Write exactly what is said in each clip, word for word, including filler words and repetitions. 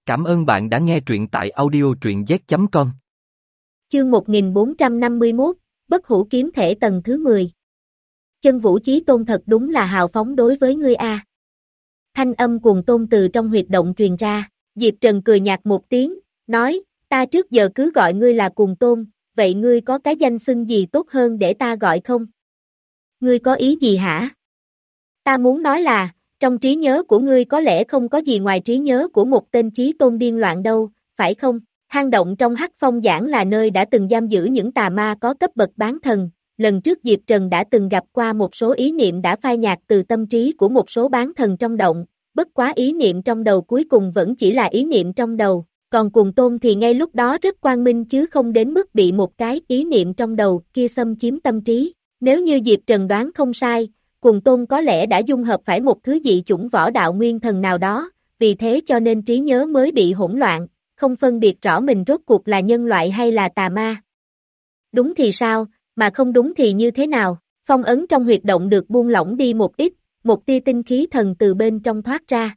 Cảm ơn bạn đã nghe truyện tại audio truyện z chấm com. Chương một nghìn bốn trăm năm mươi mốt, Bất hủ kiếm thể tầng thứ mười. Chân Vũ Chí Tôn thật đúng là hào phóng đối với ngươi a. Thanh âm cuồng tôn từ trong huyệt động truyền ra, Diệp Trần cười nhạt một tiếng, nói, ta trước giờ cứ gọi ngươi là cuồng tôn, vậy ngươi có cái danh xưng gì tốt hơn để ta gọi không? Ngươi có ý gì hả? Ta muốn nói là, trong trí nhớ của ngươi có lẽ không có gì ngoài trí nhớ của một tên chí tôn điên loạn đâu, phải không? Hang động trong Hắc Phong Giảng là nơi đã từng giam giữ những tà ma có cấp bậc bán thần, lần trước Diệp Trần đã từng gặp qua một số ý niệm đã phai nhạt từ tâm trí của một số bán thần trong động, bất quá ý niệm trong đầu cuối cùng vẫn chỉ là ý niệm trong đầu, còn Cuồng Tôn thì ngay lúc đó rất quang minh chứ không đến mức bị một cái ý niệm trong đầu kia xâm chiếm tâm trí. Nếu như Diệp Trần đoán không sai, Cuồng Tôn có lẽ đã dung hợp phải một thứ dị chủng võ đạo nguyên thần nào đó, vì thế cho nên trí nhớ mới bị hỗn loạn, không phân biệt rõ mình rốt cuộc là nhân loại hay là tà ma. Đúng thì sao, mà không đúng thì như thế nào? Phong ấn trong huyệt động được buông lỏng đi một ít, một tia tinh khí thần từ bên trong thoát ra.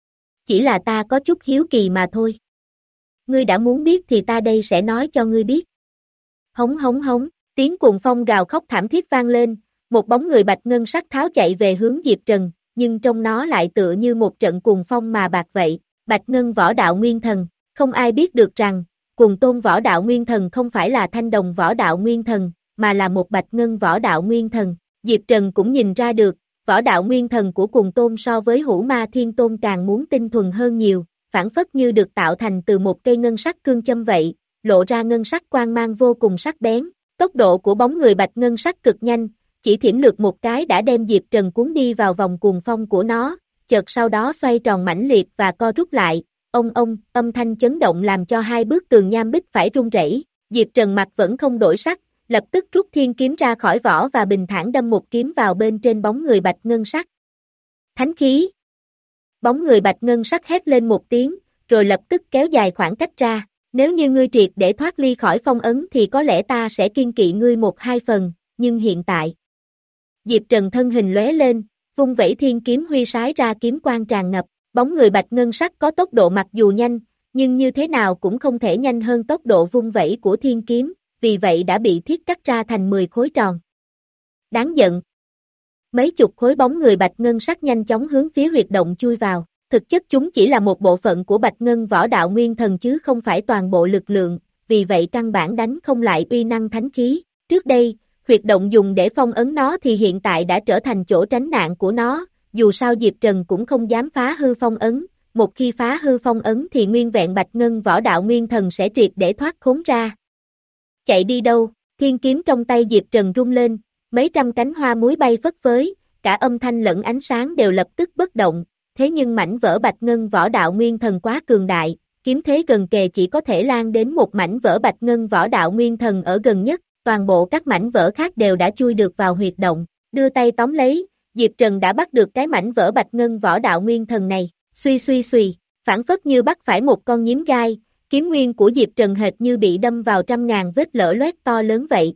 Chỉ là ta có chút hiếu kỳ mà thôi. Ngươi đã muốn biết thì ta đây sẽ nói cho ngươi biết. Hống hống hống, tiếng cuồng phong gào khóc thảm thiết vang lên, một bóng người bạch ngân sắc tháo chạy về hướng Diệp Trần, nhưng trong nó lại tựa như một trận cuồng phong mà bạc vậy, bạch ngân võ đạo nguyên thần. Không ai biết được rằng, Cuồng Tôn võ đạo nguyên thần không phải là thanh đồng võ đạo nguyên thần, mà là một bạch ngân võ đạo nguyên thần. Diệp Trần cũng nhìn ra được, võ đạo nguyên thần của Cuồng Tôn so với Hữu Ma Thiên Tôn càng muốn tinh thuần hơn nhiều, phản phất như được tạo thành từ một cây ngân sắc cương châm vậy, lộ ra ngân sắc quang mang vô cùng sắc bén. Tốc độ của bóng người bạch ngân sắc cực nhanh, chỉ thiểm lược một cái đã đem Diệp Trần cuốn đi vào vòng cuồng phong của nó, chợt sau đó xoay tròn mãnh liệt và co rút lại. Ông ông, âm thanh chấn động làm cho hai bức tường nham bích phải rung rẩy. Diệp Trần mặt vẫn không đổi sắc, lập tức rút thiên kiếm ra khỏi vỏ và bình thản đâm một kiếm vào bên trên bóng người bạch ngân sắc. Thánh khí. Bóng người bạch ngân sắc hét lên một tiếng, rồi lập tức kéo dài khoảng cách ra. Nếu như ngươi triệt để thoát ly khỏi phong ấn thì có lẽ ta sẽ kiêng kỵ ngươi một hai phần, nhưng hiện tại. Diệp Trần thân hình lóe lên, vung vẩy thiên kiếm huy sái ra kiếm quang tràn ngập. Bóng người bạch ngân sắc có tốc độ mặc dù nhanh, nhưng như thế nào cũng không thể nhanh hơn tốc độ vung vẩy của thiên kiếm, vì vậy đã bị thiết cắt ra thành mười khối tròn. Đáng giận. Mấy chục khối bóng người bạch ngân sắc nhanh chóng hướng phía huyệt động chui vào, thực chất chúng chỉ là một bộ phận của bạch ngân võ đạo nguyên thần chứ không phải toàn bộ lực lượng, vì vậy căn bản đánh không lại uy năng thánh khí. Trước đây, huyệt động dùng để phong ấn nó thì hiện tại đã trở thành chỗ tránh nạn của nó. Dù sao Diệp Trần cũng không dám phá hư phong ấn, một khi phá hư phong ấn thì nguyên vẹn bạch ngân võ đạo nguyên thần sẽ triệt để thoát khốn ra. Chạy đi đâu? Thiên kiếm trong tay Diệp Trần rung lên, mấy trăm cánh hoa muối bay phất phới, cả âm thanh lẫn ánh sáng đều lập tức bất động, thế nhưng mảnh vỡ bạch ngân võ đạo nguyên thần quá cường đại, kiếm thế gần kề chỉ có thể lan đến một mảnh vỡ bạch ngân võ đạo nguyên thần ở gần nhất, toàn bộ các mảnh vỡ khác đều đã chui được vào huyệt động, đưa tay tóm lấy. Diệp Trần đã bắt được cái mảnh vỡ bạch ngân võ đạo nguyên thần này, suy suy suy, phản phất như bắt phải một con nhím gai, kiếm nguyên của Diệp Trần hệt như bị đâm vào trăm ngàn vết lở loét to lớn vậy.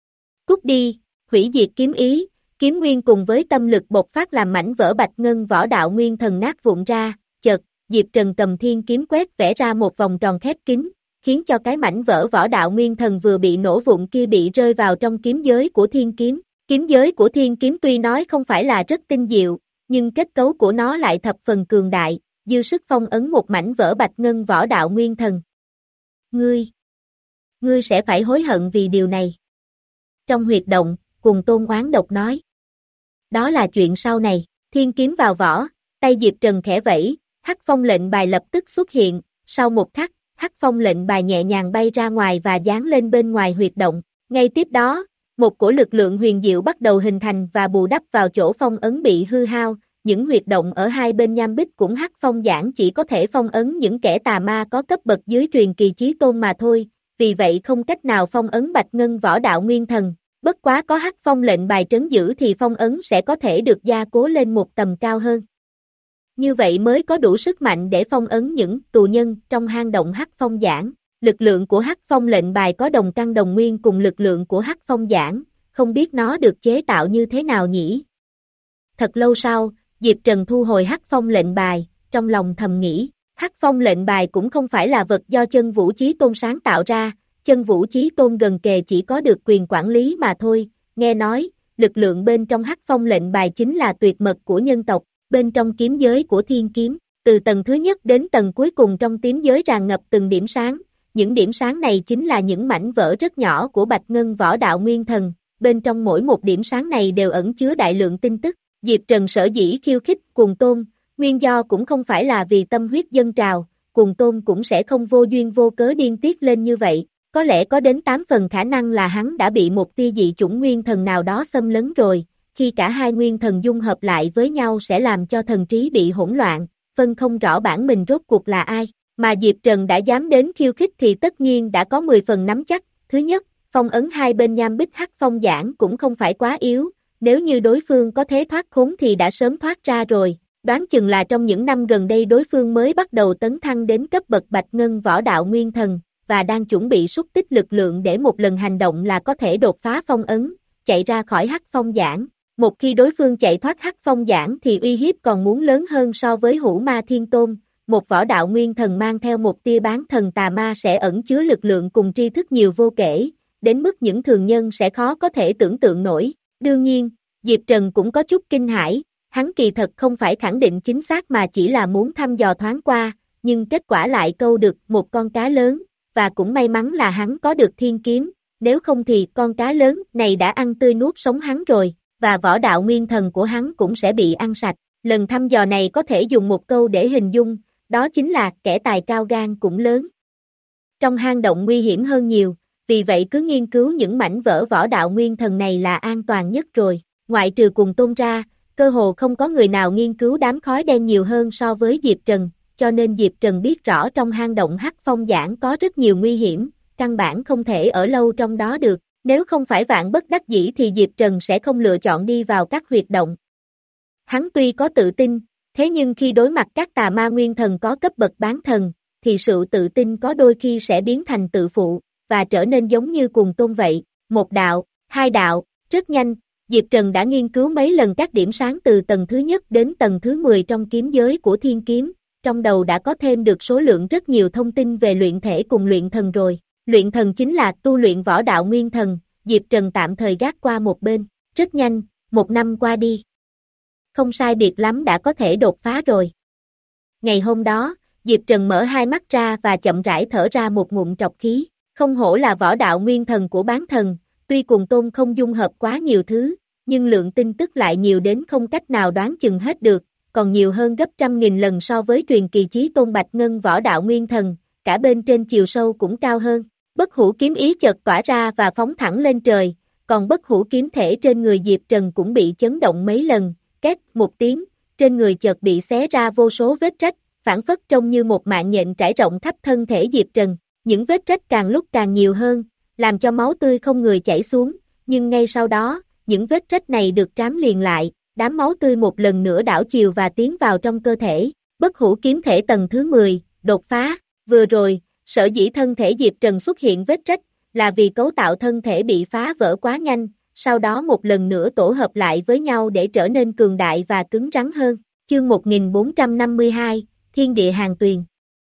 Cút đi, hủy diệt kiếm ý, kiếm nguyên cùng với tâm lực bộc phát làm mảnh vỡ bạch ngân võ đạo nguyên thần nát vụn ra, chợt, Diệp Trần cầm thiên kiếm quét vẽ ra một vòng tròn khép kín, khiến cho cái mảnh vỡ võ đạo nguyên thần vừa bị nổ vụn kia bị rơi vào trong kiếm giới của thiên kiếm. Kiếm giới của thiên kiếm tuy nói không phải là rất tinh diệu, nhưng kết cấu của nó lại thập phần cường đại, dư sức phong ấn một mảnh vỡ bạch ngân võ đạo nguyên thần. Ngươi, ngươi sẽ phải hối hận vì điều này. Trong huyệt động, Cuồng Tôn oán độc nói. Đó là chuyện sau này, thiên kiếm vào vỏ, tay Diệp Trần khẽ vẫy, Hắc Phong lệnh bài lập tức xuất hiện, sau một khắc, Hắc Phong lệnh bài nhẹ nhàng bay ra ngoài và dán lên bên ngoài huyệt động, ngay tiếp đó, một cổ lực lượng huyền diệu bắt đầu hình thành và bù đắp vào chỗ phong ấn bị hư hao, những huyệt động ở hai bên nham bích cũng Hắc Phong Giảng chỉ có thể phong ấn những kẻ tà ma có cấp bậc dưới truyền kỳ chí tôn mà thôi, vì vậy không cách nào phong ấn bạch ngân võ đạo nguyên thần, bất quá có Hắc Phong lệnh bài trấn giữ thì phong ấn sẽ có thể được gia cố lên một tầm cao hơn. Như vậy mới có đủ sức mạnh để phong ấn những tù nhân trong hang động Hắc Phong Giảng. Lực lượng của Hắc Phong lệnh bài có đồng căn đồng nguyên cùng lực lượng của Hắc Phong Giảng, không biết nó được chế tạo như thế nào nhỉ? Thật lâu sau, Diệp Trần thu hồi Hắc Phong lệnh bài, trong lòng thầm nghĩ, Hắc phong lệnh bài cũng không phải là vật do chân vũ chí tôn sáng tạo ra, chân vũ chí tôn gần kề chỉ có được quyền quản lý mà thôi, nghe nói, lực lượng bên trong hắc phong lệnh bài chính là tuyệt mật của nhân tộc, bên trong kiếm giới của thiên kiếm, từ tầng thứ nhất đến tầng cuối cùng trong tím giới tràn ngập từng điểm sáng, những điểm sáng này chính là những mảnh vỡ rất nhỏ của Bạch Ngân võ đạo nguyên thần, bên trong mỗi một điểm sáng này đều ẩn chứa đại lượng tin tức, Diệp Trần sở dĩ khiêu khích Cuồng Tôn, nguyên do cũng không phải là vì tâm huyết dân trào, Cuồng Tôn cũng sẽ không vô duyên vô cớ điên tiết lên như vậy, có lẽ có đến tám phần khả năng là hắn đã bị một tia dị chủng nguyên thần nào đó xâm lấn rồi, khi cả hai nguyên thần dung hợp lại với nhau sẽ làm cho thần trí bị hỗn loạn, phân không rõ bản mình rốt cuộc là ai, mà Diệp Trần đã dám đến khiêu khích thì tất nhiên đã có mười phần nắm chắc, thứ nhất, phong ấn hai bên nham bích hắc phong giảng cũng không phải quá yếu, nếu như đối phương có thế thoát khốn thì đã sớm thoát ra rồi, đoán chừng là trong những năm gần đây đối phương mới bắt đầu tấn thăng đến cấp bậc Bạch Ngân võ đạo nguyên thần, và đang chuẩn bị xúc tích lực lượng để một lần hành động là có thể đột phá phong ấn, chạy ra khỏi hắc phong giảng. Một khi đối phương chạy thoát hắc phong giảng thì uy hiếp còn muốn lớn hơn so với Hữu Ma Thiên Tôn, một võ đạo nguyên thần mang theo một tia bán thần tà ma sẽ ẩn chứa lực lượng cùng tri thức nhiều vô kể, đến mức những thường nhân sẽ khó có thể tưởng tượng nổi. Đương nhiên, Diệp Trần cũng có chút kinh hãi, hắn kỳ thật không phải khẳng định chính xác mà chỉ là muốn thăm dò thoáng qua, nhưng kết quả lại câu được một con cá lớn, và cũng may mắn là hắn có được thiên kiếm, nếu không thì con cá lớn này đã ăn tươi nuốt sống hắn rồi, và võ đạo nguyên thần của hắn cũng sẽ bị ăn sạch. Lần thăm dò này có thể dùng một câu để hình dung, đó chính là kẻ tài cao gan cũng lớn. Trong hang động nguy hiểm hơn nhiều, vì vậy cứ nghiên cứu những mảnh vỡ võ đạo nguyên thần này là an toàn nhất rồi, ngoại trừ Cuồng Tôn ra, cơ hồ không có người nào nghiên cứu đám khói đen nhiều hơn so với Diệp Trần, cho nên Diệp Trần biết rõ trong hang động hắc phong giảng có rất nhiều nguy hiểm, căn bản không thể ở lâu trong đó được, nếu không phải vạn bất đắc dĩ thì Diệp Trần sẽ không lựa chọn đi vào các huyệt động. Hắn tuy có tự tin, thế nhưng khi đối mặt các tà ma nguyên thần có cấp bậc bán thần, thì sự tự tin có đôi khi sẽ biến thành tự phụ, và trở nên giống như Cuồng Tôn vậy, một đạo, hai đạo, rất nhanh, Diệp Trần đã nghiên cứu mấy lần các điểm sáng từ tầng thứ nhất đến tầng thứ mười trong kiếm giới của thiên kiếm, trong đầu đã có thêm được số lượng rất nhiều thông tin về luyện thể cùng luyện thần rồi. Luyện thần chính là tu luyện võ đạo nguyên thần, Diệp Trần tạm thời gác qua một bên, rất nhanh, một năm qua đi. Không sai biệt lắm đã có thể đột phá rồi. Ngày hôm đó, Diệp Trần mở hai mắt ra và chậm rãi thở ra một ngụm trọc khí, không hổ là võ đạo nguyên thần của bán thần, tuy Cuồng Tôn không dung hợp quá nhiều thứ, nhưng lượng tin tức lại nhiều đến không cách nào đoán chừng hết được, còn nhiều hơn gấp trăm nghìn lần so với truyền kỳ chí tôn Bạch Ngân võ đạo nguyên thần, cả bên trên chiều sâu cũng cao hơn. Bất hủ kiếm ý chợt tỏa ra và phóng thẳng lên trời, còn bất hủ kiếm thể trên người Diệp Trần cũng bị chấn động mấy lần, két một tiếng, trên người chợt bị xé ra vô số vết rách, phản phất trông như một mạng nhện trải rộng khắp thân thể Diệp Trần, những vết rách càng lúc càng nhiều hơn, làm cho máu tươi không ngừng chảy xuống, nhưng ngay sau đó, những vết rách này được trám liền lại, đám máu tươi một lần nữa đảo chiều và tiến vào trong cơ thể, bất hủ kiếm thể tầng thứ mười, đột phá, vừa rồi, sở dĩ thân thể Diệp Trần xuất hiện vết rách, là vì cấu tạo thân thể bị phá vỡ quá nhanh, sau đó một lần nữa tổ hợp lại với nhau để trở nên cường đại và cứng rắn hơn. Chương một nghìn bốn trăm năm mươi hai, Thiên địa hàng tuyền.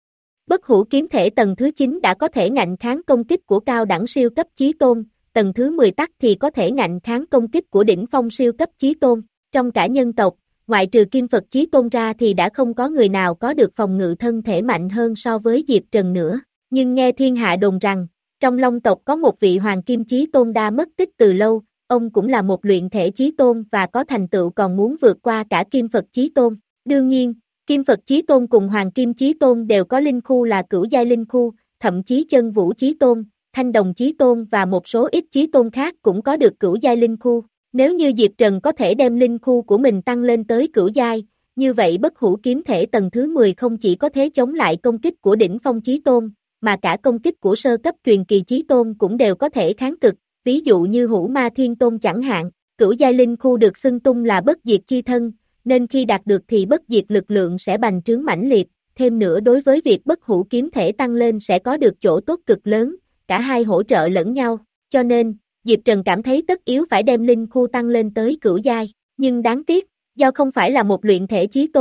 Bất hủ kiếm thể tầng thứ chín đã có thể ngạnh kháng công kích của cao đẳng siêu cấp chí tôn, tầng thứ mười tắc thì có thể ngạnh kháng công kích của đỉnh phong siêu cấp chí tôn. Trong cả nhân tộc, ngoại trừ Kim Phật Chí Tôn ra thì đã không có người nào có được phòng ngự thân thể mạnh hơn so với Diệp Trần nữa. Nhưng nghe thiên hạ đồn rằng, trong Long tộc có một vị Hoàng Kim Chí Tôn đã mất tích từ lâu, ông cũng là một luyện thể Chí Tôn và có thành tựu còn muốn vượt qua cả Kim Phật Chí Tôn. Đương nhiên, Kim Phật Chí Tôn cùng Hoàng Kim Chí Tôn đều có linh khu là cửu giai linh khu, thậm chí Chân Vũ Chí Tôn, Thanh Đồng Chí Tôn và một số ít Chí Tôn khác cũng có được cửu giai linh khu. Nếu như Diệp Trần có thể đem linh khu của mình tăng lên tới cửu giai, như vậy bất hủ kiếm thể tầng thứ mười không chỉ có thể chống lại công kích của đỉnh phong Chí Tôn, mà cả công kích của sơ cấp truyền kỳ Chí Tôn cũng đều có thể kháng cực, ví dụ như Hữu Ma Thiên Tôn chẳng hạn, cửu giai linh khu được xưng tung là bất diệt chi thân, nên khi đạt được thì bất diệt lực lượng sẽ bành trướng mãnh liệt, thêm nữa đối với việc bất hủ kiếm thể tăng lên sẽ có được chỗ tốt cực lớn, cả hai hỗ trợ lẫn nhau, cho nên, Diệp Trần cảm thấy tất yếu phải đem linh khu tăng lên tới cửu giai, nhưng đáng tiếc, do không phải là một luyện thể chí tôn,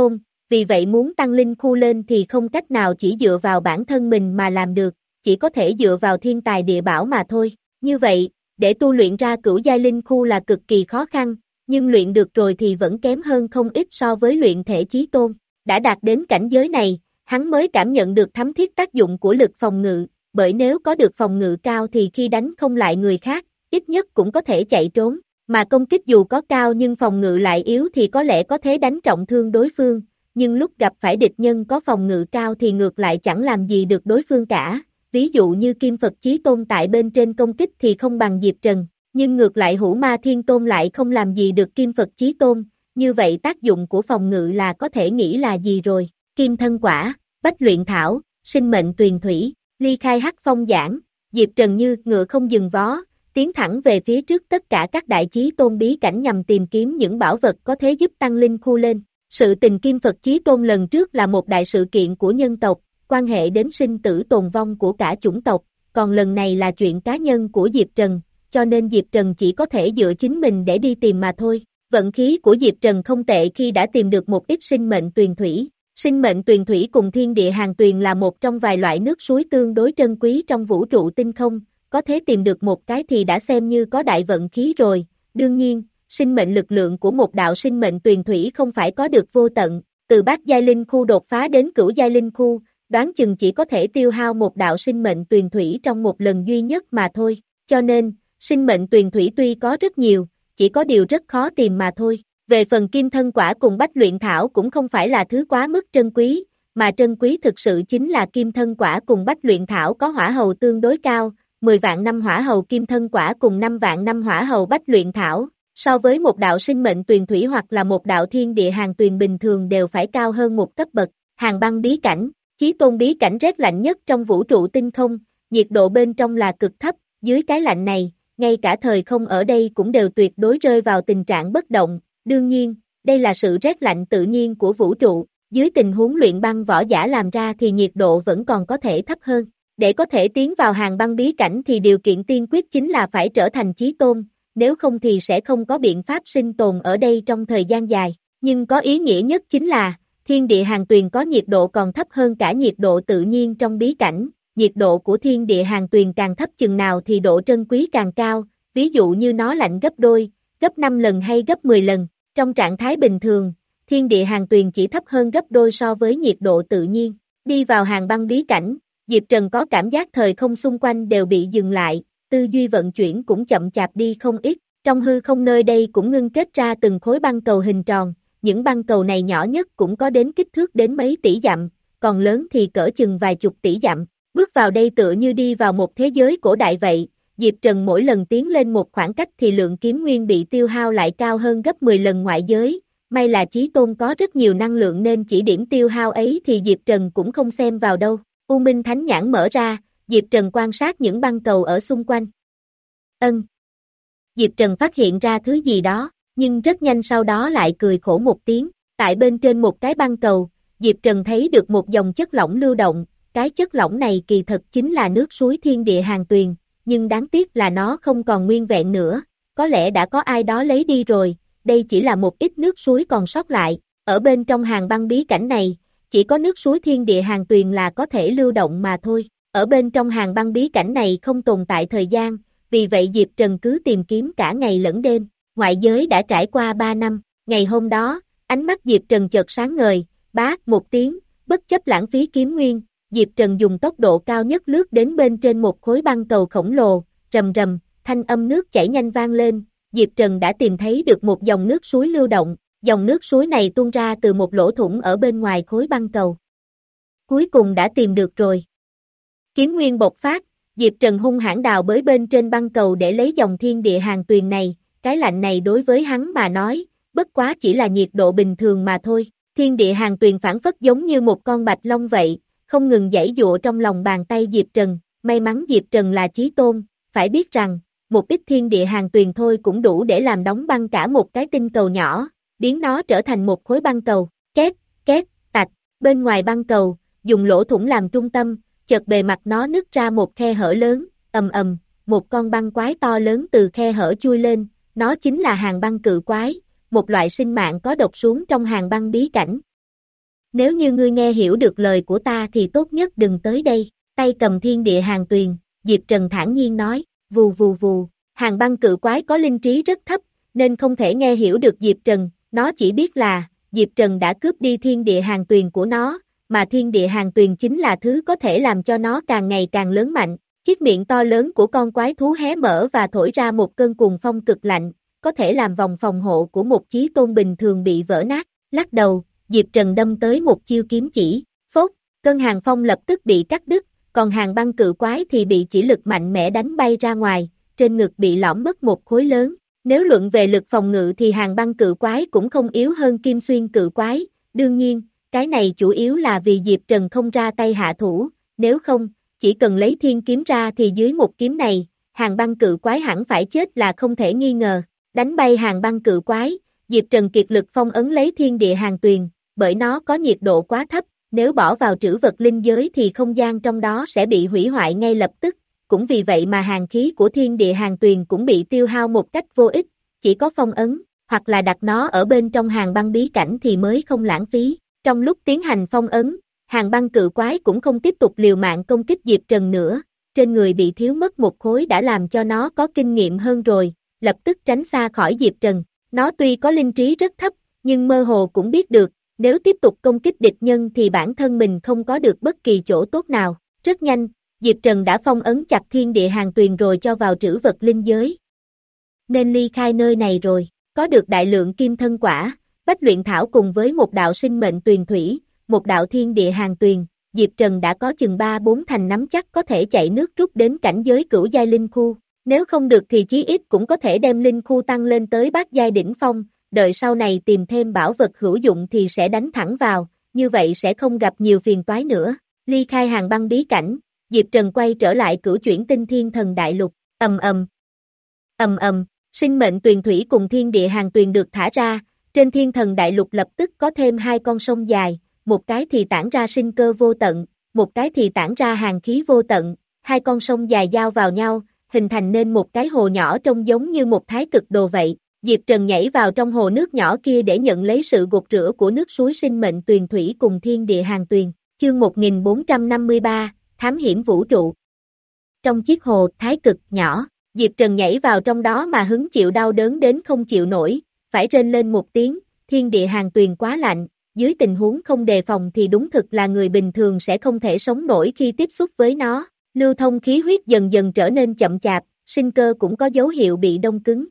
vì vậy muốn tăng linh khu lên thì không cách nào chỉ dựa vào bản thân mình mà làm được, chỉ có thể dựa vào thiên tài địa bảo mà thôi. Như vậy, để tu luyện ra cửu giai linh khu là cực kỳ khó khăn, nhưng luyện được rồi thì vẫn kém hơn không ít so với luyện thể chí tôn. Đã đạt đến cảnh giới này, hắn mới cảm nhận được thấm thiết tác dụng của lực phòng ngự, bởi nếu có được phòng ngự cao thì khi đánh không lại người khác, ít nhất cũng có thể chạy trốn, mà công kích dù có cao nhưng phòng ngự lại yếu thì có lẽ có thể đánh trọng thương đối phương, nhưng lúc gặp phải địch nhân có phòng ngự cao thì ngược lại chẳng làm gì được đối phương cả. Ví dụ như Kim Phật Chí Tôn tại bên trên công kích thì không bằng Diệp Trần, nhưng ngược lại Hữu Ma Thiên Tôn lại không làm gì được Kim Phật Chí Tôn, như vậy tác dụng của phòng ngự là có thể nghĩ là gì rồi. Kim Thân Quả, Bách Luyện Thảo, Sinh Mệnh Tuyền Thủy, ly khai hắc phong giảng, Diệp Trần như ngựa không dừng vó, tiến thẳng về phía trước tất cả các đại chí tôn bí cảnh nhằm tìm kiếm những bảo vật có thể giúp tăng linh khu lên. Sự tình Kim Phật Chí Tôn lần trước là một đại sự kiện của nhân tộc, quan hệ đến sinh tử tồn vong của cả chủng tộc, còn lần này là chuyện cá nhân của Diệp Trần, cho nên Diệp Trần chỉ có thể dựa chính mình để đi tìm mà thôi. Vận khí của Diệp Trần không tệ khi đã tìm được một ít sinh mệnh tuyền thủy. Sinh mệnh tuyền thủy cùng thiên địa hàng tuyền là một trong vài loại nước suối tương đối trân quý trong vũ trụ tinh không, có thể tìm được một cái thì đã xem như có đại vận khí rồi. Đương nhiên, sinh mệnh lực lượng của một đạo sinh mệnh tuyền thủy không phải có được vô tận, từ bát giai linh khu đột phá đến cửu giai linh khu, đoán chừng chỉ có thể tiêu hao một đạo sinh mệnh tuyền thủy trong một lần duy nhất mà thôi, cho nên, sinh mệnh tuyền thủy tuy có rất nhiều, chỉ có điều rất khó tìm mà thôi. Về phần Kim Thân Quả cùng Bách Luyện Thảo cũng không phải là thứ quá mức trân quý, mà trân quý thực sự chính là Kim Thân Quả cùng Bách Luyện Thảo có hỏa hầu tương đối cao, mười vạn năm hỏa hầu Kim Thân Quả cùng năm vạn năm hỏa hầu Bách Luyện Thảo, so với một đạo sinh mệnh tuyền thủy hoặc là một đạo thiên địa hàng tuyền bình thường đều phải cao hơn một cấp bậc. Hàng băng bí cảnh, chí tôn bí cảnh rét lạnh nhất trong vũ trụ tinh không, nhiệt độ bên trong là cực thấp, dưới cái lạnh này, ngay cả thời không ở đây cũng đều tuyệt đối rơi vào tình trạng bất động. Đương nhiên, đây là sự rét lạnh tự nhiên của vũ trụ, dưới tình huống luyện băng võ giả làm ra thì nhiệt độ vẫn còn có thể thấp hơn. Để có thể tiến vào hàng băng bí cảnh thì điều kiện tiên quyết chính là phải trở thành chí tôn, nếu không thì sẽ không có biện pháp sinh tồn ở đây trong thời gian dài. Nhưng có ý nghĩa nhất chính là, thiên địa hàng tuyền có nhiệt độ còn thấp hơn cả nhiệt độ tự nhiên trong bí cảnh, nhiệt độ của thiên địa hàng tuyền càng thấp chừng nào thì độ trân quý càng cao, ví dụ như nó lạnh gấp đôi, gấp năm lần hay gấp mười lần. Trong trạng thái bình thường, thiên địa hàng tuyền chỉ thấp hơn gấp đôi so với nhiệt độ tự nhiên. Đi vào hàng băng bí cảnh, Diệp Trần có cảm giác thời không xung quanh đều bị dừng lại, tư duy vận chuyển cũng chậm chạp đi không ít. Trong hư không nơi đây cũng ngưng kết ra từng khối băng cầu hình tròn, những băng cầu này nhỏ nhất cũng có đến kích thước đến mấy tỷ dặm, còn lớn thì cỡ chừng vài chục tỷ dặm. Bước vào đây tựa như đi vào một thế giới cổ đại vậy. Diệp Trần mỗi lần tiến lên một khoảng cách thì lượng kiếm nguyên bị tiêu hao lại cao hơn gấp mười lần ngoại giới, may là Chí Tôn có rất nhiều năng lượng nên chỉ điểm tiêu hao ấy thì Diệp Trần cũng không xem vào đâu. U Minh Thánh Nhãn mở ra, Diệp Trần quan sát những băng cầu ở xung quanh. Ân. Diệp Trần phát hiện ra thứ gì đó, nhưng rất nhanh sau đó lại cười khổ một tiếng, tại bên trên một cái băng cầu, Diệp Trần thấy được một dòng chất lỏng lưu động, cái chất lỏng này kỳ thật chính là nước suối thiên địa hàng tuyền. Nhưng đáng tiếc là nó không còn nguyên vẹn nữa, có lẽ đã có ai đó lấy đi rồi, đây chỉ là một ít nước suối còn sót lại, ở bên trong hàng băng bí cảnh này, chỉ có nước suối thiên địa hàng tuyền là có thể lưu động mà thôi, ở bên trong hàng băng bí cảnh này không tồn tại thời gian, vì vậy Diệp Trần cứ tìm kiếm cả ngày lẫn đêm, ngoại giới đã trải qua ba năm, ngày hôm đó, ánh mắt Diệp Trần chợt sáng ngời, bá một tiếng, bất chấp lãng phí kiếm nguyên. Diệp Trần dùng tốc độ cao nhất lướt đến bên trên một khối băng cầu khổng lồ, rầm rầm, thanh âm nước chảy nhanh vang lên, Diệp Trần đã tìm thấy được một dòng nước suối lưu động, dòng nước suối này tuôn ra từ một lỗ thủng ở bên ngoài khối băng cầu. Cuối cùng đã tìm được rồi. Kiếm nguyên bộc phát, Diệp Trần hung hãn đào bới bên trên băng cầu để lấy dòng thiên địa hàng tuyền này, cái lạnh này đối với hắn mà nói, bất quá chỉ là nhiệt độ bình thường mà thôi, thiên địa hàng tuyền phản phất giống như một con bạch long vậy. Không ngừng giãy giụa trong lòng bàn tay Diệp Trần, may mắn Diệp Trần là chí tôn, phải biết rằng, một ít thiên địa hàng tuyền thôi cũng đủ để làm đóng băng cả một cái tinh cầu nhỏ, biến nó trở thành một khối băng cầu, két, két, tạch, bên ngoài băng cầu, dùng lỗ thủng làm trung tâm, chợt bề mặt nó nứt ra một khe hở lớn, ầm ầm, một con băng quái to lớn từ khe hở chui lên, nó chính là hàng băng cự quái, một loại sinh mạng có độc xuống trong hàng băng bí cảnh. Nếu như ngươi nghe hiểu được lời của ta thì tốt nhất đừng tới đây, tay cầm thiên địa hàng tuyền, Diệp Trần thản nhiên nói, vù vù vù, hàng băng cự quái có linh trí rất thấp, nên không thể nghe hiểu được Diệp Trần, nó chỉ biết là, Diệp Trần đã cướp đi thiên địa hàng tuyền của nó, mà thiên địa hàng tuyền chính là thứ có thể làm cho nó càng ngày càng lớn mạnh. Chiếc miệng to lớn của con quái thú hé mở và thổi ra một cơn cuồng phong cực lạnh, có thể làm vòng phòng hộ của một chí tôn bình thường bị vỡ nát. Lắc đầu, Diệp Trần đâm tới một chiêu kiếm chỉ, phốt, cơn hàng phong lập tức bị cắt đứt, còn hàng băng cự quái thì bị chỉ lực mạnh mẽ đánh bay ra ngoài, trên ngực bị lõm mất một khối lớn. Nếu luận về lực phòng ngự thì hàng băng cự quái cũng không yếu hơn kim xuyên cự quái, đương nhiên, cái này chủ yếu là vì Diệp Trần không ra tay hạ thủ, nếu không, chỉ cần lấy thiên kiếm ra thì dưới một kiếm này, hàng băng cự quái hẳn phải chết là không thể nghi ngờ. Đánh bay hàng băng cự quái, Diệp Trần kiệt lực phong ấn lấy thiên địa hàng tuyền, bởi nó có nhiệt độ quá thấp, nếu bỏ vào trữ vật linh giới thì không gian trong đó sẽ bị hủy hoại ngay lập tức, cũng vì vậy mà hàng khí của thiên địa hàng tuyền cũng bị tiêu hao một cách vô ích, chỉ có phong ấn, hoặc là đặt nó ở bên trong hàng băng bí cảnh thì mới không lãng phí. Trong lúc tiến hành phong ấn, hàng băng cự quái cũng không tiếp tục liều mạng công kích Diệp Trần nữa, trên người bị thiếu mất một khối đã làm cho nó có kinh nghiệm hơn rồi, lập tức tránh xa khỏi Diệp Trần. Nó tuy có linh trí rất thấp, nhưng mơ hồ cũng biết được, nếu tiếp tục công kích địch nhân thì bản thân mình không có được bất kỳ chỗ tốt nào. Rất nhanh, Diệp Trần đã phong ấn chặt thiên địa hàng tuyền rồi cho vào trữ vật linh giới. Nên ly khai nơi này rồi, có được đại lượng kim thân quả, bách luyện thảo cùng với một đạo sinh mệnh tuyền thủy, một đạo thiên địa hàng tuyền, Diệp Trần đã có chừng ba bốn thành nắm chắc có thể chạy nước rút đến cảnh giới cửu giai linh khu. Nếu không được thì chí ít cũng có thể đem linh khu tăng lên tới bát giai đỉnh phong, đợi sau này tìm thêm bảo vật hữu dụng thì sẽ đánh thẳng vào, như vậy sẽ không gặp nhiều phiền toái nữa. Ly khai hàng băng bí cảnh, Diệp Trần quay trở lại cửu chuyển tinh thiên thần đại lục, ầm ầm, ầm ầm, sinh mệnh tuyền thủy cùng thiên địa hàng tuyền được thả ra, trên thiên thần đại lục lập tức có thêm hai con sông dài, một cái thì tản ra sinh cơ vô tận, một cái thì tản ra hàng khí vô tận, hai con sông dài giao vào nhau, hình thành nên một cái hồ nhỏ trông giống như một thái cực đồ vậy. Diệp Trần nhảy vào trong hồ nước nhỏ kia để nhận lấy sự gột rửa của nước suối sinh mệnh tuyền thủy cùng thiên địa hàng tuyền. Chương một nghìn bốn trăm năm mươi ba, Thám hiểm vũ trụ. Trong chiếc hồ thái cực nhỏ, Diệp Trần nhảy vào trong đó mà hứng chịu đau đớn đến không chịu nổi, phải rên lên một tiếng, thiên địa hàng tuyền quá lạnh, dưới tình huống không đề phòng thì đúng thực là người bình thường sẽ không thể sống nổi khi tiếp xúc với nó. Lưu thông khí huyết dần dần trở nên chậm chạp, sinh cơ cũng có dấu hiệu bị đông cứng.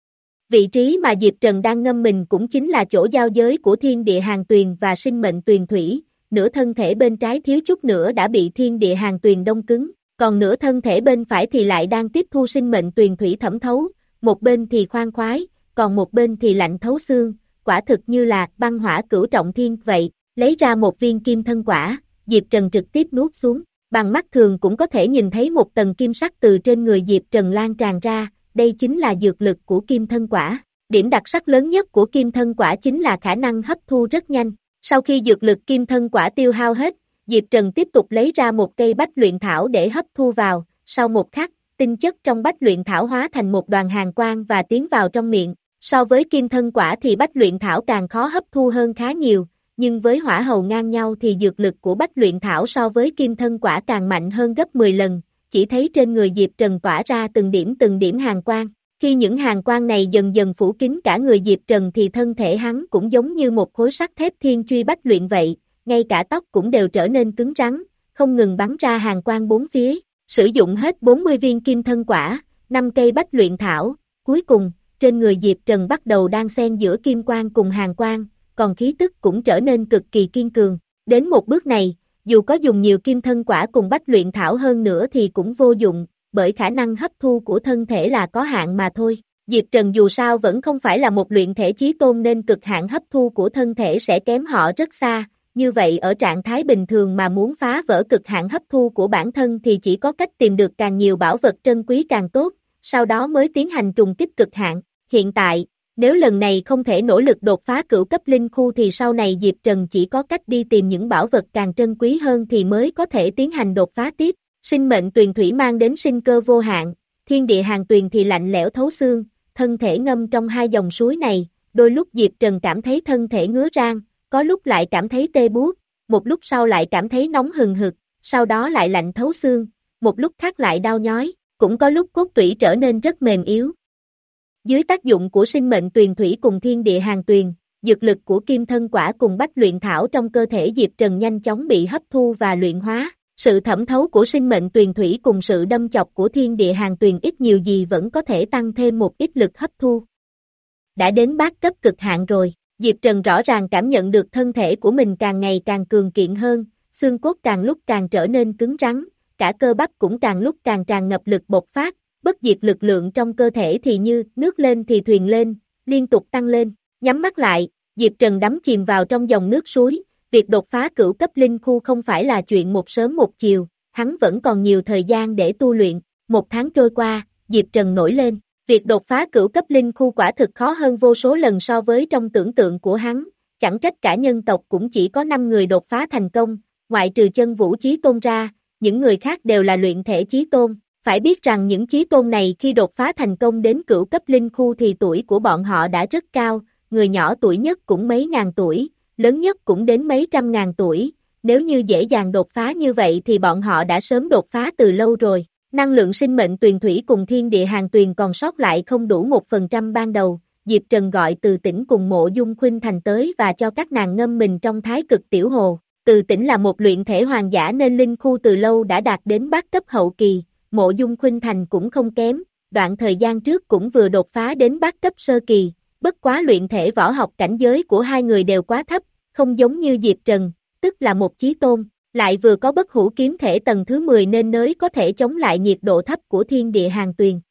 Vị trí mà Diệp Trần đang ngâm mình cũng chính là chỗ giao giới của thiên địa hàng tuyền và sinh mệnh tuyền thủy, nửa thân thể bên trái thiếu chút nữa đã bị thiên địa hàng tuyền đông cứng, còn nửa thân thể bên phải thì lại đang tiếp thu sinh mệnh tuyền thủy thẩm thấu, một bên thì khoan khoái, còn một bên thì lạnh thấu xương, quả thực như là băng hỏa cửu trọng thiên vậy. Lấy ra một viên kim thân quả, Diệp Trần trực tiếp nuốt xuống. Bằng mắt thường cũng có thể nhìn thấy một tầng kim sắc từ trên người Diệp Trần lan tràn ra, đây chính là dược lực của kim thân quả. Điểm đặc sắc lớn nhất của kim thân quả chính là khả năng hấp thu rất nhanh. Sau khi dược lực kim thân quả tiêu hao hết, Diệp Trần tiếp tục lấy ra một cây bách luyện thảo để hấp thu vào, sau một khắc, tinh chất trong bách luyện thảo hóa thành một đoàn hàn quang và tiến vào trong miệng. So với kim thân quả thì bách luyện thảo càng khó hấp thu hơn khá nhiều. Nhưng với hỏa hầu ngang nhau thì dược lực của bách luyện thảo so với kim thân quả càng mạnh hơn gấp mười lần, chỉ thấy trên người Diệp Trần tỏa ra từng điểm từng điểm hàn quang. Khi những hàn quang này dần dần phủ kín cả người Diệp Trần thì thân thể hắn cũng giống như một khối sắt thép thiên truy bách luyện vậy, ngay cả tóc cũng đều trở nên cứng rắn, không ngừng bắn ra hàn quang bốn phía. Sử dụng hết bốn mươi viên kim thân quả, năm cây bách luyện thảo, cuối cùng, trên người Diệp Trần bắt đầu đan xen giữa kim quang cùng hàn quang, còn khí tức cũng trở nên cực kỳ kiên cường. Đến một bước này, dù có dùng nhiều kim thân quả cùng bách luyện thảo hơn nữa thì cũng vô dụng, bởi khả năng hấp thu của thân thể là có hạn mà thôi. Diệp Trần dù sao vẫn không phải là một luyện thể chí tôn nên cực hạn hấp thu của thân thể sẽ kém họ rất xa, như vậy ở trạng thái bình thường mà muốn phá vỡ cực hạn hấp thu của bản thân thì chỉ có cách tìm được càng nhiều bảo vật trân quý càng tốt, sau đó mới tiến hành trùng kích cực hạn. Hiện tại, nếu lần này không thể nỗ lực đột phá cửu cấp linh khu thì sau này Diệp Trần chỉ có cách đi tìm những bảo vật càng trân quý hơn thì mới có thể tiến hành đột phá tiếp. Sinh mệnh tuyền thủy mang đến sinh cơ vô hạn, thiên địa hàng tuyền thì lạnh lẽo thấu xương, thân thể ngâm trong hai dòng suối này, đôi lúc Diệp Trần cảm thấy thân thể ngứa rang, có lúc lại cảm thấy tê buốt, một lúc sau lại cảm thấy nóng hừng hực, sau đó lại lạnh thấu xương, một lúc khác lại đau nhói, cũng có lúc cốt tủy trở nên rất mềm yếu. Dưới tác dụng của sinh mệnh tuyền thủy cùng thiên địa hàng tuyền, dược lực của kim thân quả cùng bách luyện thảo trong cơ thể Diệp Trần nhanh chóng bị hấp thu và luyện hóa. Sự thẩm thấu của sinh mệnh tuyền thủy cùng sự đâm chọc của thiên địa hàng tuyền ít nhiều gì vẫn có thể tăng thêm một ít lực hấp thu. Đã đến bát cấp cực hạn rồi, Diệp Trần rõ ràng cảm nhận được thân thể của mình càng ngày càng cường kiện hơn, xương cốt càng lúc càng trở nên cứng rắn, cả cơ bắp cũng càng lúc càng tràn ngập lực bộc phát, bất diệt lực lượng trong cơ thể thì như nước lên thì thuyền lên, liên tục tăng lên. Nhắm mắt lại, Diệp Trần đắm chìm vào trong dòng nước suối, việc đột phá cửu cấp linh khu không phải là chuyện một sớm một chiều, hắn vẫn còn nhiều thời gian để tu luyện. Một tháng trôi qua, Diệp Trần nổi lên, việc đột phá cửu cấp linh khu quả thực khó hơn vô số lần so với trong tưởng tượng của hắn, chẳng trách cả nhân tộc cũng chỉ có năm người đột phá thành công, ngoại trừ Chân Vũ Chí Tôn ra, những người khác đều là luyện thể chí tôn. Phải biết rằng những chí tôn này khi đột phá thành công đến cửu cấp linh khu thì tuổi của bọn họ đã rất cao, người nhỏ tuổi nhất cũng mấy ngàn tuổi, lớn nhất cũng đến mấy trăm ngàn tuổi, nếu như dễ dàng đột phá như vậy thì bọn họ đã sớm đột phá từ lâu rồi. Năng lượng sinh mệnh tuyền thủy cùng thiên địa hàng tuyền còn sót lại không đủ một phần trăm ban đầu, Diệp Trần gọi Từ Tĩnh cùng Mộ Dung Khuynh Thành tới và cho các nàng ngâm mình trong thái cực tiểu hồ. Từ Tĩnh là một luyện thể hoàng giả nên linh khu từ lâu đã đạt đến bát cấp hậu kỳ, Mộ Dung Khuynh Thành cũng không kém, đoạn thời gian trước cũng vừa đột phá đến bát cấp sơ kỳ, bất quá luyện thể võ học cảnh giới của hai người đều quá thấp, không giống như Diệp Trần, tức là một chí tôn, lại vừa có bất hủ kiếm thể tầng thứ mười nên nới có thể chống lại nhiệt độ thấp của thiên địa hàng tuyền.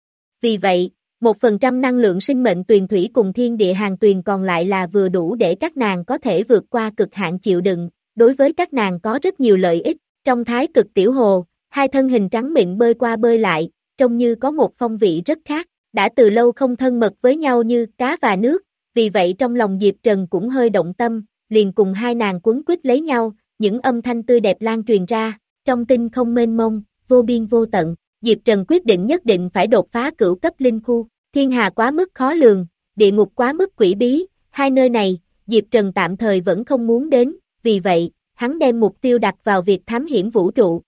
Vì vậy, một phần trăm năng lượng sinh mệnh tuyền thủy cùng thiên địa hàng tuyền còn lại là vừa đủ để các nàng có thể vượt qua cực hạn chịu đựng, đối với các nàng có rất nhiều lợi ích, trong thái cực tiểu hồ, hai thân hình trắng mịn bơi qua bơi lại, trông như có một phong vị rất khác, đã từ lâu không thân mật với nhau như cá và nước, vì vậy trong lòng Diệp Trần cũng hơi động tâm, liền cùng hai nàng quấn quýt lấy nhau, những âm thanh tươi đẹp lan truyền ra, trong tinh không mênh mông, vô biên vô tận, Diệp Trần quyết định nhất định phải đột phá cửu cấp linh khu, thiên hà quá mức khó lường, địa ngục quá mức quỷ bí, hai nơi này, Diệp Trần tạm thời vẫn không muốn đến, vì vậy, hắn đem mục tiêu đặt vào việc thám hiểm vũ trụ.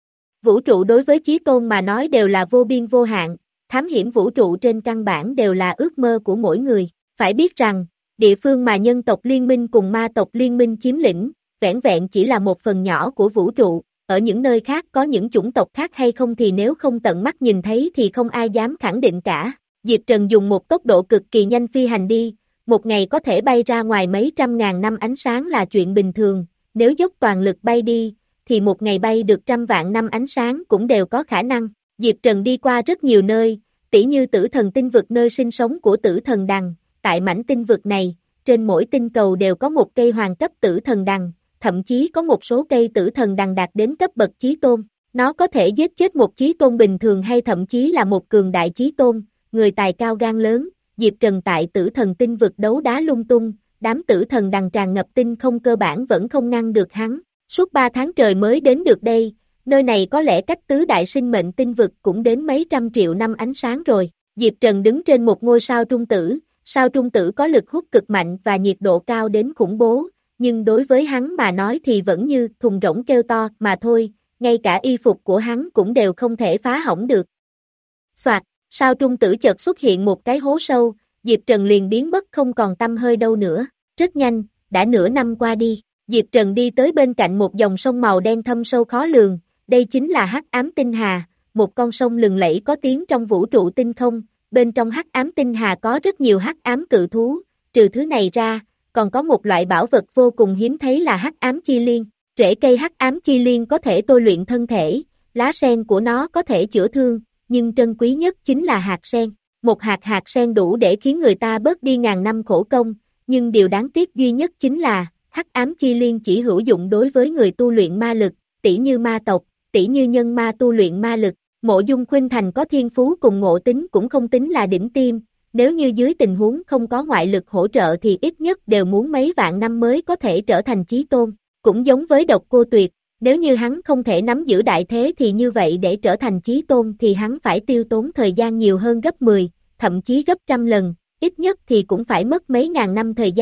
Vũ trụ đối với chí tôn mà nói đều là vô biên vô hạn, thám hiểm vũ trụ trên căn bản đều là ước mơ của mỗi người, phải biết rằng, địa phương mà nhân tộc liên minh cùng ma tộc liên minh chiếm lĩnh, vẻn vẹn chỉ là một phần nhỏ của vũ trụ, ở những nơi khác có những chủng tộc khác hay không thì nếu không tận mắt nhìn thấy thì không ai dám khẳng định cả. Diệp Trần dùng một tốc độ cực kỳ nhanh phi hành đi, một ngày có thể bay ra ngoài mấy trăm ngàn năm ánh sáng là chuyện bình thường, nếu dốc toàn lực bay đi, thì một ngày bay được trăm vạn năm ánh sáng cũng đều có khả năng. Diệp Trần đi qua rất nhiều nơi, tỉ như Tử Thần tinh vực nơi sinh sống của Tử Thần Đằng, tại mảnh tinh vực này, trên mỗi tinh cầu đều có một cây hoàng cấp Tử Thần Đằng, thậm chí có một số cây Tử Thần Đằng đạt đến cấp bậc chí tôn, nó có thể giết chết một chí tôn bình thường hay thậm chí là một cường đại chí tôn, người tài cao gan lớn. Diệp Trần tại Tử Thần tinh vực đấu đá lung tung, đám Tử Thần Đằng tràn ngập tinh không cơ bản vẫn không ngăn được hắn, suốt ba tháng trời mới đến được đây. Nơi này có lẽ cách tứ đại sinh mệnh tinh vực cũng đến mấy trăm triệu năm ánh sáng rồi. Diệp Trần đứng trên một ngôi sao trung tử, sao trung tử có lực hút cực mạnh và nhiệt độ cao đến khủng bố, nhưng đối với hắn mà nói thì vẫn như thùng rỗng kêu to mà thôi, ngay cả y phục của hắn cũng đều không thể phá hỏng được. Soạt, sao trung tử chợt xuất hiện một cái hố sâu, Diệp Trần liền biến mất không còn tăm hơi đâu nữa. Rất nhanh, đã nửa năm qua đi, Diệp Trần đi tới bên cạnh một dòng sông màu đen thâm sâu khó lường. Đây chính là Hắc Ám Tinh Hà, một con sông lừng lẫy có tiếng trong vũ trụ tinh không, bên trong Hắc Ám Tinh Hà có rất nhiều hắc ám cự thú, trừ thứ này ra, còn có một loại bảo vật vô cùng hiếm thấy là Hắc Ám Chi Liên, rễ cây Hắc Ám Chi Liên có thể tôi luyện thân thể, lá sen của nó có thể chữa thương, nhưng trân quý nhất chính là hạt sen, một hạt hạt sen đủ để khiến người ta bớt đi ngàn năm khổ công, nhưng điều đáng tiếc duy nhất chính là, Hắc Ám Chi Liên chỉ hữu dụng đối với người tu luyện ma lực, tỷ như ma tộc, tỷ như nhân ma tu luyện ma lực. Mộ Dung Khuynh Thành có thiên phú cùng ngộ tính cũng không tính là đỉnh tiêm, nếu như dưới tình huống không có ngoại lực hỗ trợ thì ít nhất đều muốn mấy vạn năm mới có thể trở thành chí tôn, cũng giống với Độc Cô Tuyệt, nếu như hắn không thể nắm giữ đại thế thì như vậy để trở thành chí tôn thì hắn phải tiêu tốn thời gian nhiều hơn gấp mười, thậm chí gấp trăm lần, ít nhất thì cũng phải mất mấy ngàn năm thời gian.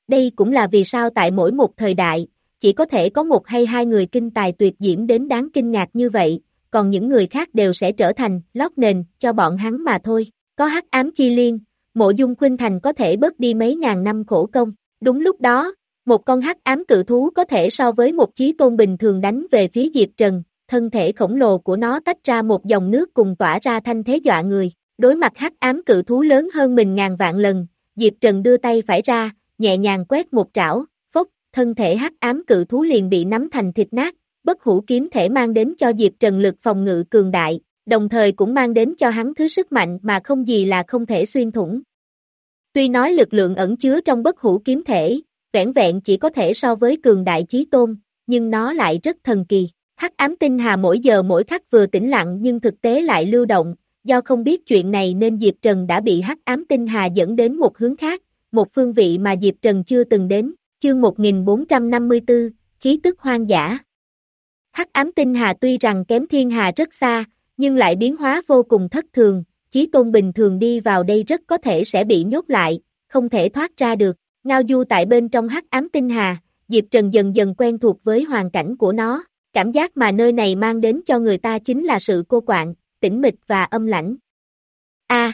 Đây cũng là vì sao tại mỗi một thời đại, chỉ có thể có một hay hai người kinh tài tuyệt diễm đến đáng kinh ngạc như vậy, còn những người khác đều sẽ trở thành lót nền cho bọn hắn mà thôi. Có hắc ám chi liên, Mộ Dung Khuynh Thành có thể bớt đi mấy ngàn năm khổ công. Đúng lúc đó, một con hắc ám cự thú có thể so với một chí tôn bình thường đánh về phía Diệp Trần, thân thể khổng lồ của nó tách ra một dòng nước cùng tỏa ra thanh thế dọa người. Đối mặt hắc ám cự thú lớn hơn mình ngàn vạn lần, Diệp Trần đưa tay phải ra, nhẹ nhàng quét một trảo, phốc, thân thể hắc ám cự thú liền bị nắm thành thịt nát. Bất hủ kiếm thể mang đến cho Diệp Trần lực phòng ngự cường đại, đồng thời cũng mang đến cho hắn thứ sức mạnh mà không gì là không thể xuyên thủng. Tuy nói lực lượng ẩn chứa trong bất hủ kiếm thể, vẻn vẹn chỉ có thể so với cường đại chí tôn, nhưng nó lại rất thần kỳ. Hắc ám tinh hà mỗi giờ mỗi khắc vừa tĩnh lặng nhưng thực tế lại lưu động, do không biết chuyện này nên Diệp Trần đã bị hắc ám tinh hà dẫn đến một hướng khác, một phương vị mà Diệp Trần chưa từng đến. Chương một nghìn bốn trăm năm mươi tư, khí tức hoang dã. Hắc ám tinh hà tuy rằng kém thiên hà rất xa, nhưng lại biến hóa vô cùng thất thường, chí tôn bình thường đi vào đây rất có thể sẽ bị nhốt lại, không thể thoát ra được. Ngao du tại bên trong hắc ám tinh hà, Diệp Trần dần dần quen thuộc với hoàn cảnh của nó, cảm giác mà nơi này mang đến cho người ta chính là sự cô quạnh, tĩnh mịch và âm lãnh. A, à,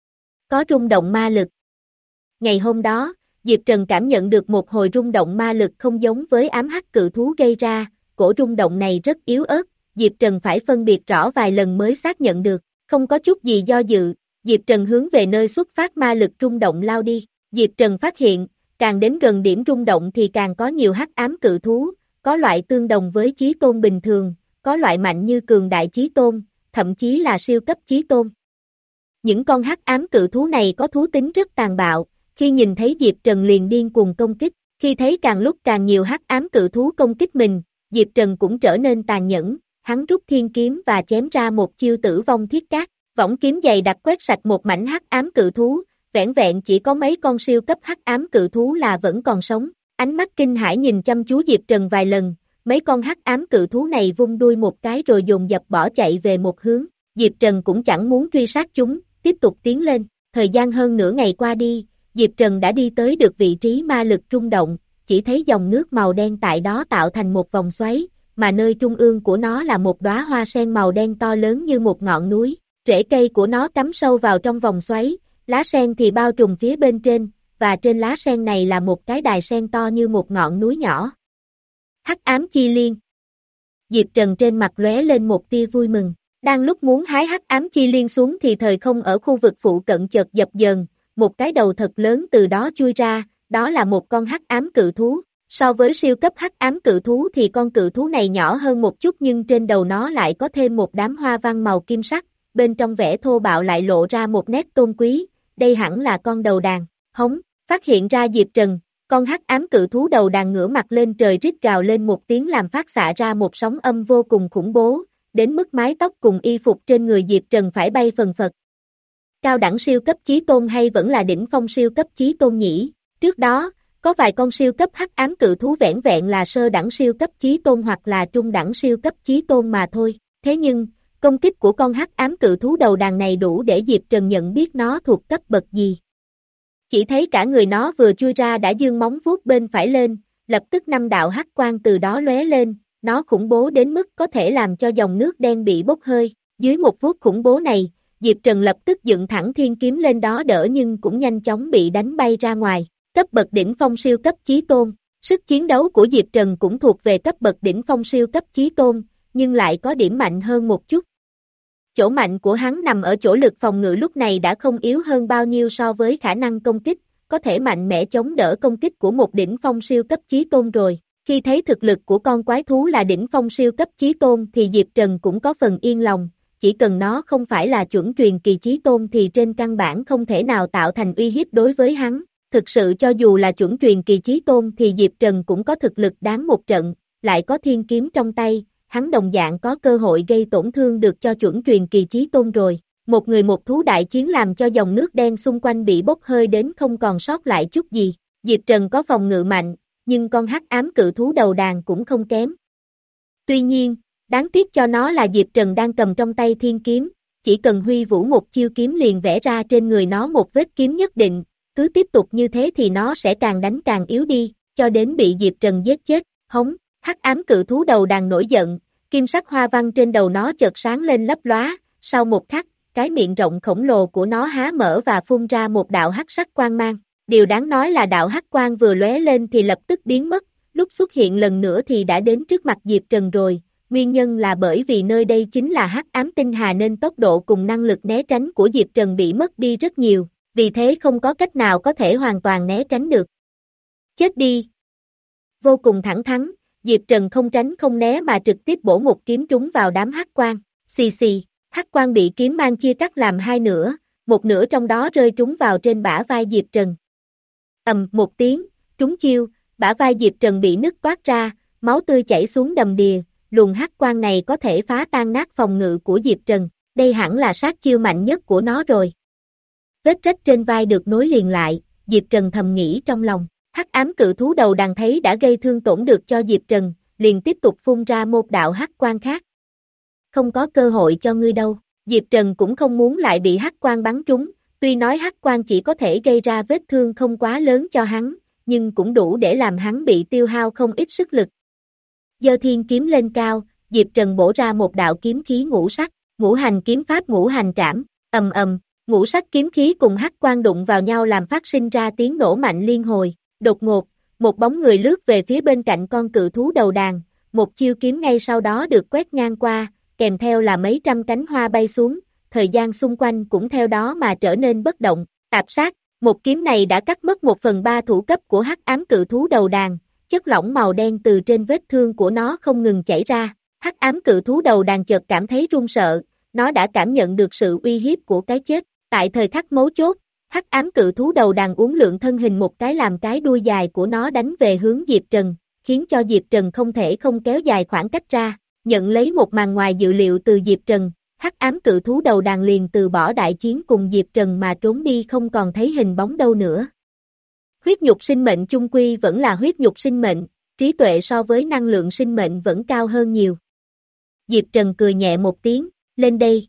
có rung động ma lực. Ngày hôm đó, Diệp Trần cảm nhận được một hồi rung động ma lực không giống với ám hắc cự thú gây ra, cổ rung động này rất yếu ớt, Diệp Trần phải phân biệt rõ vài lần mới xác nhận được, không có chút gì do dự, Diệp Trần hướng về nơi xuất phát ma lực rung động lao đi. Diệp Trần phát hiện, càng đến gần điểm rung động thì càng có nhiều hắc ám cự thú, có loại tương đồng với chí tôn bình thường, có loại mạnh như cường đại chí tôn, thậm chí là siêu cấp chí tôn. Những con hắc ám cự thú này có thú tính rất tàn bạo, khi nhìn thấy Diệp Trần liền điên cuồng công kích, khi thấy càng lúc càng nhiều hắc ám cự thú công kích mình, Diệp Trần cũng trở nên tàn nhẫn, hắn rút thiên kiếm và chém ra một chiêu tử vong thiết cát, võng kiếm dày đặc quét sạch một mảnh hắc ám cự thú, vẻn vẹn chỉ có mấy con siêu cấp hắc ám cự thú là vẫn còn sống. Ánh mắt kinh hãi nhìn chăm chú Diệp Trần vài lần, mấy con hắc ám cự thú này vung đuôi một cái rồi dồn dập bỏ chạy về một hướng, Diệp Trần cũng chẳng muốn truy sát chúng, tiếp tục tiến lên. Thời gian hơn nửa ngày qua đi, Diệp Trần đã đi tới được vị trí ma lực rung động, chỉ thấy dòng nước màu đen tại đó tạo thành một vòng xoáy, mà nơi trung ương của nó là một đóa hoa sen màu đen to lớn như một ngọn núi, rễ cây của nó cắm sâu vào trong vòng xoáy, lá sen thì bao trùm phía bên trên, và trên lá sen này là một cái đài sen to như một ngọn núi nhỏ. Hắc ám chi liên. Diệp Trần trên mặt lóe lên một tia vui mừng, đang lúc muốn hái hắc ám chi liên xuống thì thời không ở khu vực phụ cận chợt dập dờn, một cái đầu thật lớn từ đó chui ra, đó là một con hắc ám cự thú. So với siêu cấp hắc ám cự thú thì con cự thú này nhỏ hơn một chút nhưng trên đầu nó lại có thêm một đám hoa văn màu kim sắc, bên trong vẻ thô bạo lại lộ ra một nét tôn quý, đây hẳn là con đầu đàn. Hống, phát hiện ra Diệp Trần, con hắc ám cự thú đầu đàn ngửa mặt lên trời rít gào lên một tiếng làm phát xạ ra một sóng âm vô cùng khủng bố, đến mức mái tóc cùng y phục trên người Diệp Trần phải bay phần phật. Cao đẳng siêu cấp chí tôn hay vẫn là đỉnh phong siêu cấp chí tôn nhỉ? Trước đó, có vài con siêu cấp hắc ám cự thú vẻn vẹn là sơ đẳng siêu cấp chí tôn hoặc là trung đẳng siêu cấp chí tôn mà thôi, thế nhưng, công kích của con hắc ám cự thú đầu đàn này đủ để Diệp Trần nhận biết nó thuộc cấp bậc gì. Chỉ thấy cả người nó vừa chui ra đã giương móng vuốt bên phải lên, lập tức năm đạo hắc quang từ đó lóe lên, nó khủng bố đến mức có thể làm cho dòng nước đen bị bốc hơi, dưới một vuốt khủng bố này, Diệp Trần lập tức dựng thẳng thiên kiếm lên đó đỡ nhưng cũng nhanh chóng bị đánh bay ra ngoài, cấp bậc đỉnh phong siêu cấp chí tôn, sức chiến đấu của Diệp Trần cũng thuộc về cấp bậc đỉnh phong siêu cấp chí tôn, nhưng lại có điểm mạnh hơn một chút. Chỗ mạnh của hắn nằm ở chỗ lực phòng ngự lúc này đã không yếu hơn bao nhiêu so với khả năng công kích, có thể mạnh mẽ chống đỡ công kích của một đỉnh phong siêu cấp chí tôn rồi. Khi thấy thực lực của con quái thú là đỉnh phong siêu cấp chí tôn thì Diệp Trần cũng có phần yên lòng, chỉ cần nó không phải là chuẩn truyền kỳ chí tôn thì trên căn bản không thể nào tạo thành uy hiếp đối với hắn. Thực sự cho dù là chuẩn truyền kỳ chí tôn thì Diệp Trần cũng có thực lực đáng một trận, lại có thiên kiếm trong tay, hắn đồng dạng có cơ hội gây tổn thương được cho chuẩn truyền kỳ chí tôn rồi. Một người một thú đại chiến làm cho dòng nước đen xung quanh bị bốc hơi đến không còn sót lại chút gì. Diệp Trần có phòng ngự mạnh, nhưng con hắc ám cự thú đầu đàn cũng không kém. Tuy nhiên, đáng tiếc cho nó là Diệp Trần đang cầm trong tay thiên kiếm, chỉ cần huy vũ một chiêu kiếm liền vẽ ra trên người nó một vết kiếm nhất định, cứ tiếp tục như thế thì nó sẽ càng đánh càng yếu đi, cho đến bị Diệp Trần giết chết, hống, hắc ám cự thú đầu đàn nổi giận, kim sắc hoa văn trên đầu nó chợt sáng lên lấp lóa, sau một khắc, cái miệng rộng khổng lồ của nó há mở và phun ra một đạo hắc sắc quang mang. Điều đáng nói là đạo hắc quang vừa lóe lên thì lập tức biến mất, lúc xuất hiện lần nữa thì đã đến trước mặt Diệp Trần rồi, nguyên nhân là bởi vì nơi đây chính là hắc ám tinh hà nên tốc độ cùng năng lực né tránh của Diệp Trần bị mất đi rất nhiều, vì thế không có cách nào có thể hoàn toàn né tránh được. Chết đi! Vô cùng thẳng thắn, Diệp Trần không tránh không né mà trực tiếp bổ một kiếm trúng vào đám hắc quang, xì xì, hắc quang bị kiếm mang chia cắt làm hai nửa, một nửa trong đó rơi trúng vào trên bả vai Diệp Trần. Ầm một tiếng, trúng chiêu, bả vai Diệp Trần bị nứt toát ra, máu tươi chảy xuống đầm đìa, luồng hắc quang này có thể phá tan nát phòng ngự của Diệp Trần, đây hẳn là sát chiêu mạnh nhất của nó rồi. Vết rách trên vai được nối liền lại, Diệp Trần thầm nghĩ trong lòng, hắc ám cự thú đầu đàn thấy đã gây thương tổn được cho Diệp Trần, liền tiếp tục phun ra một đạo hắc quang khác. Không có cơ hội cho ngươi đâu, Diệp Trần cũng không muốn lại bị hắc quang bắn trúng, tuy nói hắc quang chỉ có thể gây ra vết thương không quá lớn cho hắn, nhưng cũng đủ để làm hắn bị tiêu hao không ít sức lực. Giơ thiên kiếm lên cao, Diệp Trần bổ ra một đạo kiếm khí ngũ sắc, ngũ hành kiếm pháp ngũ hành trảm, ầm ầm, ngũ sắc kiếm khí cùng hắc quang đụng vào nhau làm phát sinh ra tiếng nổ mạnh liên hồi, đột ngột, một bóng người lướt về phía bên cạnh con cự thú đầu đàn, một chiêu kiếm ngay sau đó được quét ngang qua, kèm theo là mấy trăm cánh hoa bay xuống, thời gian xung quanh cũng theo đó mà trở nên bất động, tạp sát, một kiếm này đã cắt mất một phần ba thủ cấp của hắc ám cự thú đầu đàn, chất lỏng màu đen từ trên vết thương của nó không ngừng chảy ra, hắc ám cự thú đầu đàn chợt cảm thấy run sợ, nó đã cảm nhận được sự uy hiếp của cái chết, tại thời khắc mấu chốt, hắc ám cự thú đầu đàn uốn lượn thân hình một cái làm cái đuôi dài của nó đánh về hướng Diệp Trần, khiến cho Diệp Trần không thể không kéo dài khoảng cách ra, nhận lấy một màn ngoài dự liệu từ Diệp Trần, hắc ám cự thú đầu đàn liền từ bỏ đại chiến cùng Diệp Trần mà trốn đi không còn thấy hình bóng đâu nữa. Huyết nhục sinh mệnh chung quy vẫn là huyết nhục sinh mệnh, trí tuệ so với năng lượng sinh mệnh vẫn cao hơn nhiều. Diệp Trần cười nhẹ một tiếng, lên đây.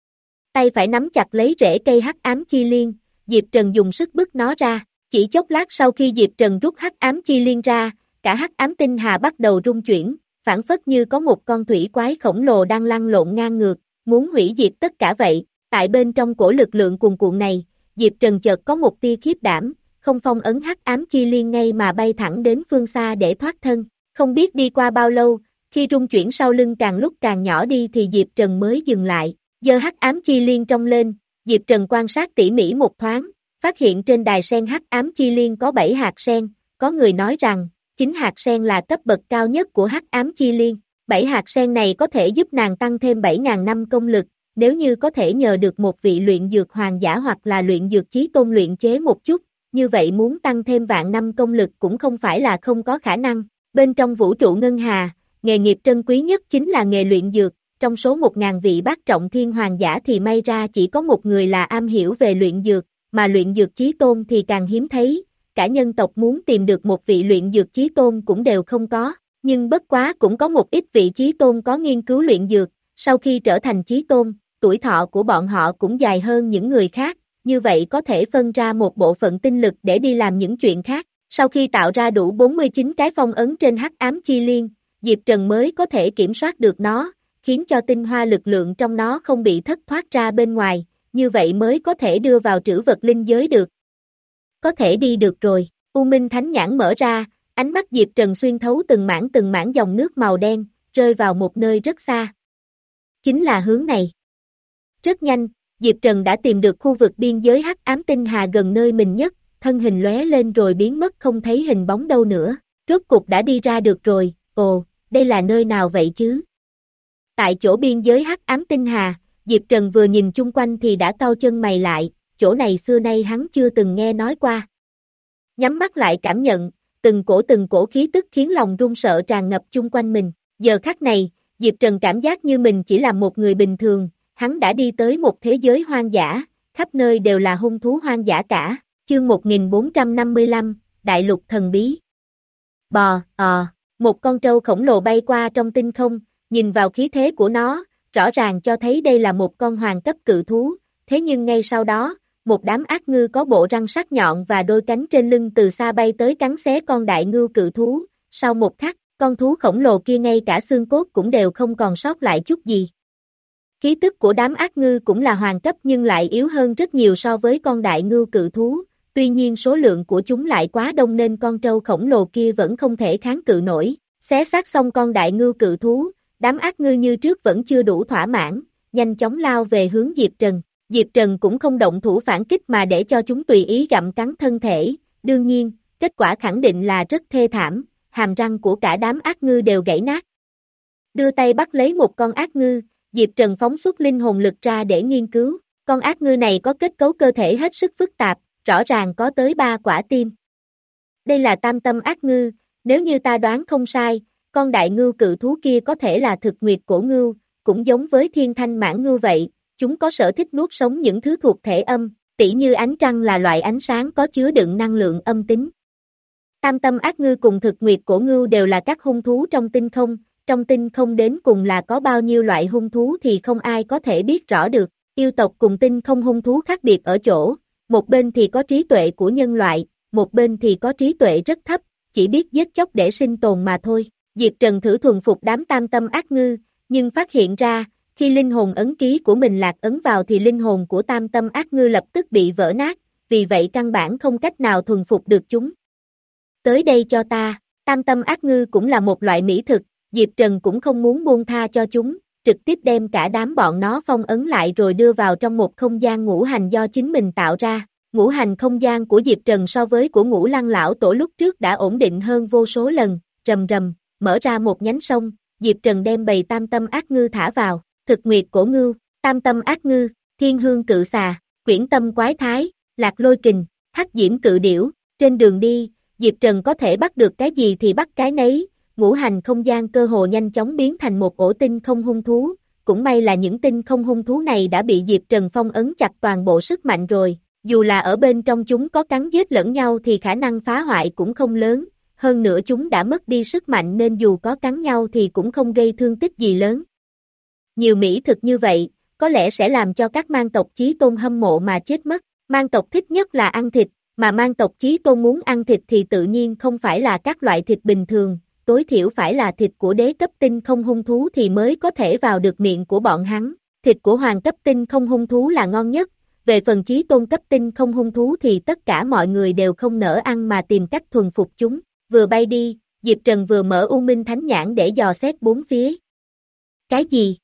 Tay phải nắm chặt lấy rễ cây hắc ám chi liên, Diệp Trần dùng sức bứt nó ra, chỉ chốc lát sau khi Diệp Trần rút hắc ám chi liên ra, cả hắc ám tinh hà bắt đầu rung chuyển, phản phất như có một con thủy quái khổng lồ đang lăn lộn ngang ngược, muốn hủy diệt tất cả vậy, tại bên trong cổ lực lượng cuồn cuộn này, Diệp Trần chợt có một tia khiếp đảm, không phong ấn hắc ám chi liên ngay mà bay thẳng đến phương xa để thoát thân, không biết đi qua bao lâu, khi rung chuyển sau lưng càng lúc càng nhỏ đi thì Diệp Trần mới dừng lại, giơ hắc ám chi liên trong lên, Diệp Trần quan sát tỉ mỉ một thoáng, phát hiện trên đài sen hắc ám chi liên có bảy hạt sen, có người nói rằng, chín hạt sen là cấp bậc cao nhất của hắc ám chi liên, bảy hạt sen này có thể giúp nàng tăng thêm bảy nghìn năm công lực, nếu như có thể nhờ được một vị luyện dược hoàng giả hoặc là luyện dược chí tôn luyện chế một chút, như vậy muốn tăng thêm vạn năm công lực cũng không phải là không có khả năng, bên trong vũ trụ ngân hà, nghề nghiệp trân quý nhất chính là nghề luyện dược, trong số một nghìn vị bát trọng thiên hoàng giả thì may ra chỉ có một người là am hiểu về luyện dược, mà luyện dược chí tôn thì càng hiếm thấy, cả nhân tộc muốn tìm được một vị luyện dược chí tôn cũng đều không có, nhưng bất quá cũng có một ít vị chí tôn có nghiên cứu luyện dược, sau khi trở thành chí tôn, tuổi thọ của bọn họ cũng dài hơn những người khác, như vậy có thể phân ra một bộ phận tinh lực để đi làm những chuyện khác, sau khi tạo ra đủ bốn mươi chín cái phong ấn trên hắc ám chi liên, Diệp Trần mới có thể kiểm soát được nó, khiến cho tinh hoa lực lượng trong nó không bị thất thoát ra bên ngoài, như vậy mới có thể đưa vào trữ vật linh giới được. Có thể đi được rồi, U Minh Thánh Nhãn mở ra, ánh mắt Diệp Trần xuyên thấu từng mảng từng mảng dòng nước màu đen, rơi vào một nơi rất xa. Chính là hướng này. Rất nhanh, Diệp Trần đã tìm được khu vực biên giới hắc ám tinh hà gần nơi mình nhất, thân hình lóe lên rồi biến mất không thấy hình bóng đâu nữa, rốt cục đã đi ra được rồi, ồ, đây là nơi nào vậy chứ? Tại chỗ biên giới hắc ám tinh hà, Diệp Trần vừa nhìn chung quanh thì đã cau chân mày lại, chỗ này xưa nay hắn chưa từng nghe nói qua. Nhắm mắt lại cảm nhận, từng cổ từng cổ khí tức khiến lòng run sợ tràn ngập chung quanh mình, giờ khắc này, Diệp Trần cảm giác như mình chỉ là một người bình thường, hắn đã đi tới một thế giới hoang dã, khắp nơi đều là hung thú hoang dã cả, chương một nghìn bốn trăm năm mươi lăm, Đại lục thần bí. Bò, ờ, một con trâu khổng lồ bay qua trong tinh không, nhìn vào khí thế của nó, rõ ràng cho thấy đây là một con hoàng cấp cự thú, thế nhưng ngay sau đó, một đám ác ngư có bộ răng sắc nhọn và đôi cánh trên lưng từ xa bay tới cắn xé con đại ngưu cự thú, sau một khắc, con thú khổng lồ kia ngay cả xương cốt cũng đều không còn sót lại chút gì. Khí tức của đám ác ngư cũng là hoàng cấp nhưng lại yếu hơn rất nhiều so với con đại ngưu cự thú, tuy nhiên số lượng của chúng lại quá đông nên con trâu khổng lồ kia vẫn không thể kháng cự nổi. Xé xác xong con đại ngưu cự thú, đám ác ngư như trước vẫn chưa đủ thỏa mãn, nhanh chóng lao về hướng Diệp Trần. Diệp Trần cũng không động thủ phản kích mà để cho chúng tùy ý gặm cắn thân thể, đương nhiên, kết quả khẳng định là rất thê thảm, hàm răng của cả đám ác ngư đều gãy nát. Đưa tay bắt lấy một con ác ngư, Diệp Trần phóng xuất linh hồn lực ra để nghiên cứu, con ác ngư này có kết cấu cơ thể hết sức phức tạp, rõ ràng có tới ba quả tim. Đây là tam tâm ác ngư, nếu như ta đoán không sai, con đại ngưu cự thú kia có thể là thực nguyệt cổ ngưu, cũng giống với thiên thanh mãn ngưu vậy, chúng có sở thích nuốt sống những thứ thuộc thể âm, tỉ như ánh trăng là loại ánh sáng có chứa đựng năng lượng âm tính. Tam tâm ác ngư cùng thực nguyệt cổ ngưu đều là các hung thú trong tinh không, trong tinh không đến cùng là có bao nhiêu loại hung thú thì không ai có thể biết rõ được, yêu tộc cùng tinh không hung thú khác biệt ở chỗ, một bên thì có trí tuệ của nhân loại, một bên thì có trí tuệ rất thấp, chỉ biết giết chóc để sinh tồn mà thôi. Diệp Trần thử thuần phục đám tam tâm ác ngư, nhưng phát hiện ra, khi linh hồn ấn ký của mình lạc ấn vào thì linh hồn của tam tâm ác ngư lập tức bị vỡ nát, vì vậy căn bản không cách nào thuần phục được chúng. Tới đây cho ta, tam tâm ác ngư cũng là một loại mỹ thực, Diệp Trần cũng không muốn buông tha cho chúng, trực tiếp đem cả đám bọn nó phong ấn lại rồi đưa vào trong một không gian ngũ hành do chính mình tạo ra. Ngũ hành không gian của Diệp Trần so với của Ngũ Lăng lão tổ lúc trước đã ổn định hơn vô số lần, rầm rầm, mở ra một nhánh sông, Diệp Trần đem bầy tam tâm ác ngư thả vào, thực nguyệt cổ ngưu, tam tâm ác ngư, thiên hương cự xà, quyển tâm quái thái, lạc lôi kình, hắc diễm cự điểu, trên đường đi, Diệp Trần có thể bắt được cái gì thì bắt cái nấy, ngũ hành không gian cơ hồ nhanh chóng biến thành một ổ tinh không hung thú, cũng may là những tinh không hung thú này đã bị Diệp Trần phong ấn chặt toàn bộ sức mạnh rồi. Dù là ở bên trong chúng có cắn giết lẫn nhau thì khả năng phá hoại cũng không lớn, hơn nữa chúng đã mất đi sức mạnh nên dù có cắn nhau thì cũng không gây thương tích gì lớn. Nhiều mỹ thực như vậy, có lẽ sẽ làm cho các mang tộc Chí Tôn hâm mộ mà chết mất. Mang tộc thích nhất là ăn thịt, mà mang tộc Chí Tôn muốn ăn thịt thì tự nhiên không phải là các loại thịt bình thường, tối thiểu phải là thịt của đế cấp tinh không hung thú thì mới có thể vào được miệng của bọn hắn. Thịt của hoàng cấp tinh không hung thú là ngon nhất. Về phần Chí Tôn cấp tinh không hung thú thì tất cả mọi người đều không nỡ ăn mà tìm cách thuần phục chúng. Vừa bay đi, Diệp Trần vừa mở U Minh Thánh Nhãn để dò xét bốn phía. Cái gì?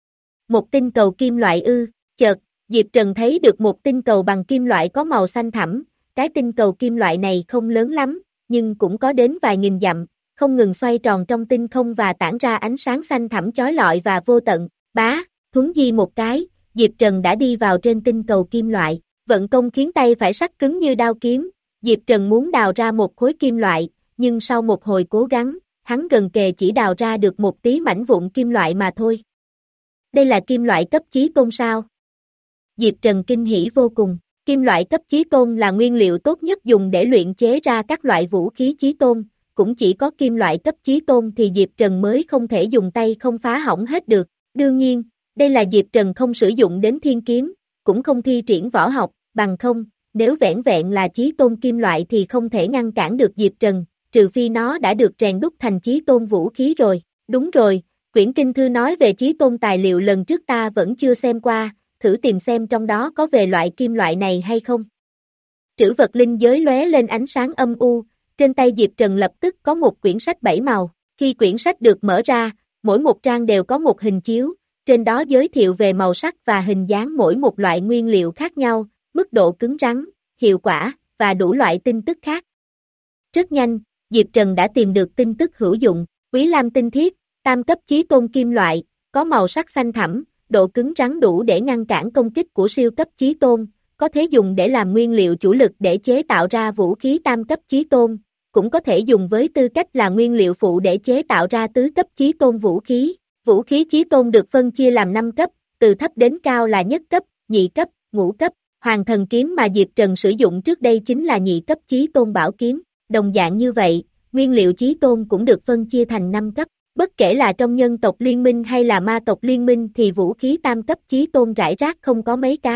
Một tinh cầu kim loại ư? Chợt, Diệp Trần thấy được một tinh cầu bằng kim loại có màu xanh thẳm. Cái tinh cầu kim loại này không lớn lắm, nhưng cũng có đến vài nghìn dặm, không ngừng xoay tròn trong tinh không và tản ra ánh sáng xanh thẳm chói lọi và vô tận. Bá, thuấn di một cái. Diệp Trần đã đi vào trên tinh cầu kim loại, vận công khiến tay phải sắc cứng như đao kiếm, Diệp Trần muốn đào ra một khối kim loại, nhưng sau một hồi cố gắng, hắn gần kề chỉ đào ra được một tí mảnh vụn kim loại mà thôi. Đây là kim loại cấp Chí Tôn sao? Diệp Trần kinh hỉ vô cùng, kim loại cấp Chí Tôn là nguyên liệu tốt nhất dùng để luyện chế ra các loại vũ khí Chí Tôn, cũng chỉ có kim loại cấp Chí Tôn thì Diệp Trần mới không thể dùng tay không phá hỏng hết được, đương nhiên. Đây là Diệp Trần không sử dụng đến thiên kiếm, cũng không thi triển võ học, bằng không, nếu vẻn vẹn là Chí Tôn kim loại thì không thể ngăn cản được Diệp Trần, trừ phi nó đã được rèn đúc thành Chí Tôn vũ khí rồi. Đúng rồi, quyển kinh thư nói về Chí Tôn tài liệu lần trước ta vẫn chưa xem qua, thử tìm xem trong đó có về loại kim loại này hay không. Trữ vật linh giới lóe lên ánh sáng âm u, trên tay Diệp Trần lập tức có một quyển sách bảy màu, khi quyển sách được mở ra, mỗi một trang đều có một hình chiếu. Trên đó giới thiệu về màu sắc và hình dáng mỗi một loại nguyên liệu khác nhau, mức độ cứng rắn, hiệu quả, và đủ loại tin tức khác. Rất nhanh, Diệp Trần đã tìm được tin tức hữu dụng, Quý Lam tinh thiết, tam cấp Chí Tôn kim loại, có màu sắc xanh thẳm, độ cứng rắn đủ để ngăn cản công kích của siêu cấp Chí Tôn, có thể dùng để làm nguyên liệu chủ lực để chế tạo ra vũ khí tam cấp Chí Tôn, cũng có thể dùng với tư cách là nguyên liệu phụ để chế tạo ra tứ cấp Chí Tôn vũ khí. Vũ khí Chí Tôn được phân chia làm năm cấp, từ thấp đến cao là nhất cấp, nhị cấp, ngũ cấp. Hoàng thần kiếm mà Diệp Trần sử dụng trước đây chính là nhị cấp Chí Tôn bảo kiếm. Đồng dạng như vậy, nguyên liệu Chí Tôn cũng được phân chia thành năm cấp. Bất kể là trong nhân tộc liên minh hay là ma tộc liên minh thì vũ khí tam cấp Chí Tôn rải rác không có mấy cái,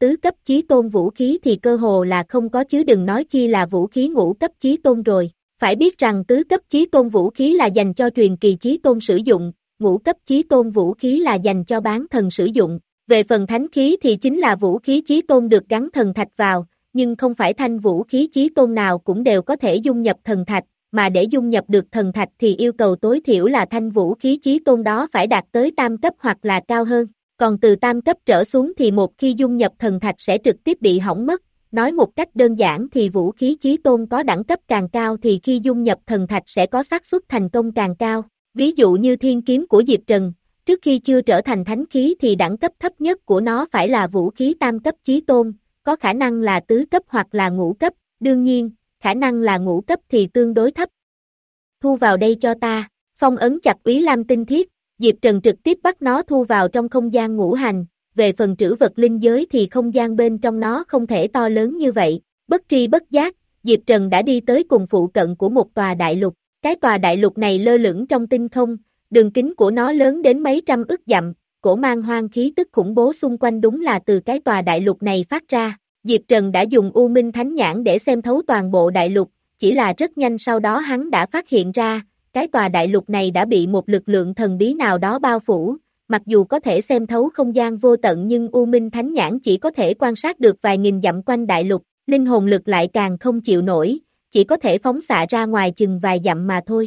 tứ cấp chí tôn vũ khí thì cơ hồ là không có chứ đừng nói chi là vũ khí ngũ cấp chí tôn rồi. Phải biết rằng tứ cấp chí tôn vũ khí là dành cho truyền kỳ chí tôn sử dụng, ngũ cấp chí tôn vũ khí là dành cho bán thần sử dụng. Về phần thánh khí thì chính là vũ khí chí tôn được gắn thần thạch vào, nhưng không phải thanh vũ khí chí tôn nào cũng đều có thể dung nhập thần thạch, mà để dung nhập được thần thạch thì yêu cầu tối thiểu là thanh vũ khí chí tôn đó phải đạt tới tam cấp hoặc là cao hơn. Còn từ tam cấp trở xuống thì một khi dung nhập thần thạch sẽ trực tiếp bị hỏng mất. Nói một cách đơn giản thì vũ khí chí tôn có đẳng cấp càng cao thì khi dung nhập thần thạch sẽ có xác suất thành công càng cao. Ví dụ như thiên kiếm của Diệp Trần, trước khi chưa trở thành thánh khí thì đẳng cấp thấp nhất của nó phải là vũ khí tam cấp chí tôn, có khả năng là tứ cấp hoặc là ngũ cấp, đương nhiên, khả năng là ngũ cấp thì tương đối thấp. Thu vào đây cho ta, phong ấn chặt Úy Lam tinh thiết, Diệp Trần trực tiếp bắt nó thu vào trong không gian ngũ hành, về phần trữ vật linh giới thì không gian bên trong nó không thể to lớn như vậy, bất tri bất giác, Diệp Trần đã đi tới cùng phụ cận của một tòa đại lục, cái tòa đại lục này lơ lửng trong tinh không, đường kính của nó lớn đến mấy trăm ức dặm, cổ mang hoang khí tức khủng bố xung quanh đúng là từ cái tòa đại lục này phát ra. Diệp Trần đã dùng U Minh Thánh Nhãn để xem thấu toàn bộ đại lục, chỉ là rất nhanh sau đó hắn đã phát hiện ra, cái tòa đại lục này đã bị một lực lượng thần bí nào đó bao phủ, mặc dù có thể xem thấu không gian vô tận nhưng U Minh Thánh Nhãn chỉ có thể quan sát được vài nghìn dặm quanh đại lục, linh hồn lực lại càng không chịu nổi, chỉ có thể phóng xạ ra ngoài chừng vài dặm mà thôi.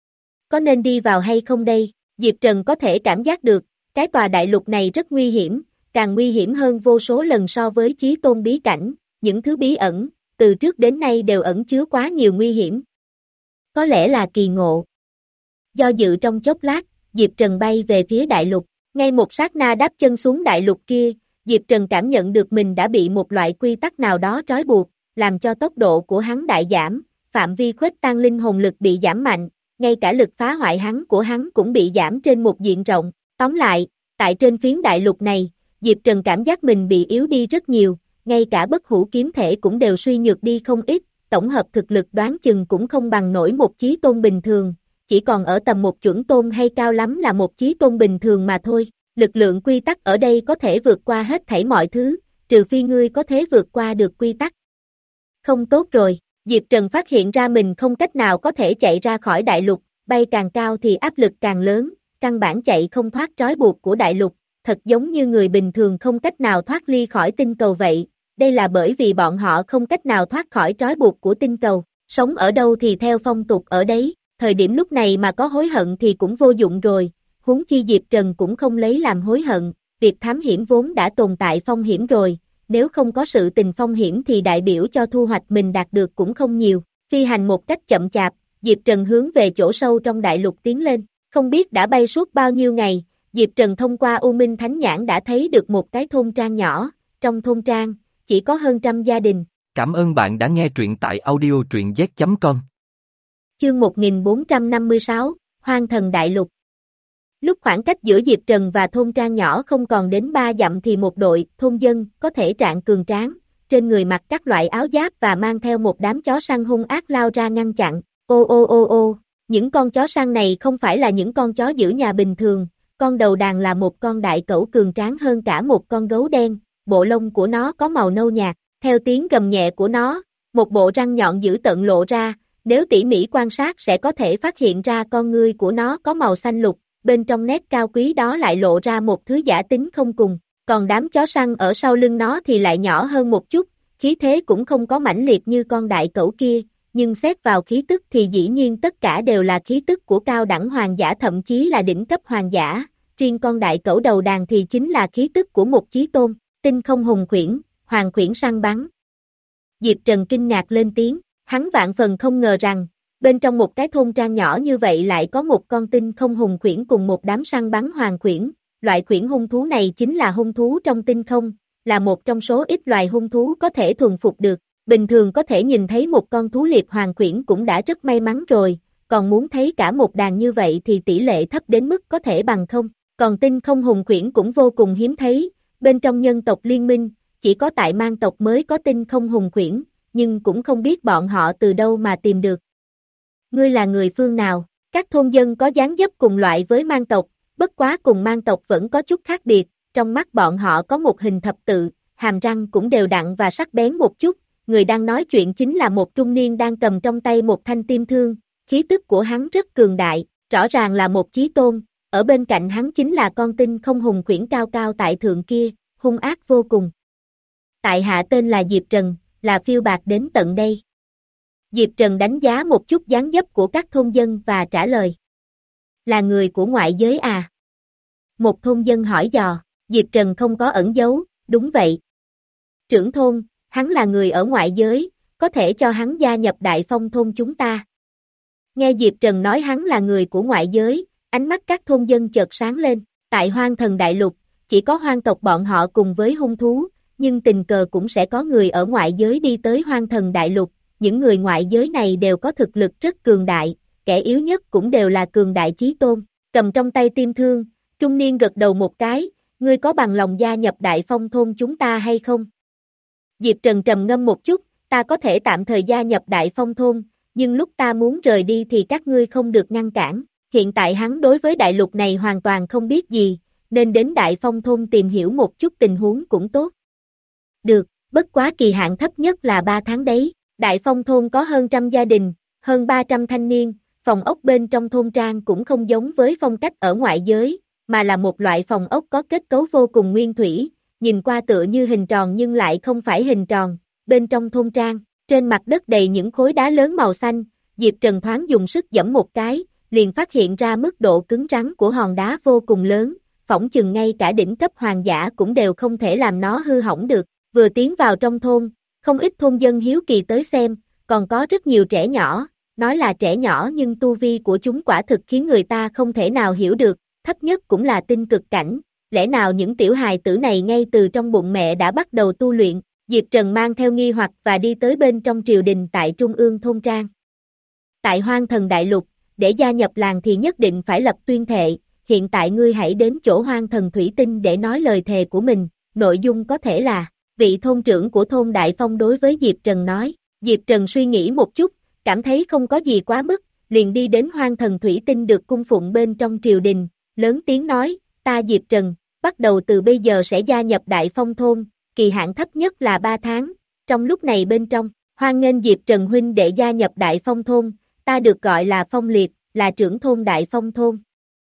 Có nên đi vào hay không đây? Diệp Trần có thể cảm giác được, cái tòa đại lục này rất nguy hiểm, càng nguy hiểm hơn vô số lần so với chí tôn bí cảnh, những thứ bí ẩn, từ trước đến nay đều ẩn chứa quá nhiều nguy hiểm. Có lẽ là kỳ ngộ. Do dự trong chốc lát, Diệp Trần bay về phía đại lục, ngay một sát na đáp chân xuống đại lục kia, Diệp Trần cảm nhận được mình đã bị một loại quy tắc nào đó trói buộc, làm cho tốc độ của hắn đại giảm, phạm vi khuếch tán linh hồn lực bị giảm mạnh, ngay cả lực phá hoại hắn của hắn cũng bị giảm trên một diện rộng. Tóm lại, tại trên phiến đại lục này, Diệp Trần cảm giác mình bị yếu đi rất nhiều, ngay cả bất hủ kiếm thể cũng đều suy nhược đi không ít, tổng hợp thực lực đoán chừng cũng không bằng nổi một chí tôn bình thường, chỉ còn ở tầm một chuẩn tôn hay cao lắm là một chí tôn bình thường mà thôi. Lực lượng quy tắc ở đây có thể vượt qua hết thảy mọi thứ, trừ phi ngươi có thể vượt qua được quy tắc. Không tốt rồi, Diệp Trần phát hiện ra mình không cách nào có thể chạy ra khỏi đại lục, bay càng cao thì áp lực càng lớn, căn bản chạy không thoát trói buộc của đại lục, thật giống như người bình thường không cách nào thoát ly khỏi tinh cầu vậy, đây là bởi vì bọn họ không cách nào thoát khỏi trói buộc của tinh cầu, sống ở đâu thì theo phong tục ở đấy, thời điểm lúc này mà có hối hận thì cũng vô dụng rồi, huống chi Diệp Trần cũng không lấy làm hối hận, việc thám hiểm vốn đã tồn tại phong hiểm rồi, nếu không có sự tình phong hiểm thì đại biểu cho thu hoạch mình đạt được cũng không nhiều, phi hành một cách chậm chạp, Diệp Trần hướng về chỗ sâu trong đại lục tiến lên, không biết đã bay suốt bao nhiêu ngày, Diệp Trần thông qua U Minh Thánh Nhãn đã thấy được một cái thôn trang nhỏ, trong thôn trang, chỉ có hơn trăm gia đình. Cảm ơn bạn đã nghe truyện tại audio truyện z chấm com. Chương một nghìn bốn trăm năm mươi sáu, Hoang Thần Đại Lục. Lúc khoảng cách giữa Diệp Trần và thôn trang nhỏ không còn đến ba dặm thì một đội thôn dân có thể trạng cường tráng, trên người mặc các loại áo giáp và mang theo một đám chó săn hung ác lao ra ngăn chặn. Ô ô ô ô, những con chó săn này không phải là những con chó giữ nhà bình thường, con đầu đàn là một con đại cẩu cường tráng hơn cả một con gấu đen, bộ lông của nó có màu nâu nhạt, theo tiếng gầm nhẹ của nó, một bộ răng nhọn dữ tợn lộ ra, nếu tỉ mỉ quan sát sẽ có thể phát hiện ra con ngươi của nó có màu xanh lục, bên trong nét cao quý đó lại lộ ra một thứ giả tính không cùng, còn đám chó săn ở sau lưng nó thì lại nhỏ hơn một chút, khí thế cũng không có mãnh liệt như con đại cẩu kia, nhưng xét vào khí tức thì dĩ nhiên tất cả đều là khí tức của cao đẳng hoàng giả thậm chí là đỉnh cấp hoàng giả, riêng con đại cẩu đầu đàn thì chính là khí tức của một chí tôn, tinh không hùng khuyển, hoàng khuyển săn bắn. Diệp Trần kinh ngạc lên tiếng, hắn vạn phần không ngờ rằng, bên trong một cái thôn trang nhỏ như vậy lại có một con tinh không hùng khuyển cùng một đám săn bắn hoàng khuyển, loại khuyển hung thú này chính là hung thú trong tinh không, là một trong số ít loài hung thú có thể thuần phục được, bình thường có thể nhìn thấy một con thú liệp hoàng khuyển cũng đã rất may mắn rồi, còn muốn thấy cả một đàn như vậy thì tỷ lệ thấp đến mức có thể bằng không, còn tinh không hùng khuyển cũng vô cùng hiếm thấy, bên trong nhân tộc liên minh, chỉ có tại mang tộc mới có tinh không hùng khuyển, nhưng cũng không biết bọn họ từ đâu mà tìm được. Ngươi là người phương nào? Các thôn dân có dáng dấp cùng loại với mang tộc, bất quá cùng mang tộc vẫn có chút khác biệt, trong mắt bọn họ có một hình thập tự, hàm răng cũng đều đặn và sắc bén một chút, người đang nói chuyện chính là một trung niên đang cầm trong tay một thanh tim thương, khí tức của hắn rất cường đại, rõ ràng là một chí tôn, ở bên cạnh hắn chính là con tinh không hùng khuyển cao cao tại thượng kia, hung ác vô cùng. Tại hạ tên là Diệp Trần, là phiêu bạt đến tận đây. Diệp Trần đánh giá một chút dáng dấp của các thôn dân và trả lời. Là người của ngoại giới à? Một thôn dân hỏi dò, Diệp Trần không có ẩn giấu, đúng vậy. Trưởng thôn, hắn là người ở ngoại giới, có thể cho hắn gia nhập Đại Phong thôn chúng ta. Nghe Diệp Trần nói hắn là người của ngoại giới, ánh mắt các thôn dân chợt sáng lên, tại Hoang Thần Đại Lục, chỉ có hoang tộc bọn họ cùng với hung thú, nhưng tình cờ cũng sẽ có người ở ngoại giới đi tới Hoang Thần Đại Lục, những người ngoại giới này đều có thực lực rất cường đại, kẻ yếu nhất cũng đều là cường đại chí tôn, cầm trong tay tim thương, trung niên gật đầu một cái, ngươi có bằng lòng gia nhập Đại Phong thôn chúng ta hay không? Diệp Trần trầm ngâm một chút, ta có thể tạm thời gia nhập Đại Phong thôn, nhưng lúc ta muốn rời đi thì các ngươi không được ngăn cản, hiện tại hắn đối với đại lục này hoàn toàn không biết gì, nên đến Đại Phong thôn tìm hiểu một chút tình huống cũng tốt. Được, bất quá kỳ hạn thấp nhất là ba tháng đấy, Đại Phong thôn có hơn trăm gia đình, hơn ba trăm thanh niên, phòng ốc bên trong thôn trang cũng không giống với phong cách ở ngoại giới, mà là một loại phòng ốc có kết cấu vô cùng nguyên thủy, nhìn qua tựa như hình tròn nhưng lại không phải hình tròn, bên trong thôn trang, trên mặt đất đầy những khối đá lớn màu xanh, Diệp Trần thoáng dùng sức giẫm một cái, liền phát hiện ra mức độ cứng rắn của hòn đá vô cùng lớn, phỏng chừng ngay cả đỉnh cấp hoàng giả cũng đều không thể làm nó hư hỏng được, vừa tiến vào trong thôn, không ít thôn dân hiếu kỳ tới xem, còn có rất nhiều trẻ nhỏ, nói là trẻ nhỏ nhưng tu vi của chúng quả thực khiến người ta không thể nào hiểu được, thấp nhất cũng là tinh cực cảnh, lẽ nào những tiểu hài tử này ngay từ trong bụng mẹ đã bắt đầu tu luyện, Diệp Trần mang theo nghi hoặc và đi tới bên trong triều đình tại Trung ương thôn trang. Tại Hoang Thần Đại Lục, để gia nhập làng thì nhất định phải lập tuyên thệ, hiện tại ngươi hãy đến chỗ Hoang Thần Thủy Tinh để nói lời thề của mình, nội dung có thể là, vị thôn trưởng của thôn Đại Phong đối với Diệp Trần nói, Diệp Trần suy nghĩ một chút, cảm thấy không có gì quá mức, liền đi đến Hoang Thần Thủy Tinh được cung phụng bên trong triều đình, lớn tiếng nói, ta Diệp Trần, bắt đầu từ bây giờ sẽ gia nhập Đại Phong thôn, kỳ hạn thấp nhất là ba tháng, trong lúc này bên trong, hoan nghênh Diệp Trần huynh để gia nhập Đại Phong thôn, ta được gọi là Phong Liệt, là trưởng thôn Đại Phong thôn.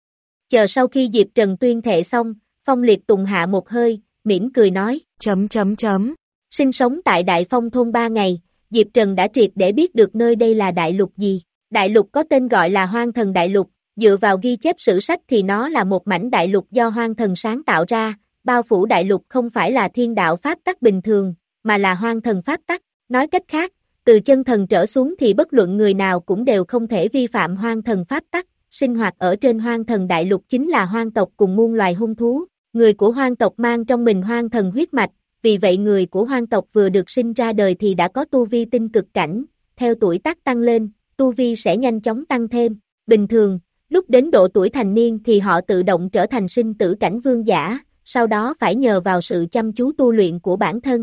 Chờ sau khi Diệp Trần tuyên thệ xong, Phong Liệt tùng hạ một hơi, mỉm cười nói, chấm chấm chấm, sinh sống tại Đại Phong thôn ba ngày, Diệp Trần đã triệt để biết được nơi đây là đại lục gì, đại lục có tên gọi là Hoang Thần Đại Lục, dựa vào ghi chép sử sách thì nó là một mảnh đại lục do Hoang Thần sáng tạo ra, bao phủ đại lục không phải là thiên đạo pháp tắc bình thường, mà là Hoang Thần pháp tắc, nói cách khác, từ chân thần trở xuống thì bất luận người nào cũng đều không thể vi phạm Hoang Thần pháp tắc, sinh hoạt ở trên Hoang Thần Đại Lục chính là hoang tộc cùng muôn loài hung thú, người của hoang tộc mang trong mình Hoang Thần huyết mạch, vì vậy người của hoang tộc vừa được sinh ra đời thì đã có tu vi tinh cực cảnh, theo tuổi tác tăng lên, tu vi sẽ nhanh chóng tăng thêm, bình thường, lúc đến độ tuổi thành niên thì họ tự động trở thành sinh tử cảnh vương giả, sau đó phải nhờ vào sự chăm chú tu luyện của bản thân.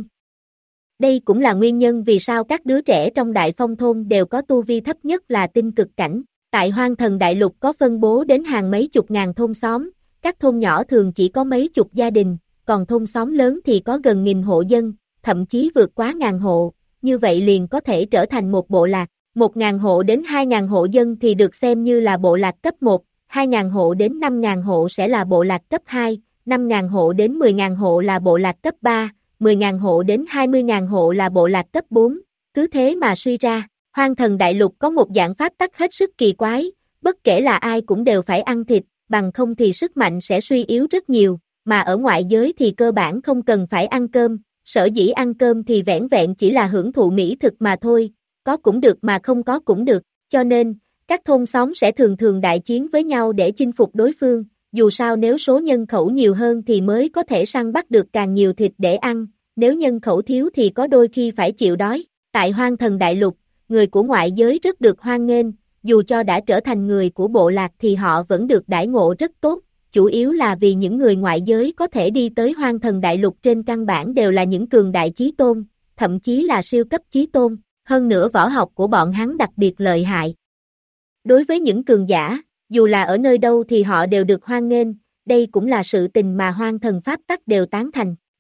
Đây cũng là nguyên nhân vì sao các đứa trẻ trong Đại Phong thôn đều có tu vi thấp nhất là tinh cực cảnh. Tại Hoang Thần Đại Lục có phân bố đến hàng mấy chục ngàn thôn xóm, các thôn nhỏ thường chỉ có mấy chục gia đình, còn thôn xóm lớn thì có gần nghìn hộ dân, thậm chí vượt quá ngàn hộ, như vậy liền có thể trở thành một bộ lạc. Một ngàn hộ đến hai ngàn hộ dân thì được xem như là bộ lạc cấp một, hai ngàn hộ đến năm ngàn hộ sẽ là bộ lạc cấp hai, năm ngàn hộ đến mười ngàn hộ là bộ lạc cấp ba, mười ngàn hộ đến hai mươi ngàn hộ là bộ lạc cấp bốn, cứ thế mà suy ra, Hoang Thần Đại Lục có một dạng pháp tắc hết sức kỳ quái, bất kể là ai cũng đều phải ăn thịt, bằng không thì sức mạnh sẽ suy yếu rất nhiều, mà ở ngoại giới thì cơ bản không cần phải ăn cơm, sở dĩ ăn cơm thì vẻn vẹn chỉ là hưởng thụ mỹ thực mà thôi, có cũng được mà không có cũng được, cho nên, các thôn xóm sẽ thường thường đại chiến với nhau để chinh phục đối phương, dù sao nếu số nhân khẩu nhiều hơn thì mới có thể săn bắt được càng nhiều thịt để ăn, nếu nhân khẩu thiếu thì có đôi khi phải chịu đói. Tại Hoang Thần Đại Lục, người của ngoại giới rất được hoan nghênh, dù cho đã trở thành người của bộ lạc thì họ vẫn được đãi ngộ rất tốt, chủ yếu là vì những người ngoại giới có thể đi tới Hoang Thần Đại Lục trên căn bản đều là những cường đại chí tôn, thậm chí là siêu cấp chí tôn, hơn nữa võ học của bọn hắn đặc biệt lợi hại. Đối với những cường giả, dù là ở nơi đâu thì họ đều được hoan nghênh, đây cũng là sự tình mà Hoang Thần pháp tắc đều tán thành.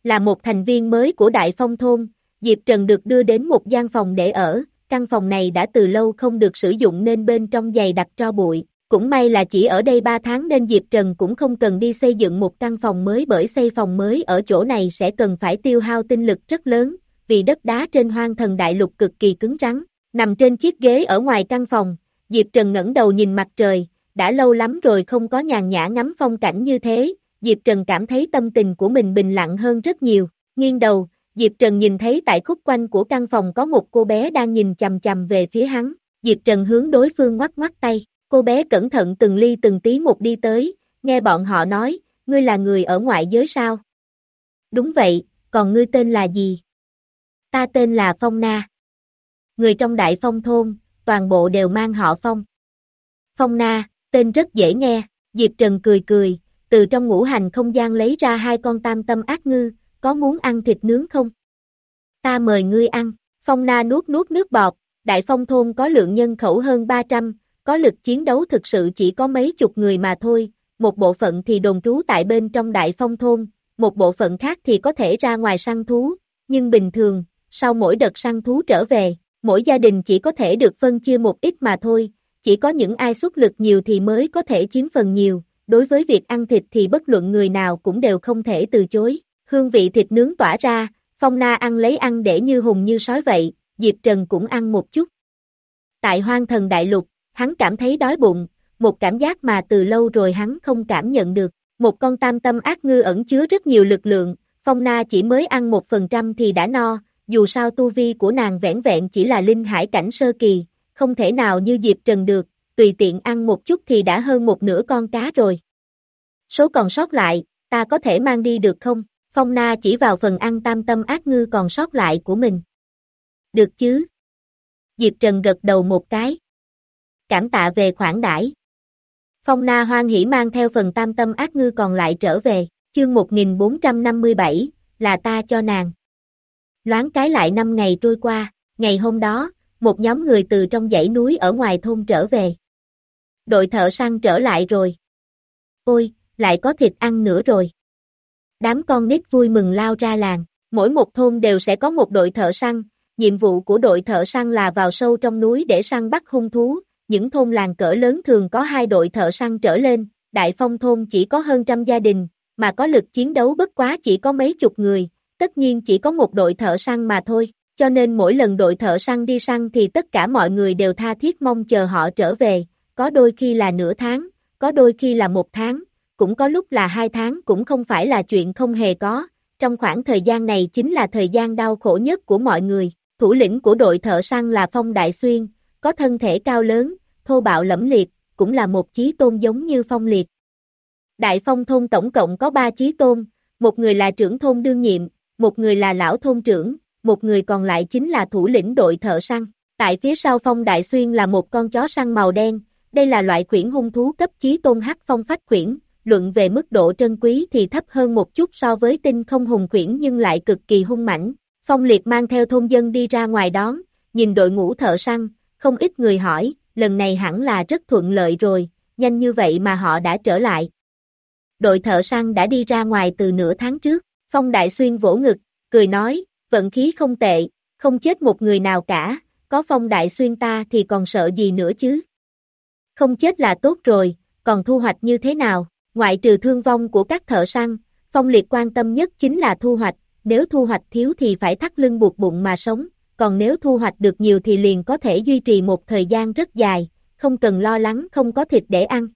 Là một thành viên mới của Đại Phong thôn, Diệp Trần được đưa đến một gian phòng để ở, căn phòng này đã từ lâu không được sử dụng nên bên trong dày đặc tro bụi. Cũng may là chỉ ở đây ba tháng nên Diệp Trần cũng không cần đi xây dựng một căn phòng mới bởi xây phòng mới ở chỗ này sẽ cần phải tiêu hao tinh lực rất lớn, vì đất đá trên Hoang Thần Đại Lục cực kỳ cứng rắn. Nằm trên chiếc ghế ở ngoài căn phòng, Diệp Trần ngẩng đầu nhìn mặt trời, đã lâu lắm rồi không có nhàn nhã ngắm phong cảnh như thế, Diệp Trần cảm thấy tâm tình của mình bình lặng hơn rất nhiều. Nghiêng đầu, Diệp Trần nhìn thấy tại khúc quanh của căn phòng có một cô bé đang nhìn chằm chằm về phía hắn, Diệp Trần hướng đối phương ngoắc ngoắc tay. Cô bé cẩn thận từng ly từng tí một đi tới, nghe bọn họ nói, ngươi là người ở ngoại giới sao? Đúng vậy, còn ngươi tên là gì? Ta tên là Phong Na. Người trong Đại Phong thôn, toàn bộ đều mang họ Phong. Phong Na, tên rất dễ nghe, Diệp Trần cười cười, từ trong ngũ hành không gian lấy ra hai con tam tâm ác ngư, có muốn ăn thịt nướng không? Ta mời ngươi ăn, Phong Na nuốt nuốt nước bọt, Đại Phong thôn có lượng nhân khẩu hơn ba trăm, có lực chiến đấu thực sự chỉ có mấy chục người mà thôi, một bộ phận thì đồn trú tại bên trong Đại Phong thôn, một bộ phận khác thì có thể ra ngoài săn thú, nhưng bình thường, sau mỗi đợt săn thú trở về, mỗi gia đình chỉ có thể được phân chia một ít mà thôi, chỉ có những ai xuất lực nhiều thì mới có thể chiếm phần nhiều, đối với việc ăn thịt thì bất luận người nào cũng đều không thể từ chối, hương vị thịt nướng tỏa ra, Phong Na ăn lấy ăn để như hùng như sói vậy, Diệp Trần cũng ăn một chút. Tại Hoang Thần Đại Lục, hắn cảm thấy đói bụng, một cảm giác mà từ lâu rồi hắn không cảm nhận được. Một con tam tâm ác ngư ẩn chứa rất nhiều lực lượng, Phong Na chỉ mới ăn một phần trăm thì đã no, dù sao tu vi của nàng vẻn vẹn chỉ là linh hải cảnh sơ kỳ, không thể nào như Diệp Trần được, tùy tiện ăn một chút thì đã hơn một nửa con cá rồi. Số còn sót lại, ta có thể mang đi được không? Phong Na chỉ vào phần ăn tam tâm ác ngư còn sót lại của mình. Được chứ? Diệp Trần gật đầu một cái. Cảm tạ về khoản đãi. Phong Na hoan hỉ mang theo phần tam tâm ác ngư còn lại trở về, chương một nghìn bốn trăm năm mươi bảy, là ta cho nàng. Loáng cái lại năm ngày trôi qua, ngày hôm đó, một nhóm người từ trong dãy núi ở ngoài thôn trở về. Đội thợ săn trở lại rồi. Ôi, lại có thịt ăn nữa rồi. Đám con nít vui mừng lao ra làng, mỗi một thôn đều sẽ có một đội thợ săn, nhiệm vụ của đội thợ săn là vào sâu trong núi để săn bắt hung thú. Những thôn làng cỡ lớn thường có hai đội thợ săn trở lên, Đại Phong thôn chỉ có hơn trăm gia đình, mà có lực chiến đấu bất quá chỉ có mấy chục người, tất nhiên chỉ có một đội thợ săn mà thôi, cho nên mỗi lần đội thợ săn đi săn thì tất cả mọi người đều tha thiết mong chờ họ trở về, có đôi khi là nửa tháng, có đôi khi là một tháng, cũng có lúc là hai tháng cũng không phải là chuyện không hề có, trong khoảng thời gian này chính là thời gian đau khổ nhất của mọi người, thủ lĩnh của đội thợ săn là Phong Đại Xuyên. Có thân thể cao lớn, thô bạo lẫm liệt, cũng là một chí tôn giống như Phong Liệt. Đại Phong thôn tổng cộng có ba chí tôn, một người là trưởng thôn đương nhiệm, một người là lão thôn trưởng, một người còn lại chính là thủ lĩnh đội thợ săn. Tại phía sau Phong Đại Xuyên là một con chó săn màu đen, đây là loại khuyển hung thú cấp chí tôn hắc phong phách khuyển, luận về mức độ trân quý thì thấp hơn một chút so với tinh không hùng khuyển nhưng lại cực kỳ hung mãnh. Phong Liệt mang theo thôn dân đi ra ngoài đón, nhìn đội ngũ thợ săn. Không ít người hỏi, lần này hẳn là rất thuận lợi rồi, nhanh như vậy mà họ đã trở lại. Đội thợ săn đã đi ra ngoài từ nửa tháng trước, Phong Đại Xuyên vỗ ngực, cười nói, vận khí không tệ, không chết một người nào cả, có Phong Đại Xuyên ta thì còn sợ gì nữa chứ. Không chết là tốt rồi, còn thu hoạch như thế nào, ngoại trừ thương vong của các thợ săn, Phong Liệt quan tâm nhất chính là thu hoạch, nếu thu hoạch thiếu thì phải thắt lưng buộc bụng mà sống. Còn nếu thu hoạch được nhiều thì liền có thể duy trì một thời gian rất dài, không cần lo lắng không có thịt để ăn.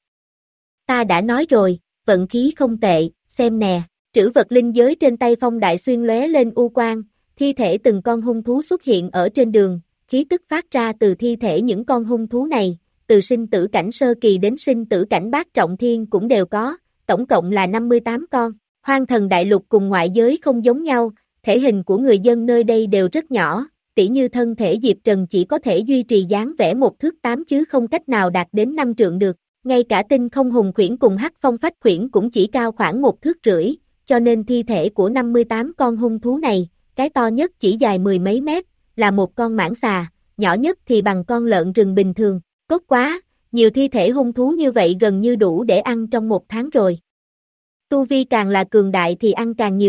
Ta đã nói rồi, vận khí không tệ, xem nè, trữ vật linh giới trên tay Phong Đại Xuyên lóe lên u quang, thi thể từng con hung thú xuất hiện ở trên đường, khí tức phát ra từ thi thể những con hung thú này, từ sinh tử cảnh sơ kỳ đến sinh tử cảnh bát trọng thiên cũng đều có, tổng cộng là năm mươi tám con. Hoang Thần Đại Lục cùng ngoại giới không giống nhau, thể hình của người dân nơi đây đều rất nhỏ. Tỉ như thân thể Diệp Trần chỉ có thể duy trì dáng vẻ một thước tám chứ không cách nào đạt đến năm trượng được, ngay cả tinh không hùng khuyển cùng hắc phong phách khuyển cũng chỉ cao khoảng một thước rưỡi, cho nên thi thể của năm mươi tám con hung thú này, cái to nhất chỉ dài mười mấy mét, là một con mãng xà, nhỏ nhất thì bằng con lợn rừng bình thường, tốt quá, nhiều thi thể hung thú như vậy gần như đủ để ăn trong một tháng rồi. Tu vi càng là cường đại thì ăn càng nhiều thịt,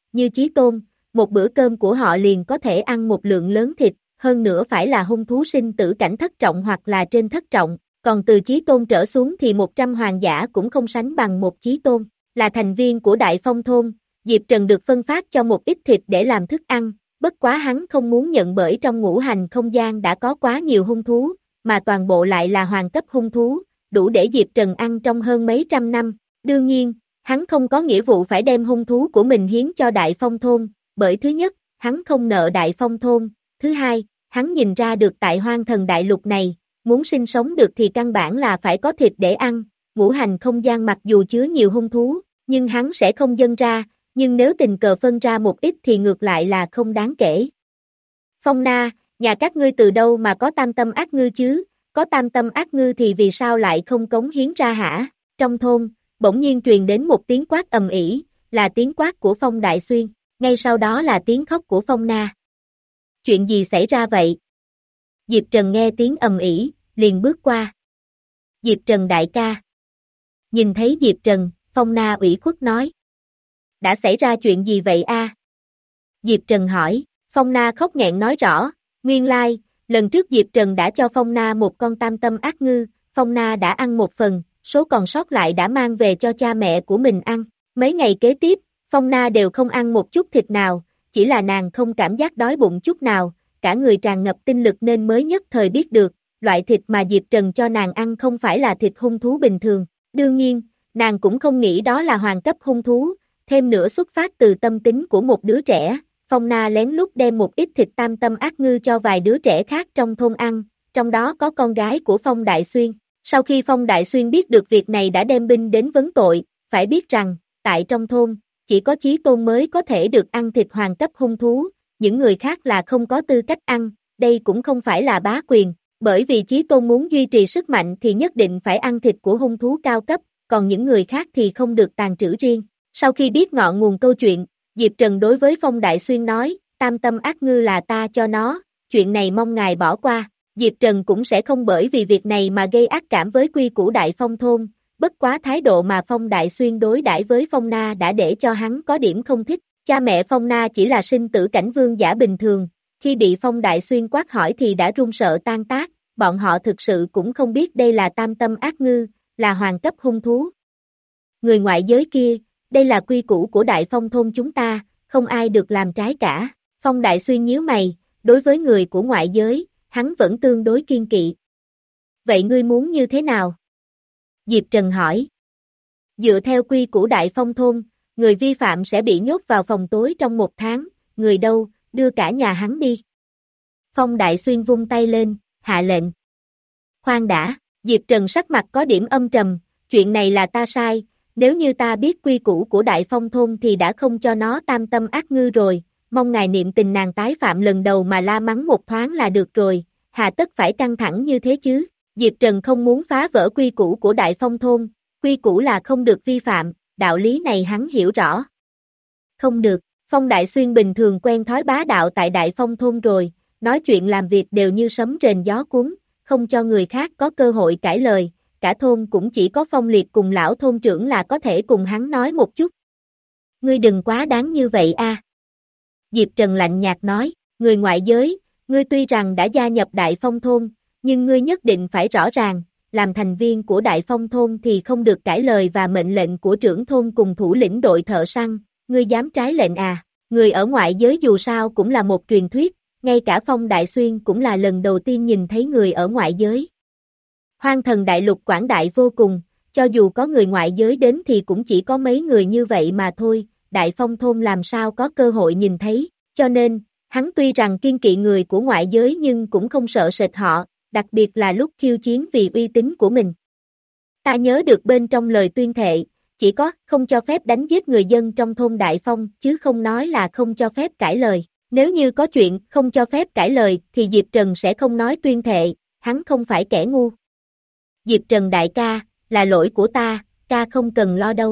như Chí Tôn, một bữa cơm của họ liền có thể ăn một lượng lớn thịt, hơn nữa phải là hung thú sinh tử cảnh thất trọng hoặc là trên thất trọng, còn từ Chí Tôn trở xuống thì một trăm hoàng giả cũng không sánh bằng một Chí Tôn. Là thành viên của Đại Phong thôn, Diệp Trần được phân phát cho một ít thịt để làm thức ăn, bất quá hắn không muốn nhận bởi trong ngũ hành không gian đã có quá nhiều hung thú, mà toàn bộ lại là hoàng cấp hung thú, đủ để Diệp Trần ăn trong hơn mấy trăm năm. Đương nhiên, hắn không có nghĩa vụ phải đem hung thú của mình hiến cho Đại Phong thôn, bởi thứ nhất, hắn không nợ Đại Phong thôn, thứ hai, hắn nhìn ra được tại Hoang Thần Đại Lục này, muốn sinh sống được thì căn bản là phải có thịt để ăn, ngũ hành không gian mặc dù chứa nhiều hung thú, nhưng hắn sẽ không dâng ra, nhưng nếu tình cờ phân ra một ít thì ngược lại là không đáng kể. Phong Na, nhà các ngươi từ đâu mà có tam tâm ác ngư chứ, có tam tâm ác ngư thì vì sao lại không cống hiến ra hả? Trong thôn, bỗng nhiên truyền đến một tiếng quát ầm ĩ, là tiếng quát của Phong Đại Xuyên, ngay sau đó là tiếng khóc của Phong Na. Chuyện gì xảy ra vậy? Diệp Trần nghe tiếng ầm ĩ, liền bước qua. Diệp Trần đại ca. Nhìn thấy Diệp Trần, Phong Na ủy khuất nói. Đã xảy ra chuyện gì vậy a? Diệp Trần hỏi, Phong Na khóc nghẹn nói rõ, nguyên lai, like, lần trước Diệp Trần đã cho Phong Na một con tam tâm ác ngư, Phong Na đã ăn một phần, số còn sót lại đã mang về cho cha mẹ của mình ăn. Mấy ngày kế tiếp, Phong Na đều không ăn một chút thịt nào, chỉ là nàng không cảm giác đói bụng chút nào, cả người tràn ngập tinh lực nên mới nhất thời biết được, loại thịt mà Diệp Trần cho nàng ăn không phải là thịt hung thú bình thường. Đương nhiên, nàng cũng không nghĩ đó là hoàng cấp hung thú, thêm nữa xuất phát từ tâm tính của một đứa trẻ, Phong Na lén lút đem một ít thịt tam tâm ác ngư cho vài đứa trẻ khác trong thôn ăn, trong đó có con gái của Phong Đại Xuyên. Sau khi Phong Đại Xuyên biết được việc này đã đem binh đến vấn tội, phải biết rằng, tại trong thôn, chỉ có Chí Tôn mới có thể được ăn thịt hoàng cấp hung thú, những người khác là không có tư cách ăn, đây cũng không phải là bá quyền, bởi vì Chí Tôn muốn duy trì sức mạnh thì nhất định phải ăn thịt của hung thú cao cấp, còn những người khác thì không được tàn trữ riêng. Sau khi biết ngọn nguồn câu chuyện, Diệp Trần đối với Phong Đại Xuyên nói, tam tâm ác ngư là ta cho nó, chuyện này mong ngài bỏ qua. Diệp Trần cũng sẽ không bởi vì việc này mà gây ác cảm với quy củ Đại Phong thôn, bất quá thái độ mà Phong Đại Xuyên đối đãi với Phong Na đã để cho hắn có điểm không thích. Cha mẹ Phong Na chỉ là sinh tử cảnh vương giả bình thường, khi bị Phong Đại Xuyên quát hỏi thì đã run sợ tan tác, bọn họ thực sự cũng không biết đây là tam tâm ác ngư, là hoàng cấp hung thú. Người ngoại giới kia, đây là quy củ của Đại Phong thôn chúng ta, không ai được làm trái cả. Phong Đại Xuyên nhíu mày, đối với người của ngoại giới, hắn vẫn tương đối kiên kỵ. Vậy ngươi muốn như thế nào? Diệp Trần hỏi. Dựa theo quy củ Đại Phong thôn, người vi phạm sẽ bị nhốt vào phòng tối trong một tháng, người đâu, đưa cả nhà hắn đi. Phong Đại Xuyên vung tay lên, hạ lệnh. Khoan đã, Diệp Trần sắc mặt có điểm âm trầm, chuyện này là ta sai, nếu như ta biết quy củ của Đại Phong thôn thì đã không cho nó tam tâm ác ngư rồi, mong ngài niệm tình nàng tái phạm lần đầu mà la mắng một thoáng là được rồi, hà tất phải căng thẳng như thế chứ. Diệp Trần không muốn phá vỡ quy củ của Đại Phong thôn, quy củ là không được vi phạm, đạo lý này hắn hiểu rõ. Không được, Phong Đại Xuyên bình thường quen thói bá đạo tại Đại Phong thôn rồi, nói chuyện làm việc đều như sấm rền gió cuốn, không cho người khác có cơ hội cãi lời, cả thôn cũng chỉ có Phong Liệt cùng lão thôn trưởng là có thể cùng hắn nói một chút. Ngươi đừng quá đáng như vậy a. Diệp Trần lạnh nhạt nói, người ngoại giới, ngươi tuy rằng đã gia nhập Đại Phong thôn, nhưng ngươi nhất định phải rõ ràng, làm thành viên của Đại Phong thôn thì không được cãi lời và mệnh lệnh của trưởng thôn cùng thủ lĩnh đội thợ săn, ngươi dám trái lệnh à, người ở ngoại giới dù sao cũng là một truyền thuyết, ngay cả Phong Đại Xuyên cũng là lần đầu tiên nhìn thấy người ở ngoại giới. Hoang Thần Đại Lục quảng đại vô cùng, cho dù có người ngoại giới đến thì cũng chỉ có mấy người như vậy mà thôi, Đại Phong thôn làm sao có cơ hội nhìn thấy, cho nên, hắn tuy rằng kiên kỵ người của ngoại giới nhưng cũng không sợ sệt họ, đặc biệt là lúc khiêu chiến vì uy tín của mình. Ta nhớ được bên trong lời tuyên thệ, chỉ có không cho phép đánh giết người dân trong thôn Đại Phong chứ không nói là không cho phép cãi lời. Nếu như có chuyện không cho phép cãi lời thì Diệp Trần sẽ không nói tuyên thệ, hắn không phải kẻ ngu. Diệp Trần đại ca, là lỗi của ta, ca không cần lo đâu.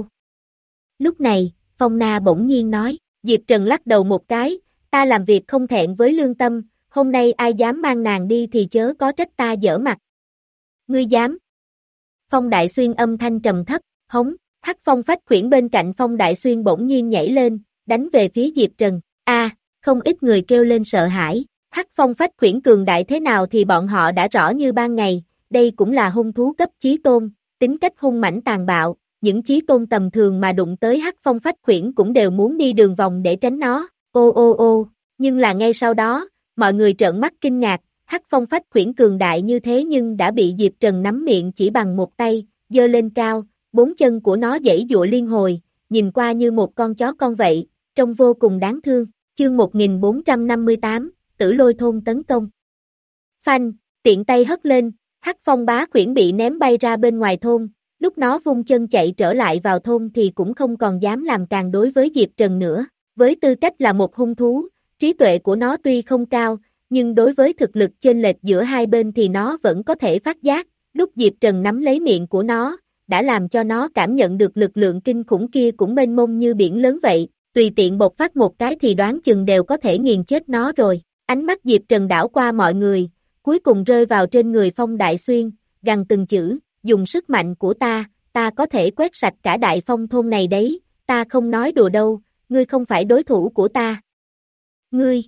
Lúc này, Phong Na bỗng nhiên nói, Diệp Trần lắc đầu một cái, ta làm việc không thẹn với lương tâm, hôm nay ai dám mang nàng đi thì chớ có trách ta dở mặt. Ngươi dám? Phong Đại Xuyên âm thanh trầm thấp, hống, Hắc Phong Phách Khuyển bên cạnh Phong Đại Xuyên bỗng nhiên nhảy lên, đánh về phía Diệp Trần. A, không ít người kêu lên sợ hãi, Hắc Phong phách khuyển cường đại thế nào thì bọn họ đã rõ như ban ngày, đây cũng là hung thú cấp chí tôn, tính cách hung mãnh tàn bạo, những chí tôn tầm thường mà đụng tới Hắc Phong phách khuyển cũng đều muốn đi đường vòng để tránh nó, ô ô ô, nhưng là ngay sau đó, mọi người trợn mắt kinh ngạc, Hắc Phong phách khuyển cường đại như thế nhưng đã bị Diệp Trần nắm miệng chỉ bằng một tay, giơ lên cao, bốn chân của nó giãy giụa liên hồi, nhìn qua như một con chó con vậy, trông vô cùng đáng thương, chương một nghìn bốn trăm năm mươi tám, Tử Lôi Thôn tấn công. Phanh, tiện tay hất lên, Hắc Phong bá khuyển bị ném bay ra bên ngoài thôn, lúc nó vung chân chạy trở lại vào thôn thì cũng không còn dám làm càng đối với Diệp Trần nữa, với tư cách là một hung thú, trí tuệ của nó tuy không cao, nhưng đối với thực lực chênh lệch giữa hai bên thì nó vẫn có thể phát giác, lúc Diệp Trần nắm lấy miệng của nó, đã làm cho nó cảm nhận được lực lượng kinh khủng kia cũng mênh mông như biển lớn vậy, tùy tiện bộc phát một cái thì đoán chừng đều có thể nghiền chết nó rồi. Ánh mắt Diệp Trần đảo qua mọi người, cuối cùng rơi vào trên người Phong Đại Xuyên, gằn từng chữ, dùng sức mạnh của ta, ta có thể quét sạch cả Đại Phong thôn này đấy, ta không nói đùa đâu, ngươi không phải đối thủ của ta. Ngươi!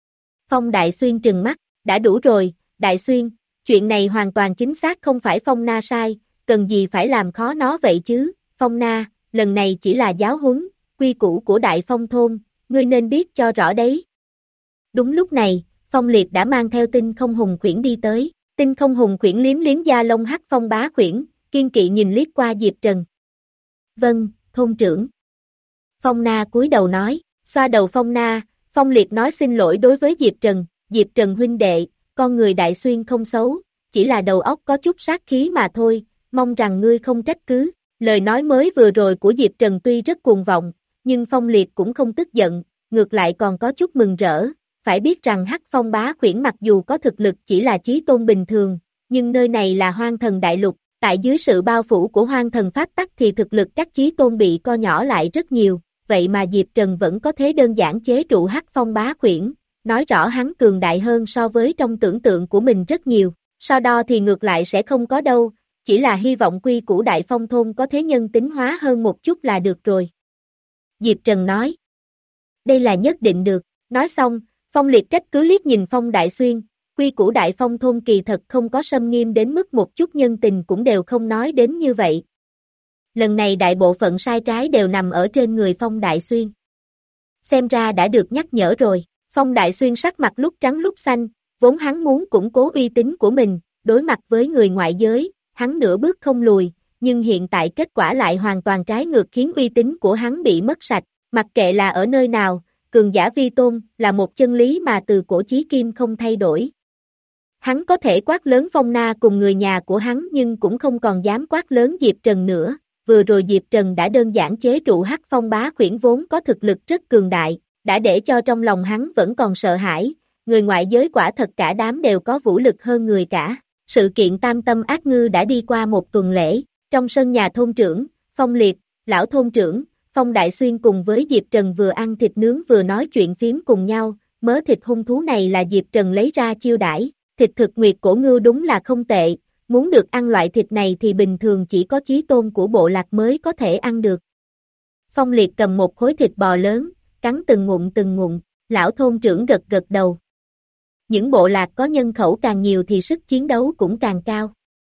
Phong Đại Xuyên trừng mắt, đã đủ rồi, Đại Xuyên, chuyện này hoàn toàn chính xác không phải Phong Na sai, cần gì phải làm khó nó vậy chứ, Phong Na, lần này chỉ là giáo huấn, quy củ của Đại Phong thôn, ngươi nên biết cho rõ đấy. Đúng lúc này, Phong Liệt đã mang theo Tinh Không Hùng Khuyển đi tới, Tinh Không Hùng Khuyển liếm liếm da lông Hắc Phong bá khuyển, kiên kỵ nhìn liếc qua Diệp Trần. Vâng, thôn trưởng. Phong Na cúi đầu nói, xoa đầu Phong Na, Phong Liệt nói xin lỗi đối với Diệp Trần, Diệp Trần huynh đệ, con người Đại Xuyên không xấu, chỉ là đầu óc có chút sát khí mà thôi, mong rằng ngươi không trách cứ. Lời nói mới vừa rồi của Diệp Trần tuy rất cuồng vọng, nhưng Phong Liệt cũng không tức giận, ngược lại còn có chút mừng rỡ. Phải biết rằng Hắc Phong bá khuyển mặc dù có thực lực chỉ là chí tôn bình thường, nhưng nơi này là Hoang Thần Đại Lục, tại dưới sự bao phủ của Hoang Thần Pháp Tắc thì thực lực các chí tôn bị co nhỏ lại rất nhiều, vậy mà Diệp Trần vẫn có thế đơn giản chế trụ Hắc Phong bá khuyển, nói rõ hắn cường đại hơn so với trong tưởng tượng của mình rất nhiều, sau đó thì ngược lại sẽ không có đâu, chỉ là hy vọng quy củ Đại Phong thôn có thế nhân tính hóa hơn một chút là được rồi. Diệp Trần nói, đây là nhất định được, nói xong, Phong Liệt trách cứ liếc nhìn Phong Đại Xuyên, quy củ Đại Phong thôn kỳ thật không có xâm nghiêm đến mức một chút nhân tình cũng đều không nói đến như vậy. Lần này đại bộ phận sai trái đều nằm ở trên người Phong Đại Xuyên. Xem ra đã được nhắc nhở rồi, Phong Đại Xuyên sắc mặt lúc trắng lúc xanh, vốn hắn muốn củng cố uy tín của mình, đối mặt với người ngoại giới, hắn nửa bước không lùi, nhưng hiện tại kết quả lại hoàn toàn trái ngược khiến uy tín của hắn bị mất sạch, mặc kệ là ở nơi nào. Cường giả vi tôn là một chân lý mà từ cổ chí kim không thay đổi. Hắn có thể quát lớn Phong Na cùng người nhà của hắn nhưng cũng không còn dám quát lớn Diệp Trần nữa. Vừa rồi Diệp Trần đã đơn giản chế trụ Hắc Phong bá khuyển vốn có thực lực rất cường đại, đã để cho trong lòng hắn vẫn còn sợ hãi. Người ngoại giới quả thật cả đám đều có vũ lực hơn người cả. Sự kiện Tam Tâm Ác Ngư đã đi qua một tuần lễ. Trong sân nhà thôn trưởng, Phong Liệt, lão thôn trưởng, Phong Đại Xuyên cùng với Diệp Trần vừa ăn thịt nướng vừa nói chuyện phím cùng nhau, mớ thịt hung thú này là Diệp Trần lấy ra chiêu đãi, thịt thực nguyệt cổ ngư đúng là không tệ, muốn được ăn loại thịt này thì bình thường chỉ có chí tôn của bộ lạc mới có thể ăn được. Phong Liệt cầm một khối thịt bò lớn, cắn từng ngụm từng ngụm, lão thôn trưởng gật gật đầu. Những bộ lạc có nhân khẩu càng nhiều thì sức chiến đấu cũng càng cao.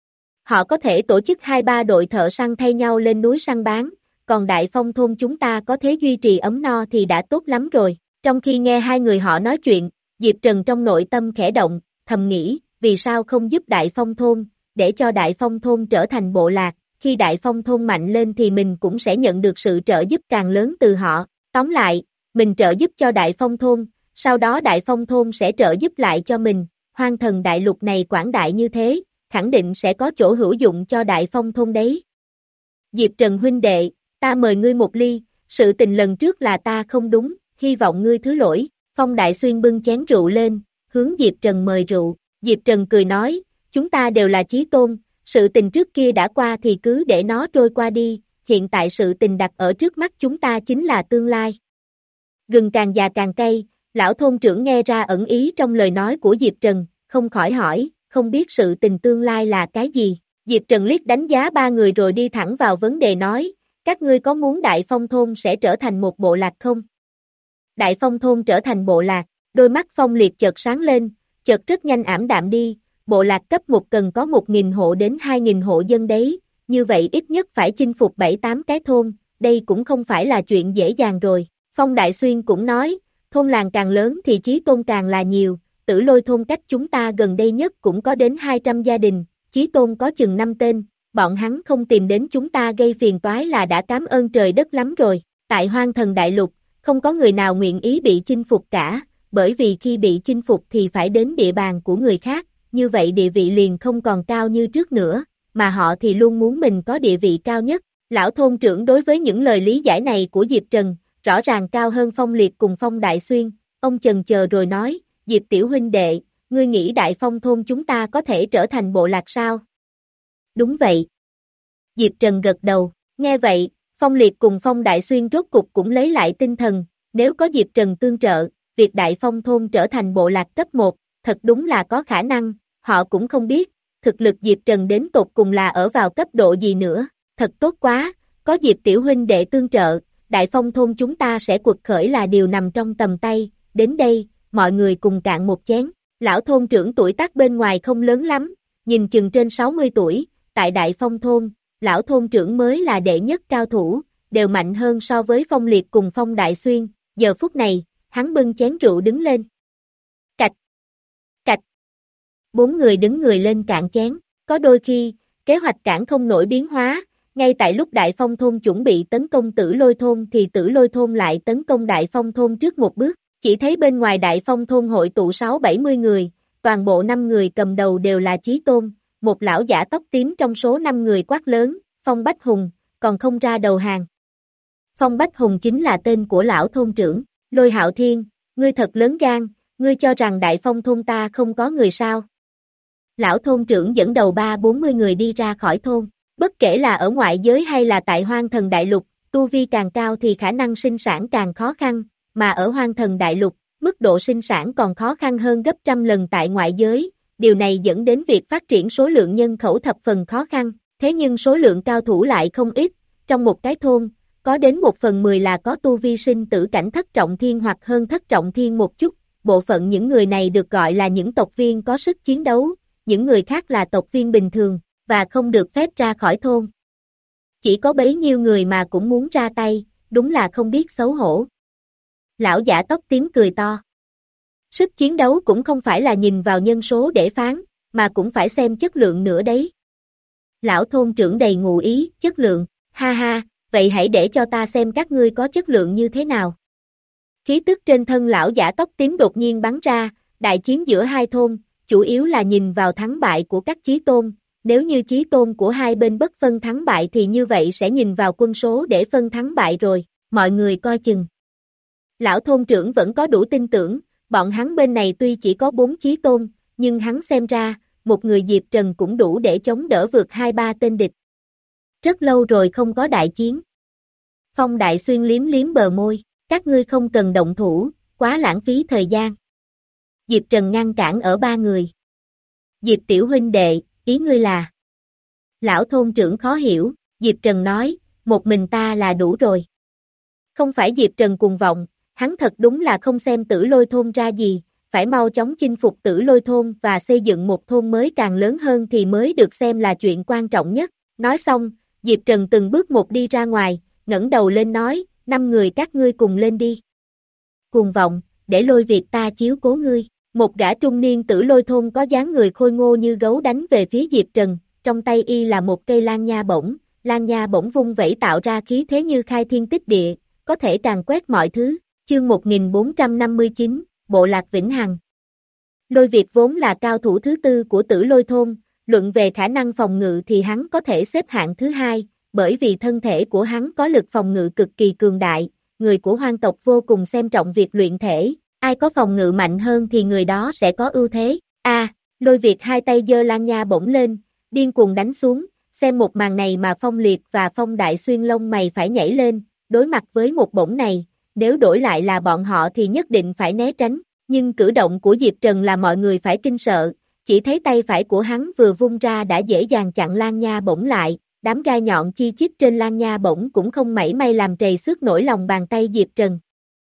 Họ có thể tổ chức hai ba đội thợ săn thay nhau lên núi săn bán. Còn Đại Phong thôn chúng ta có thế duy trì ấm no thì đã tốt lắm rồi. Trong khi nghe hai người họ nói chuyện, Diệp Trần trong nội tâm khẽ động, thầm nghĩ, vì sao không giúp Đại Phong thôn, để cho Đại Phong thôn trở thành bộ lạc, khi Đại Phong thôn mạnh lên thì mình cũng sẽ nhận được sự trợ giúp càng lớn từ họ. Tóm lại, mình trợ giúp cho Đại Phong thôn, sau đó Đại Phong thôn sẽ trợ giúp lại cho mình, Hoang Thần Đại Lục này quảng đại như thế, khẳng định sẽ có chỗ hữu dụng cho Đại Phong thôn đấy. Diệp Trần huynh đệ, ta mời ngươi một ly, sự tình lần trước là ta không đúng, hy vọng ngươi thứ lỗi. Phong Đại Xuyên bưng chén rượu lên, hướng Diệp Trần mời rượu. Diệp Trần cười nói, chúng ta đều là chí tôn, sự tình trước kia đã qua thì cứ để nó trôi qua đi, hiện tại sự tình đặt ở trước mắt chúng ta chính là tương lai. Gừng càng già càng cay, lão thôn trưởng nghe ra ẩn ý trong lời nói của Diệp Trần, không khỏi hỏi, không biết sự tình tương lai là cái gì. Diệp Trần liếc đánh giá ba người rồi đi thẳng vào vấn đề nói, các ngươi có muốn Đại Phong thôn sẽ trở thành một bộ lạc không? Đại Phong thôn trở thành bộ lạc, đôi mắt Phong Liệt chợt sáng lên, chợt rất nhanh ảm đạm đi, bộ lạc cấp một cần có một nghìn hộ đến hai nghìn hộ dân đấy, như vậy ít nhất phải chinh phục bảy tám cái thôn, đây cũng không phải là chuyện dễ dàng rồi. Phong Đại Xuyên cũng nói, thôn làng càng lớn thì chí tôn càng là nhiều, Tử Lôi thôn cách chúng ta gần đây nhất cũng có đến hai trăm gia đình, chí tôn có chừng năm tên, bọn hắn không tìm đến chúng ta gây phiền toái là đã cảm ơn trời đất lắm rồi. Tại Hoang Thần Đại Lục, không có người nào nguyện ý bị chinh phục cả, bởi vì khi bị chinh phục thì phải đến địa bàn của người khác, như vậy địa vị liền không còn cao như trước nữa, mà họ thì luôn muốn mình có địa vị cao nhất. Lão thôn trưởng đối với những lời lý giải này của Diệp Trần, rõ ràng cao hơn Phong Liệt cùng Phong Đại Xuyên, ông chần chờ rồi nói, Diệp tiểu huynh đệ, ngươi nghĩ Đại Phong thôn chúng ta có thể trở thành bộ lạc sao? Đúng vậy. Diệp Trần gật đầu, nghe vậy, Phong Liệt cùng Phong Đại Xuyên rốt cục cũng lấy lại tinh thần, nếu có Diệp Trần tương trợ, việc Đại Phong thôn trở thành bộ lạc cấp một, thật đúng là có khả năng, họ cũng không biết, thực lực Diệp Trần đến tột cùng là ở vào cấp độ gì nữa, thật tốt quá, có Diệp tiểu huynh đệ tương trợ, Đại Phong thôn chúng ta sẽ quật khởi là điều nằm trong tầm tay, đến đây, mọi người cùng cạn một chén, lão thôn trưởng tuổi tác bên ngoài không lớn lắm, nhìn chừng trên sáu mươi tuổi, tại Đại Phong thôn, lão thôn trưởng mới là đệ nhất cao thủ, đều mạnh hơn so với Phong Liệt cùng Phong Đại Xuyên, giờ phút này, hắn bưng chén rượu đứng lên. Cạch, cạch, bốn người đứng người lên cạn chén, có đôi khi, kế hoạch cản không nổi biến hóa, ngay tại lúc Đại Phong thôn chuẩn bị tấn công Tử Lôi thôn thì Tử Lôi thôn lại tấn công Đại Phong thôn trước một bước, chỉ thấy bên ngoài Đại Phong thôn hội tụ sáu bảy mươi người, toàn bộ năm người cầm đầu đều là chí tôn, một lão giả tóc tím trong số năm người quát lớn, Phong Bách Hùng, còn không ra đầu hàng. Phong Bách Hùng chính là tên của lão thôn trưởng, Lôi Hạo Thiên, ngươi thật lớn gan, ngươi cho rằng Đại Phong thôn ta không có người sao? Lão thôn trưởng dẫn đầu ba bốn mươi người đi ra khỏi thôn, bất kể là ở ngoại giới hay là tại Hoang Thần Đại Lục, tu vi càng cao thì khả năng sinh sản càng khó khăn, mà ở Hoang Thần Đại Lục, mức độ sinh sản còn khó khăn hơn gấp trăm lần tại ngoại giới, điều này dẫn đến việc phát triển số lượng nhân khẩu thập phần khó khăn, thế nhưng số lượng cao thủ lại không ít, trong một cái thôn, có đến một phần mười là có tu vi sinh tử cảnh thất trọng thiên hoặc hơn thất trọng thiên một chút, bộ phận những người này được gọi là những tộc viên có sức chiến đấu, những người khác là tộc viên bình thường, và không được phép ra khỏi thôn. Chỉ có bấy nhiêu người mà cũng muốn ra tay, đúng là không biết xấu hổ. Lão giả tóc tím cười to. Sức chiến đấu cũng không phải là nhìn vào nhân số để phán, mà cũng phải xem chất lượng nữa đấy. Lão thôn trưởng đầy ngụ ý, chất lượng, ha ha, vậy hãy để cho ta xem các ngươi có chất lượng như thế nào. Khí tức trên thân lão giả tóc tím đột nhiên bắn ra, đại chiến giữa hai thôn, chủ yếu là nhìn vào thắng bại của các chí tôn, nếu như chí tôn của hai bên bất phân thắng bại thì như vậy sẽ nhìn vào quân số để phân thắng bại rồi, mọi người coi chừng. Lão thôn trưởng vẫn có đủ tin tưởng, bọn hắn bên này tuy chỉ có bốn chí tôn, nhưng hắn xem ra, một người Diệp Trần cũng đủ để chống đỡ vượt hai ba tên địch. Rất lâu rồi không có đại chiến. Phong Đại Xuyên liếm liếm bờ môi, các ngươi không cần động thủ, quá lãng phí thời gian. Diệp Trần ngăn cản ở ba người. Diệp tiểu huynh đệ, ý ngươi là? Lão thôn trưởng khó hiểu, Diệp Trần nói, một mình ta là đủ rồi. Không phải Diệp Trần cuồng vọng, hắn thật đúng là không xem Tử Lôi thôn ra gì, phải mau chóng chinh phục Tử Lôi thôn và xây dựng một thôn mới càng lớn hơn thì mới được xem là chuyện quan trọng nhất. Nói xong, Diệp Trần từng bước một đi ra ngoài, ngẩng đầu lên nói, năm người các ngươi cùng lên đi. Cuồng vọng, để Lôi việc ta chiếu cố ngươi. Một gã trung niên Tử Lôi thôn có dáng người khôi ngô như gấu đánh về phía Diệp Trần, trong tay y là một cây lan nha bổng, lan nha bổng vung vẩy tạo ra khí thế như khai thiên tích địa, có thể càn quét mọi thứ. Chương một nghìn bốn trăm năm mươi chín, Bộ lạc Vĩnh Hằng. Lôi Việt vốn là cao thủ thứ tư của Tử Lôi thôn, luận về khả năng phòng ngự thì hắn có thể xếp hạng thứ hai, bởi vì thân thể của hắn có lực phòng ngự cực kỳ cường đại, người của hoang tộc vô cùng xem trọng việc luyện thể, ai có phòng ngự mạnh hơn thì người đó sẽ có ưu thế. A, à, Lôi Việt hai tay giơ lan nha bổng lên, điên cuồng đánh xuống, xem một màn này mà Phong Liệt và Phong Đại Xuyên lông mày phải nhảy lên, đối mặt với một bổng này, nếu đổi lại là bọn họ thì nhất định phải né tránh, nhưng cử động của Diệp Trần là mọi người phải kinh sợ, chỉ thấy tay phải của hắn vừa vung ra đã dễ dàng chặn lan nha bổng lại, đám gai nhọn chi chít trên lan nha bổng cũng không mảy may làm trầy xước nổi lòng bàn tay Diệp Trần.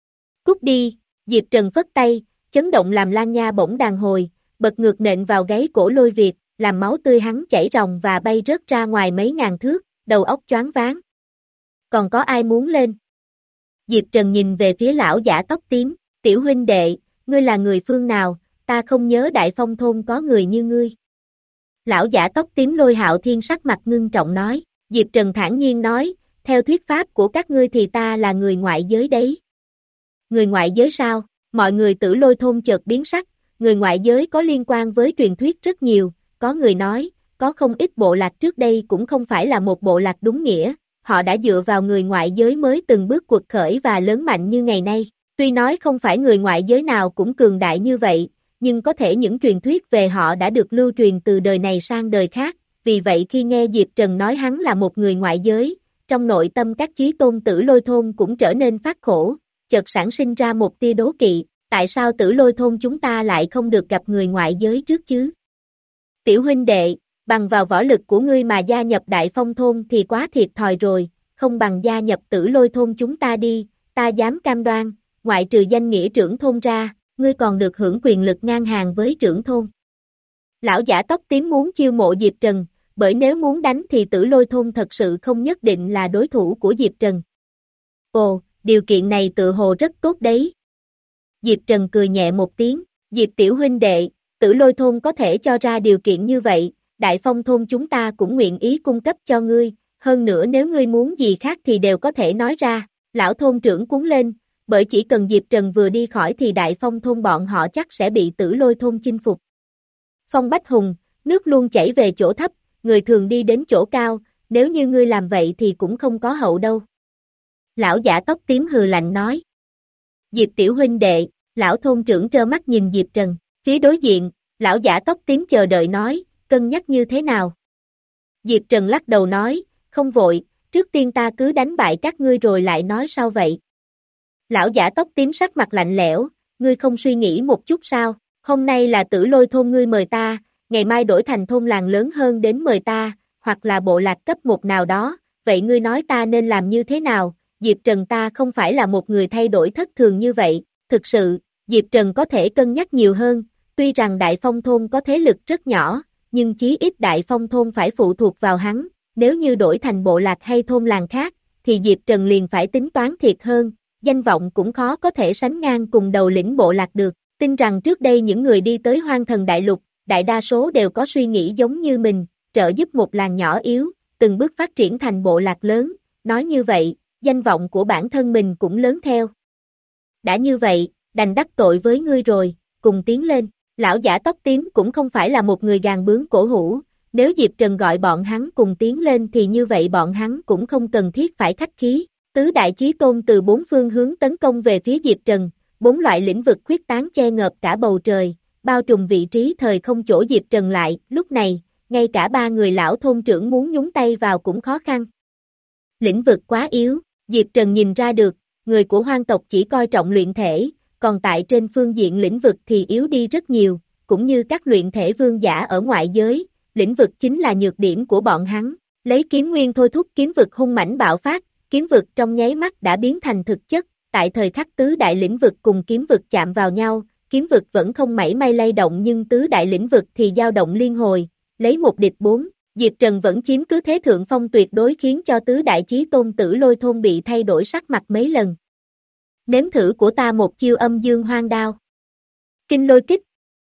Cút đi, Diệp Trần phất tay, chấn động làm Lan Nha bỗng đàn hồi, bật ngược nện vào gáy cổ Lôi Việt, làm máu tươi hắn chảy ròng và bay rớt ra ngoài mấy ngàn thước, đầu óc choáng váng. Còn có ai muốn lên? Diệp Trần nhìn về phía lão giả tóc tím, tiểu huynh đệ, ngươi là người phương nào, ta không nhớ Đại Phong thôn có người như ngươi. Lão giả tóc tím Lôi Hạo Thiên sắc mặt ngưng trọng nói, Diệp Trần thản nhiên nói, theo thuyết pháp của các ngươi thì ta là người ngoại giới đấy. Người ngoại giới sao? Mọi người Tử Lôi thôn chợt biến sắc, người ngoại giới có liên quan với truyền thuyết rất nhiều, có người nói, có không ít bộ lạc trước đây cũng không phải là một bộ lạc đúng nghĩa, họ đã dựa vào người ngoại giới mới từng bước quật khởi và lớn mạnh như ngày nay. Tuy nói không phải người ngoại giới nào cũng cường đại như vậy, nhưng có thể những truyền thuyết về họ đã được lưu truyền từ đời này sang đời khác, vì vậy khi nghe Diệp Trần nói hắn là một người ngoại giới, trong nội tâm các chí tôn Tử Lôi thôn cũng trở nên phát khổ, chợt sản sinh ra một tia đố kỵ, tại sao Tử Lôi thôn chúng ta lại không được gặp người ngoại giới trước chứ? Tiểu huynh đệ, bằng vào võ lực của ngươi mà gia nhập Đại Phong thôn thì quá thiệt thòi rồi, không bằng gia nhập Tử Lôi thôn chúng ta đi, ta dám cam đoan, ngoại trừ danh nghĩa trưởng thôn ra, ngươi còn được hưởng quyền lực ngang hàng với trưởng thôn. Lão giả tóc tím muốn chiêu mộ Diệp Trần, bởi nếu muốn đánh thì Tử Lôi thôn thật sự không nhất định là đối thủ của Diệp Trần. Ồ, điều kiện này tự hồ rất tốt đấy. Diệp Trần cười nhẹ một tiếng, Diệp tiểu huynh đệ, Tử Lôi thôn có thể cho ra điều kiện như vậy, Đại Phong thôn chúng ta cũng nguyện ý cung cấp cho ngươi, hơn nữa nếu ngươi muốn gì khác thì đều có thể nói ra. Lão thôn trưởng cuống lên, bởi chỉ cần Diệp Trần vừa đi khỏi thì Đại Phong thôn bọn họ chắc sẽ bị Tử Lôi thôn chinh phục. Phong Bách Hùng, nước luôn chảy về chỗ thấp, người thường đi đến chỗ cao, nếu như ngươi làm vậy thì cũng không có hậu đâu. Lão giả tóc tím hừ lạnh nói. Diệp tiểu huynh đệ, lão thôn trưởng trơ mắt nhìn Diệp Trần, phía đối diện, lão giả tóc tím chờ đợi nói, cân nhắc như thế nào? Diệp Trần lắc đầu nói, không vội, trước tiên ta cứ đánh bại các ngươi rồi lại nói sao vậy? Lão giả tóc tím sắc mặt lạnh lẽo, ngươi không suy nghĩ một chút sao, hôm nay là Tử Lôi thôn ngươi mời ta, ngày mai đổi thành thôn làng lớn hơn đến mời ta, hoặc là bộ lạc cấp một nào đó, vậy ngươi nói ta nên làm như thế nào? Diệp Trần ta không phải là một người thay đổi thất thường như vậy, thực sự, Diệp Trần có thể cân nhắc nhiều hơn, tuy rằng Đại Phong thôn có thế lực rất nhỏ, nhưng chí ít Đại Phong thôn phải phụ thuộc vào hắn, nếu như đổi thành bộ lạc hay thôn làng khác, thì Diệp Trần liền phải tính toán thiệt hơn, danh vọng cũng khó có thể sánh ngang cùng đầu lĩnh bộ lạc được, tin rằng trước đây những người đi tới Hoang Thần Đại Lục, đại đa số đều có suy nghĩ giống như mình, trợ giúp một làng nhỏ yếu, từng bước phát triển thành bộ lạc lớn, nói như vậy, danh vọng của bản thân mình cũng lớn theo. Đã như vậy, đành đắc tội với ngươi rồi, cùng tiến lên, lão giả tóc tím cũng không phải là một người gàn bướng cổ hủ, nếu Diệp Trần gọi bọn hắn cùng tiến lên thì như vậy bọn hắn cũng không cần thiết phải khách khí, tứ đại chí tôn từ bốn phương hướng tấn công về phía Diệp Trần, bốn loại lĩnh vực khuyết tán che ngợp cả bầu trời, bao trùm vị trí thời không chỗ Diệp Trần lại, lúc này, ngay cả ba người lão thôn trưởng muốn nhúng tay vào cũng khó khăn. Lĩnh vực quá yếu, Diệp Trần nhìn ra được, người của hoang tộc chỉ coi trọng luyện thể, còn tại trên phương diện lĩnh vực thì yếu đi rất nhiều, cũng như các luyện thể vương giả ở ngoại giới, lĩnh vực chính là nhược điểm của bọn hắn, lấy kiếm nguyên thôi thúc kiếm vực hung mãnh bạo phát, kiếm vực trong nháy mắt đã biến thành thực chất, tại thời khắc tứ đại lĩnh vực cùng kiếm vực chạm vào nhau, kiếm vực vẫn không mảy may lay động nhưng tứ đại lĩnh vực thì dao động liên hồi, lấy một địch bốn, Diệp Trần vẫn chiếm cứ thế thượng phong tuyệt đối khiến cho tứ đại chí tôn Tử Lôi thôn bị thay đổi sắc mặt mấy lần. Nếm thử của ta một chiêu âm dương hoang đao. Kinh lôi kích.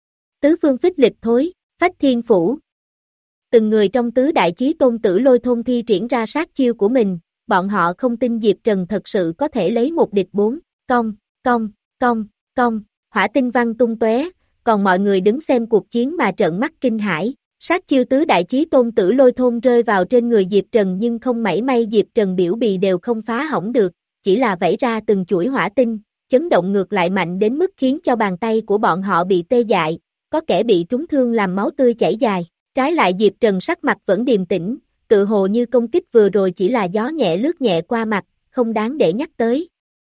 Tứ phương phích lịch thối, phách thiên phủ. Từng người trong tứ đại chí tôn Tử Lôi thôn thi triển ra sát chiêu của mình, bọn họ không tin Diệp Trần thật sự có thể lấy một địch bốn, cong, cong, cong, cong, hỏa tinh văng tung tóe, còn mọi người đứng xem cuộc chiến mà trợn mắt kinh hãi. Sát chiêu tứ đại chí tôn Tử Lôi thôn rơi vào trên người Diệp Trần nhưng không mảy may Diệp Trần biểu bì đều không phá hỏng được, chỉ là vẩy ra từng chuỗi hỏa tinh, chấn động ngược lại mạnh đến mức khiến cho bàn tay của bọn họ bị tê dại, có kẻ bị trúng thương làm máu tươi chảy dài, trái lại Diệp Trần sắc mặt vẫn điềm tĩnh, tự hồ như công kích vừa rồi chỉ là gió nhẹ lướt nhẹ qua mặt, không đáng để nhắc tới.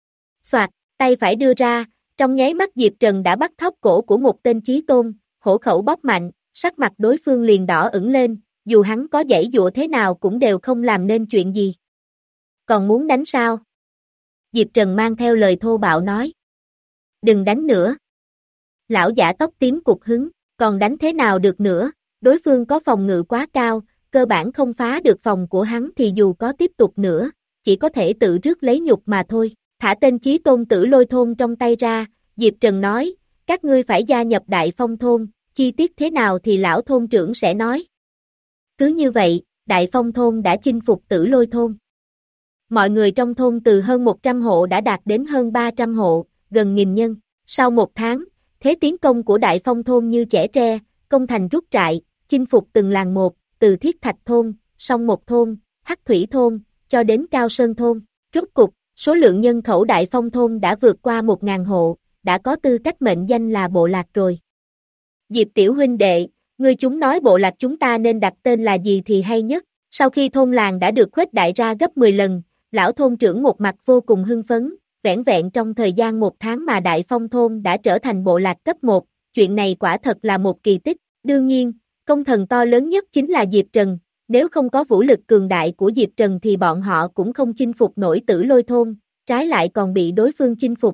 Soạt, tay phải đưa ra, trong nháy mắt Diệp Trần đã bắt thóc cổ của một tên chí tôn, hổ khẩu bóp mạnh, sắc mặt đối phương liền đỏ ửng lên, dù hắn có giãy giụa thế nào cũng đều không làm nên chuyện gì. Còn muốn đánh sao? Diệp Trần mang theo lời thô bạo nói, Đừng đánh nữa. Lão giả tóc tím cục hứng, còn đánh thế nào được nữa, đối phương có phòng ngự quá cao, cơ bản không phá được phòng của hắn thì dù có tiếp tục nữa, chỉ có thể tự rước lấy nhục mà thôi. Thả tên chí tôn Tử Lôi thôn trong tay ra, Diệp Trần nói, các ngươi phải gia nhập Đại Phong thôn, chi tiết thế nào thì lão thôn trưởng sẽ nói. Cứ như vậy, Đại Phong thôn đã chinh phục Tử Lôi thôn. Mọi người trong thôn từ hơn một trăm hộ đã đạt đến hơn ba trăm hộ, gần nghìn nhân. Sau một tháng, thế tiến công của Đại Phong thôn như chẻ tre, công thành rút trại, chinh phục từng làng một, từ Thiết Thạch thôn, Song Một thôn, Hắc Thủy thôn, cho đến Cao Sơn thôn. Rốt cục, số lượng nhân khẩu Đại Phong thôn đã vượt qua một ngàn hộ, đã có tư cách mệnh danh là bộ lạc rồi. Diệp tiểu huynh đệ, ngươi chúng nói bộ lạc chúng ta nên đặt tên là gì thì hay nhất. Sau khi thôn làng đã được khuếch đại ra gấp mười lần, lão thôn trưởng một mặt vô cùng hưng phấn, vẻn vẹn trong thời gian một tháng mà Đại Phong thôn đã trở thành bộ lạc cấp một, chuyện này quả thật là một kỳ tích. Đương nhiên, công thần to lớn nhất chính là Diệp Trần, nếu không có vũ lực cường đại của Diệp Trần thì bọn họ cũng không chinh phục nổi Tử Lôi thôn, trái lại còn bị đối phương chinh phục.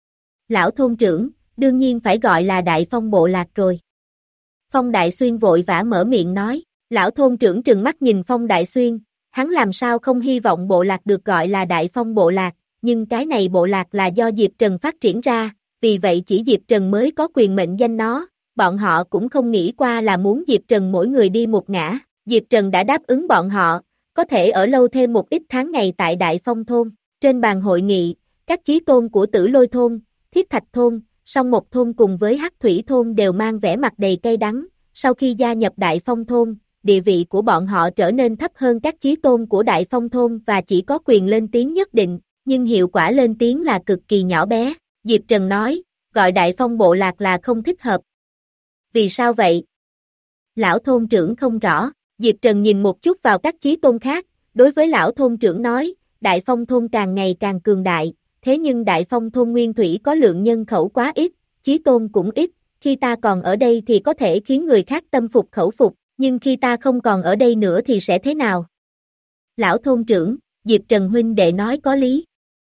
Lão thôn trưởng, đương nhiên phải gọi là Đại Phong bộ lạc rồi. Phong Đại Xuyên vội vã mở miệng nói, lão thôn trưởng trừng mắt nhìn Phong Đại Xuyên, hắn làm sao không hy vọng bộ lạc được gọi là Đại Phong bộ lạc, nhưng cái này bộ lạc là do Diệp Trần phát triển ra, vì vậy chỉ Diệp Trần mới có quyền mệnh danh nó, bọn họ cũng không nghĩ qua là muốn Diệp Trần mỗi người đi một ngã, Diệp Trần đã đáp ứng bọn họ, có thể ở lâu thêm một ít tháng ngày tại Đại Phong thôn. Trên bàn hội nghị, các chí tôn của Tử Lôi thôn, Thiết Thạch thôn, Song Một thôn cùng với Hắc Thủy thôn đều mang vẻ mặt đầy cay đắng, sau khi gia nhập Đại Phong thôn, địa vị của bọn họ trở nên thấp hơn các chí tôn của Đại Phong thôn và chỉ có quyền lên tiếng nhất định, nhưng hiệu quả lên tiếng là cực kỳ nhỏ bé. Diệp Trần nói, gọi Đại Phong bộ lạc là không thích hợp. Vì sao vậy? Lão thôn trưởng không rõ, Diệp Trần nhìn một chút vào các chí tôn khác, đối với lão thôn trưởng nói, Đại Phong thôn càng ngày càng cường đại, thế nhưng Đại Phong thôn nguyên thủy có lượng nhân khẩu quá ít, chí tôn cũng ít, khi ta còn ở đây thì có thể khiến người khác tâm phục khẩu phục, nhưng khi ta không còn ở đây nữa thì sẽ thế nào? Lão thôn trưởng, Diệp Trần huynh đệ nói có lý.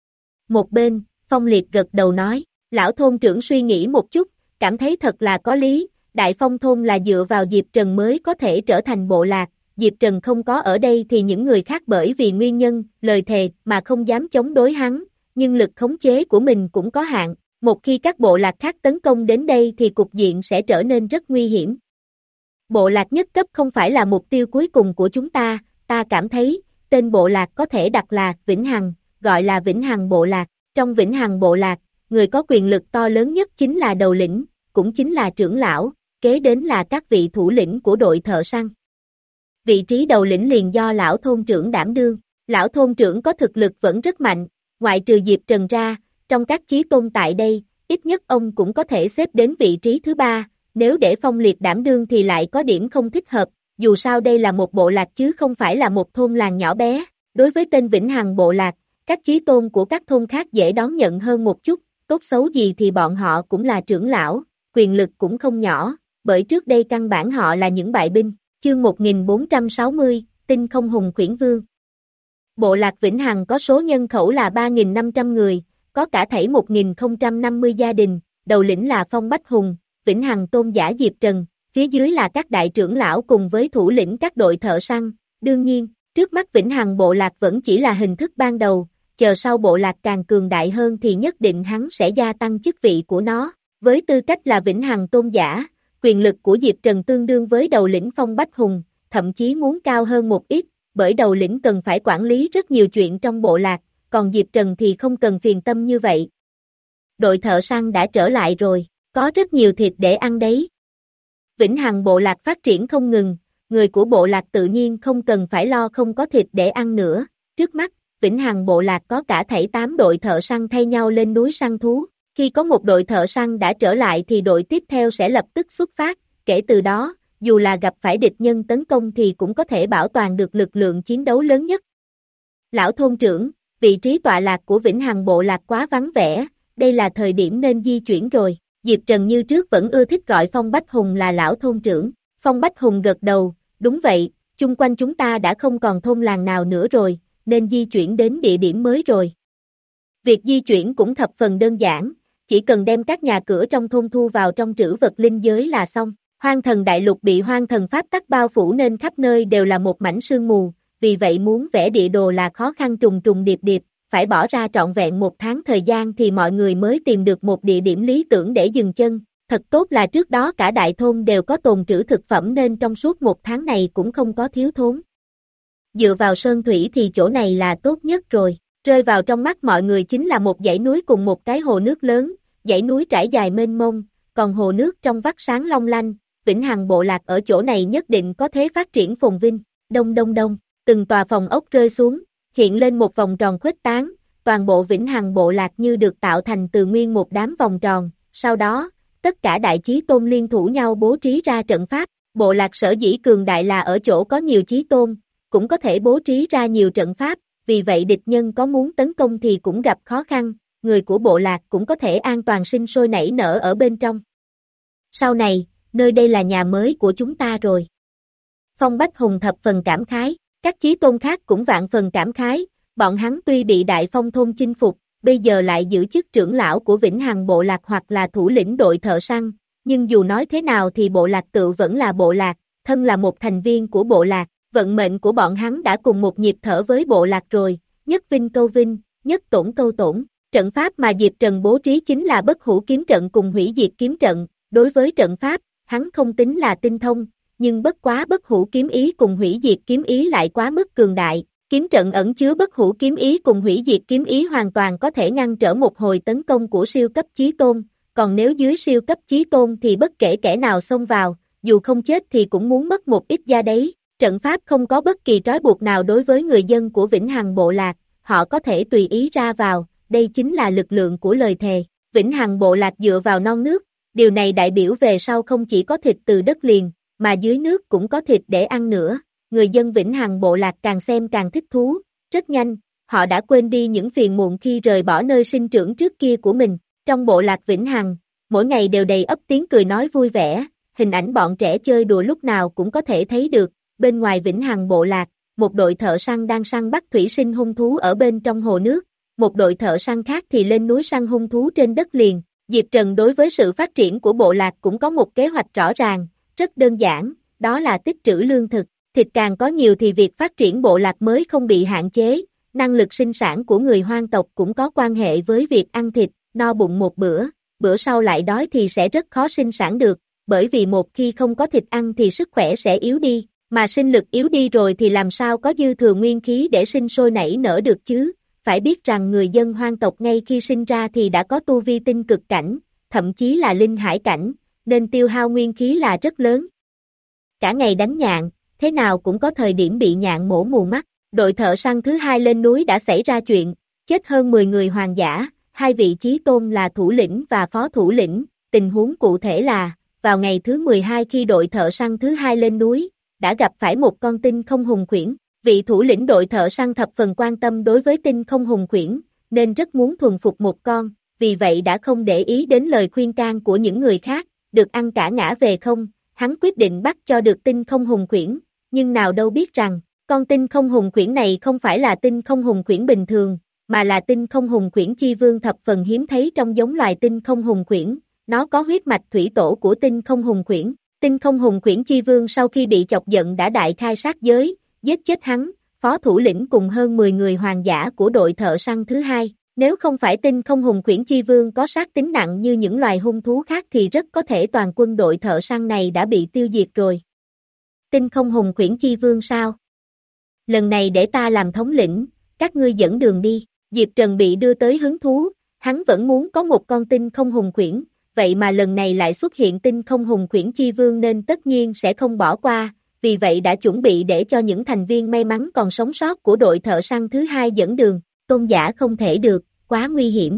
Một bên, Phong Liệt gật đầu nói, lão thôn trưởng suy nghĩ một chút, cảm thấy thật là có lý, Đại Phong thôn là dựa vào Diệp Trần mới có thể trở thành bộ lạc, Diệp Trần không có ở đây thì những người khác bởi vì nguyên nhân, lời thề mà không dám chống đối hắn, nhưng lực khống chế của mình cũng có hạn, một khi các bộ lạc khác tấn công đến đây thì cục diện sẽ trở nên rất nguy hiểm. Bộ lạc nhất cấp không phải là mục tiêu cuối cùng của chúng ta, ta cảm thấy, tên bộ lạc có thể đặt là Vĩnh Hằng, gọi là Vĩnh Hằng bộ lạc. Trong Vĩnh Hằng bộ lạc, người có quyền lực to lớn nhất chính là đầu lĩnh, cũng chính là trưởng lão, kế đến là các vị thủ lĩnh của đội thợ săn. Vị trí đầu lĩnh liền do lão thôn trưởng đảm đương, lão thôn trưởng có thực lực vẫn rất mạnh, ngoại trừ Diệp Trần ra, trong các chí tôn tại đây, ít nhất ông cũng có thể xếp đến vị trí thứ ba, nếu để Phong Liệt đảm đương thì lại có điểm không thích hợp, dù sao đây là một bộ lạc chứ không phải là một thôn làng nhỏ bé, đối với tên Vĩnh Hằng bộ lạc, các chí tôn của các thôn khác dễ đón nhận hơn một chút, tốt xấu gì thì bọn họ cũng là trưởng lão, quyền lực cũng không nhỏ, bởi trước đây căn bản họ là những bại binh. Chương một nghìn bốn trăm sáu mươi, Tinh Không Hùng Khuyển Vương. Bộ lạc Vĩnh Hằng có số nhân khẩu là ba nghìn năm trăm người, có cả thảy một nghìn không trăm năm mươi gia đình, đầu lĩnh là Phong Bách Hùng, Vĩnh Hằng tôn giả Diệp Trần, phía dưới là các đại trưởng lão cùng với thủ lĩnh các đội thợ săn, đương nhiên, trước mắt Vĩnh Hằng bộ lạc vẫn chỉ là hình thức ban đầu, chờ sau bộ lạc càng cường đại hơn thì nhất định hắn sẽ gia tăng chức vị của nó, với tư cách là Vĩnh Hằng tôn giả. Quyền lực của Diệp Trần tương đương với đầu lĩnh Phong Bách Hùng, thậm chí muốn cao hơn một ít, bởi đầu lĩnh cần phải quản lý rất nhiều chuyện trong bộ lạc, còn Diệp Trần thì không cần phiền tâm như vậy. Đội thợ săn đã trở lại rồi, có rất nhiều thịt để ăn đấy. Vĩnh Hằng bộ lạc phát triển không ngừng, người của bộ lạc tự nhiên không cần phải lo không có thịt để ăn nữa. Trước mắt, Vĩnh Hằng bộ lạc có cả thảy tám đội thợ săn thay nhau lên núi săn thú. Khi có một đội thợ săn đã trở lại thì đội tiếp theo sẽ lập tức xuất phát, kể từ đó, dù là gặp phải địch nhân tấn công thì cũng có thể bảo toàn được lực lượng chiến đấu lớn nhất. Lão thôn trưởng, vị trí tọa lạc của Vĩnh Hằng bộ lạc quá vắng vẻ, đây là thời điểm nên di chuyển rồi. Diệp Trần như trước vẫn ưa thích gọi Phong Bách Hùng là lão thôn trưởng. Phong Bách Hùng gật đầu, đúng vậy, chung quanh chúng ta đã không còn thôn làng nào nữa rồi, nên di chuyển đến địa điểm mới rồi. Việc di chuyển cũng thập phần đơn giản, chỉ cần đem các nhà cửa trong thôn thu vào trong trữ vật linh giới là xong. Hoang thần đại lục bị hoang thần pháp tắc bao phủ nên khắp nơi đều là một mảnh sương mù, vì vậy muốn vẽ địa đồ là khó khăn trùng trùng điệp điệp, phải bỏ ra trọn vẹn một tháng thời gian thì mọi người mới tìm được một địa điểm lý tưởng để dừng chân. Thật tốt là trước đó cả đại thôn đều có tồn trữ thực phẩm nên trong suốt một tháng này cũng không có thiếu thốn. Dựa vào sơn thủy thì chỗ này là tốt nhất rồi, rơi vào trong mắt mọi người chính là một dãy núi cùng một cái hồ nước lớn, dãy núi trải dài mênh mông, còn hồ nước trong vắt sáng long lanh. Vĩnh Hằng bộ lạc ở chỗ này nhất định có thế phát triển phồn vinh. Đông đông đông, từng tòa phòng ốc rơi xuống, hiện lên một vòng tròn khuếch tán, toàn bộ Vĩnh Hằng bộ lạc như được tạo thành từ nguyên một đám vòng tròn, sau đó, tất cả đại chí tôn liên thủ nhau bố trí ra trận pháp, bộ lạc sở dĩ cường đại là ở chỗ có nhiều chí tôn, cũng có thể bố trí ra nhiều trận pháp, vì vậy địch nhân có muốn tấn công thì cũng gặp khó khăn, người của bộ lạc cũng có thể an toàn sinh sôi nảy nở ở bên trong. Sau này, nơi đây là nhà mới của chúng ta rồi. Phong Bách Hùng thập phần cảm khái, các chí tôn khác cũng vạn phần cảm khái, bọn hắn tuy bị Đại Phong thôn chinh phục, bây giờ lại giữ chức trưởng lão của Vĩnh Hằng bộ lạc hoặc là thủ lĩnh đội thợ săn, nhưng dù nói thế nào thì bộ lạc tự vẫn là bộ lạc, thân là một thành viên của bộ lạc, vận mệnh của bọn hắn đã cùng một nhịp thở với bộ lạc rồi, nhất vinh câu vinh, nhất tổn câu tổn. Trận pháp mà Diệp Trần bố trí chính là bất hủ kiếm trận cùng hủy diệt kiếm trận, đối với trận pháp, hắn không tính là tinh thông, nhưng bất quá bất hủ kiếm ý cùng hủy diệt kiếm ý lại quá mức cường đại, kiếm trận ẩn chứa bất hủ kiếm ý cùng hủy diệt kiếm ý hoàn toàn có thể ngăn trở một hồi tấn công của siêu cấp chí tôn, còn nếu dưới siêu cấp chí tôn thì bất kể kẻ nào xông vào, dù không chết thì cũng muốn mất một ít da đấy, trận pháp không có bất kỳ trói buộc nào đối với người dân của Vĩnh Hằng bộ lạc, họ có thể tùy ý ra vào, đây chính là lực lượng của lời thề, Vĩnh Hằng bộ lạc dựa vào non nước. Điều này đại biểu về sau không chỉ có thịt từ đất liền, mà dưới nước cũng có thịt để ăn nữa. Người dân Vĩnh Hằng bộ lạc càng xem càng thích thú, rất nhanh, họ đã quên đi những phiền muộn khi rời bỏ nơi sinh trưởng trước kia của mình. Trong bộ lạc Vĩnh Hằng, mỗi ngày đều đầy ắp tiếng cười nói vui vẻ, hình ảnh bọn trẻ chơi đùa lúc nào cũng có thể thấy được. Bên ngoài Vĩnh Hằng bộ lạc, một đội thợ săn đang săn bắt thủy sinh hung thú ở bên trong hồ nước, một đội thợ săn khác thì lên núi săn hung thú trên đất liền. Diệp Trần đối với sự phát triển của bộ lạc cũng có một kế hoạch rõ ràng, rất đơn giản, đó là tích trữ lương thực, thịt càng có nhiều thì việc phát triển bộ lạc mới không bị hạn chế, năng lực sinh sản của người hoang tộc cũng có quan hệ với việc ăn thịt, no bụng một bữa, bữa sau lại đói thì sẽ rất khó sinh sản được, bởi vì một khi không có thịt ăn thì sức khỏe sẽ yếu đi, mà sinh lực yếu đi rồi thì làm sao có dư thừa nguyên khí để sinh sôi nảy nở được chứ. Phải biết rằng người dân hoang tộc ngay khi sinh ra thì đã có tu vi tinh cực cảnh, thậm chí là linh hải cảnh, nên tiêu hao nguyên khí là rất lớn. Cả ngày đánh nhạn, thế nào cũng có thời điểm bị nhạn mổ mù mắt. Đội thợ săn thứ hai lên núi đã xảy ra chuyện, chết hơn mười người hoàng giả, hai vị chí tôn là thủ lĩnh và phó thủ lĩnh. Tình huống cụ thể là, vào ngày thứ mười hai khi đội thợ săn thứ hai lên núi, đã gặp phải một con tinh không hùng khuyển. Vị thủ lĩnh đội thợ săn thập phần quan tâm đối với tinh không hùng khuyển, nên rất muốn thuần phục một con, vì vậy đã không để ý đến lời khuyên can của những người khác, được ăn cả ngã về không, hắn quyết định bắt cho được tinh không hùng khuyển, nhưng nào đâu biết rằng, con tinh không hùng khuyển này không phải là tinh không hùng khuyển bình thường, mà là tinh không hùng khuyển chi vương thập phần hiếm thấy trong giống loài tinh không hùng khuyển, nó có huyết mạch thủy tổ của tinh không hùng khuyển. Tinh không hùng khuyển chi vương sau khi bị chọc giận đã đại khai sát giới, giết chết hắn, phó thủ lĩnh cùng hơn mười người hoàng giả của đội thợ săn thứ hai. Nếu không phải tinh không hùng khuyển chi vương có sát tính nặng như những loài hung thú khác thì rất có thể toàn quân đội thợ săn này đã bị tiêu diệt rồi. Tinh không hùng khuyển chi vương sao? Lần này để ta làm thống lĩnh, các ngươi dẫn đường đi. Diệp Trần bị đưa tới hứng thú, hắn vẫn muốn có một con tinh không hùng khuyển, vậy mà lần này lại xuất hiện tinh không hùng khuyển chi vương nên tất nhiên sẽ không bỏ qua, vì vậy đã chuẩn bị để cho những thành viên may mắn còn sống sót của đội thợ săn thứ hai dẫn đường. Tôn giả không thể được, quá nguy hiểm.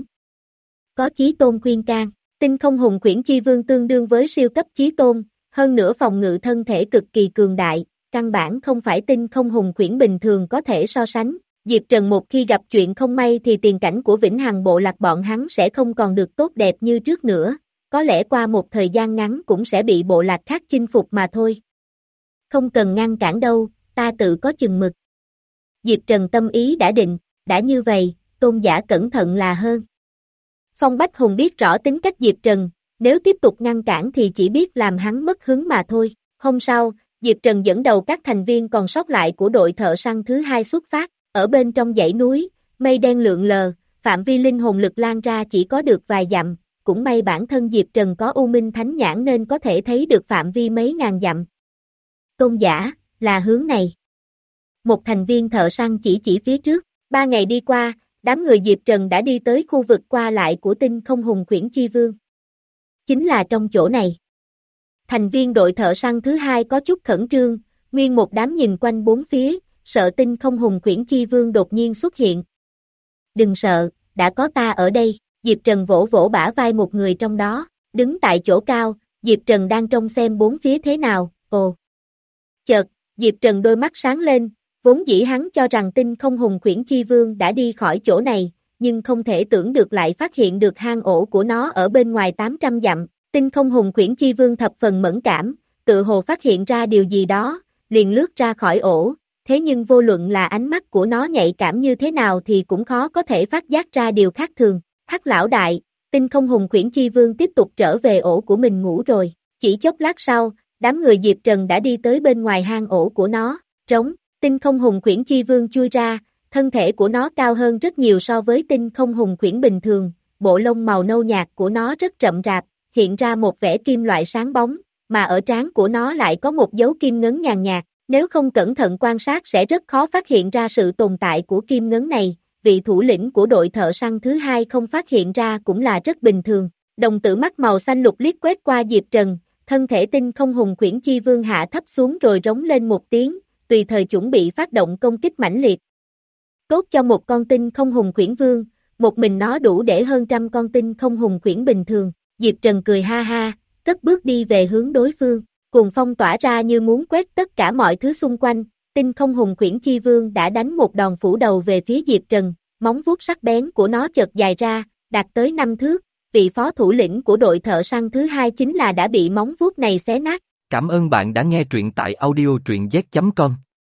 Có chí tôn khuyên can, tinh không hùng khuyển chi vương tương đương với siêu cấp chí tôn, hơn nữa phòng ngự thân thể cực kỳ cường đại, căn bản không phải tinh không hùng khuyển bình thường có thể so sánh. Diệp Trần một khi gặp chuyện không may thì tiền cảnh của Vĩnh Hằng bộ lạc bọn hắn sẽ không còn được tốt đẹp như trước nữa, có lẽ qua một thời gian ngắn cũng sẽ bị bộ lạc khác chinh phục mà thôi. Không cần ngăn cản đâu, ta tự có chừng mực. Diệp Trần tâm ý đã định, đã như vậy, tôn giả cẩn thận là hơn. Phong Bách Hùng biết rõ tính cách Diệp Trần, nếu tiếp tục ngăn cản thì chỉ biết làm hắn mất hứng mà thôi. Hôm sau, Diệp Trần dẫn đầu các thành viên còn sót lại của đội thợ săn thứ hai xuất phát, ở bên trong dãy núi, mây đen lượn lờ, phạm vi linh hồn lực lan ra chỉ có được vài dặm, cũng may bản thân Diệp Trần có U Minh Thánh Nhãn nên có thể thấy được phạm vi mấy ngàn dặm. Tôn giả, là hướng này. Một thành viên thợ săn chỉ chỉ phía trước, ba ngày đi qua, đám người Diệp Trần đã đi tới khu vực qua lại của Tinh Không Hùng Khuyển Chi Vương. Chính là trong chỗ này. Thành viên đội thợ săn thứ hai có chút khẩn trương, nguyên một đám nhìn quanh bốn phía, sợ Tinh Không Hùng Khuyển Chi Vương đột nhiên xuất hiện. Đừng sợ, đã có ta ở đây, Diệp Trần vỗ vỗ bả vai một người trong đó, đứng tại chỗ cao, Diệp Trần đang trông xem bốn phía thế nào, ồ. Chợt, Diệp Trần đôi mắt sáng lên, vốn dĩ hắn cho rằng Tinh Không Hùng Khuyển Chi Vương đã đi khỏi chỗ này, nhưng không thể tưởng được lại phát hiện được hang ổ của nó ở bên ngoài tám trăm dặm. Tinh Không Hùng Khuyển Chi Vương thập phần mẫn cảm, tự hồ phát hiện ra điều gì đó, liền lướt ra khỏi ổ, thế nhưng vô luận là ánh mắt của nó nhạy cảm như thế nào thì cũng khó có thể phát giác ra điều khác thường. Hắc lão đại, Tinh Không Hùng Khuyển Chi Vương tiếp tục trở về ổ của mình ngủ rồi, chỉ chốc lát sau, đám người Diệp Trần đã đi tới bên ngoài hang ổ của nó, trống, Tinh Không Hùng Khuyển Chi Vương chui ra, thân thể của nó cao hơn rất nhiều so với Tinh Không Hùng Khuyển bình thường, bộ lông màu nâu nhạt của nó rất rậm rạp, hiện ra một vẻ kim loại sáng bóng, mà ở trán của nó lại có một dấu kim ngấn nhàn nhạt, nếu không cẩn thận quan sát sẽ rất khó phát hiện ra sự tồn tại của kim ngấn này, vị thủ lĩnh của đội thợ săn thứ hai không phát hiện ra cũng là rất bình thường. Đồng tử mắt màu xanh lục liếc quét qua Diệp Trần, thân thể Tinh Không Hùng Khuyển Chi Vương hạ thấp xuống rồi rống lên một tiếng, tùy thời chuẩn bị phát động công kích mãnh liệt. Tốt cho một con Tinh Không Hùng Khuyển Vương, một mình nó đủ để hơn trăm con Tinh Không Hùng Khuyển bình thường. Diệp Trần cười ha ha, cất bước đi về hướng đối phương, cuồng phong tỏa ra như muốn quét tất cả mọi thứ xung quanh. Tinh Không Hùng Khuyển Chi Vương đã đánh một đòn phủ đầu về phía Diệp Trần, móng vuốt sắc bén của nó chợt dài ra, đạt tới năm thước, vị phó thủ lĩnh của đội thợ săn thứ hai chính là đã bị móng vuốt này xé nát. Cảm ơn bạn đã nghe truyện tại audio truyện z chấm com.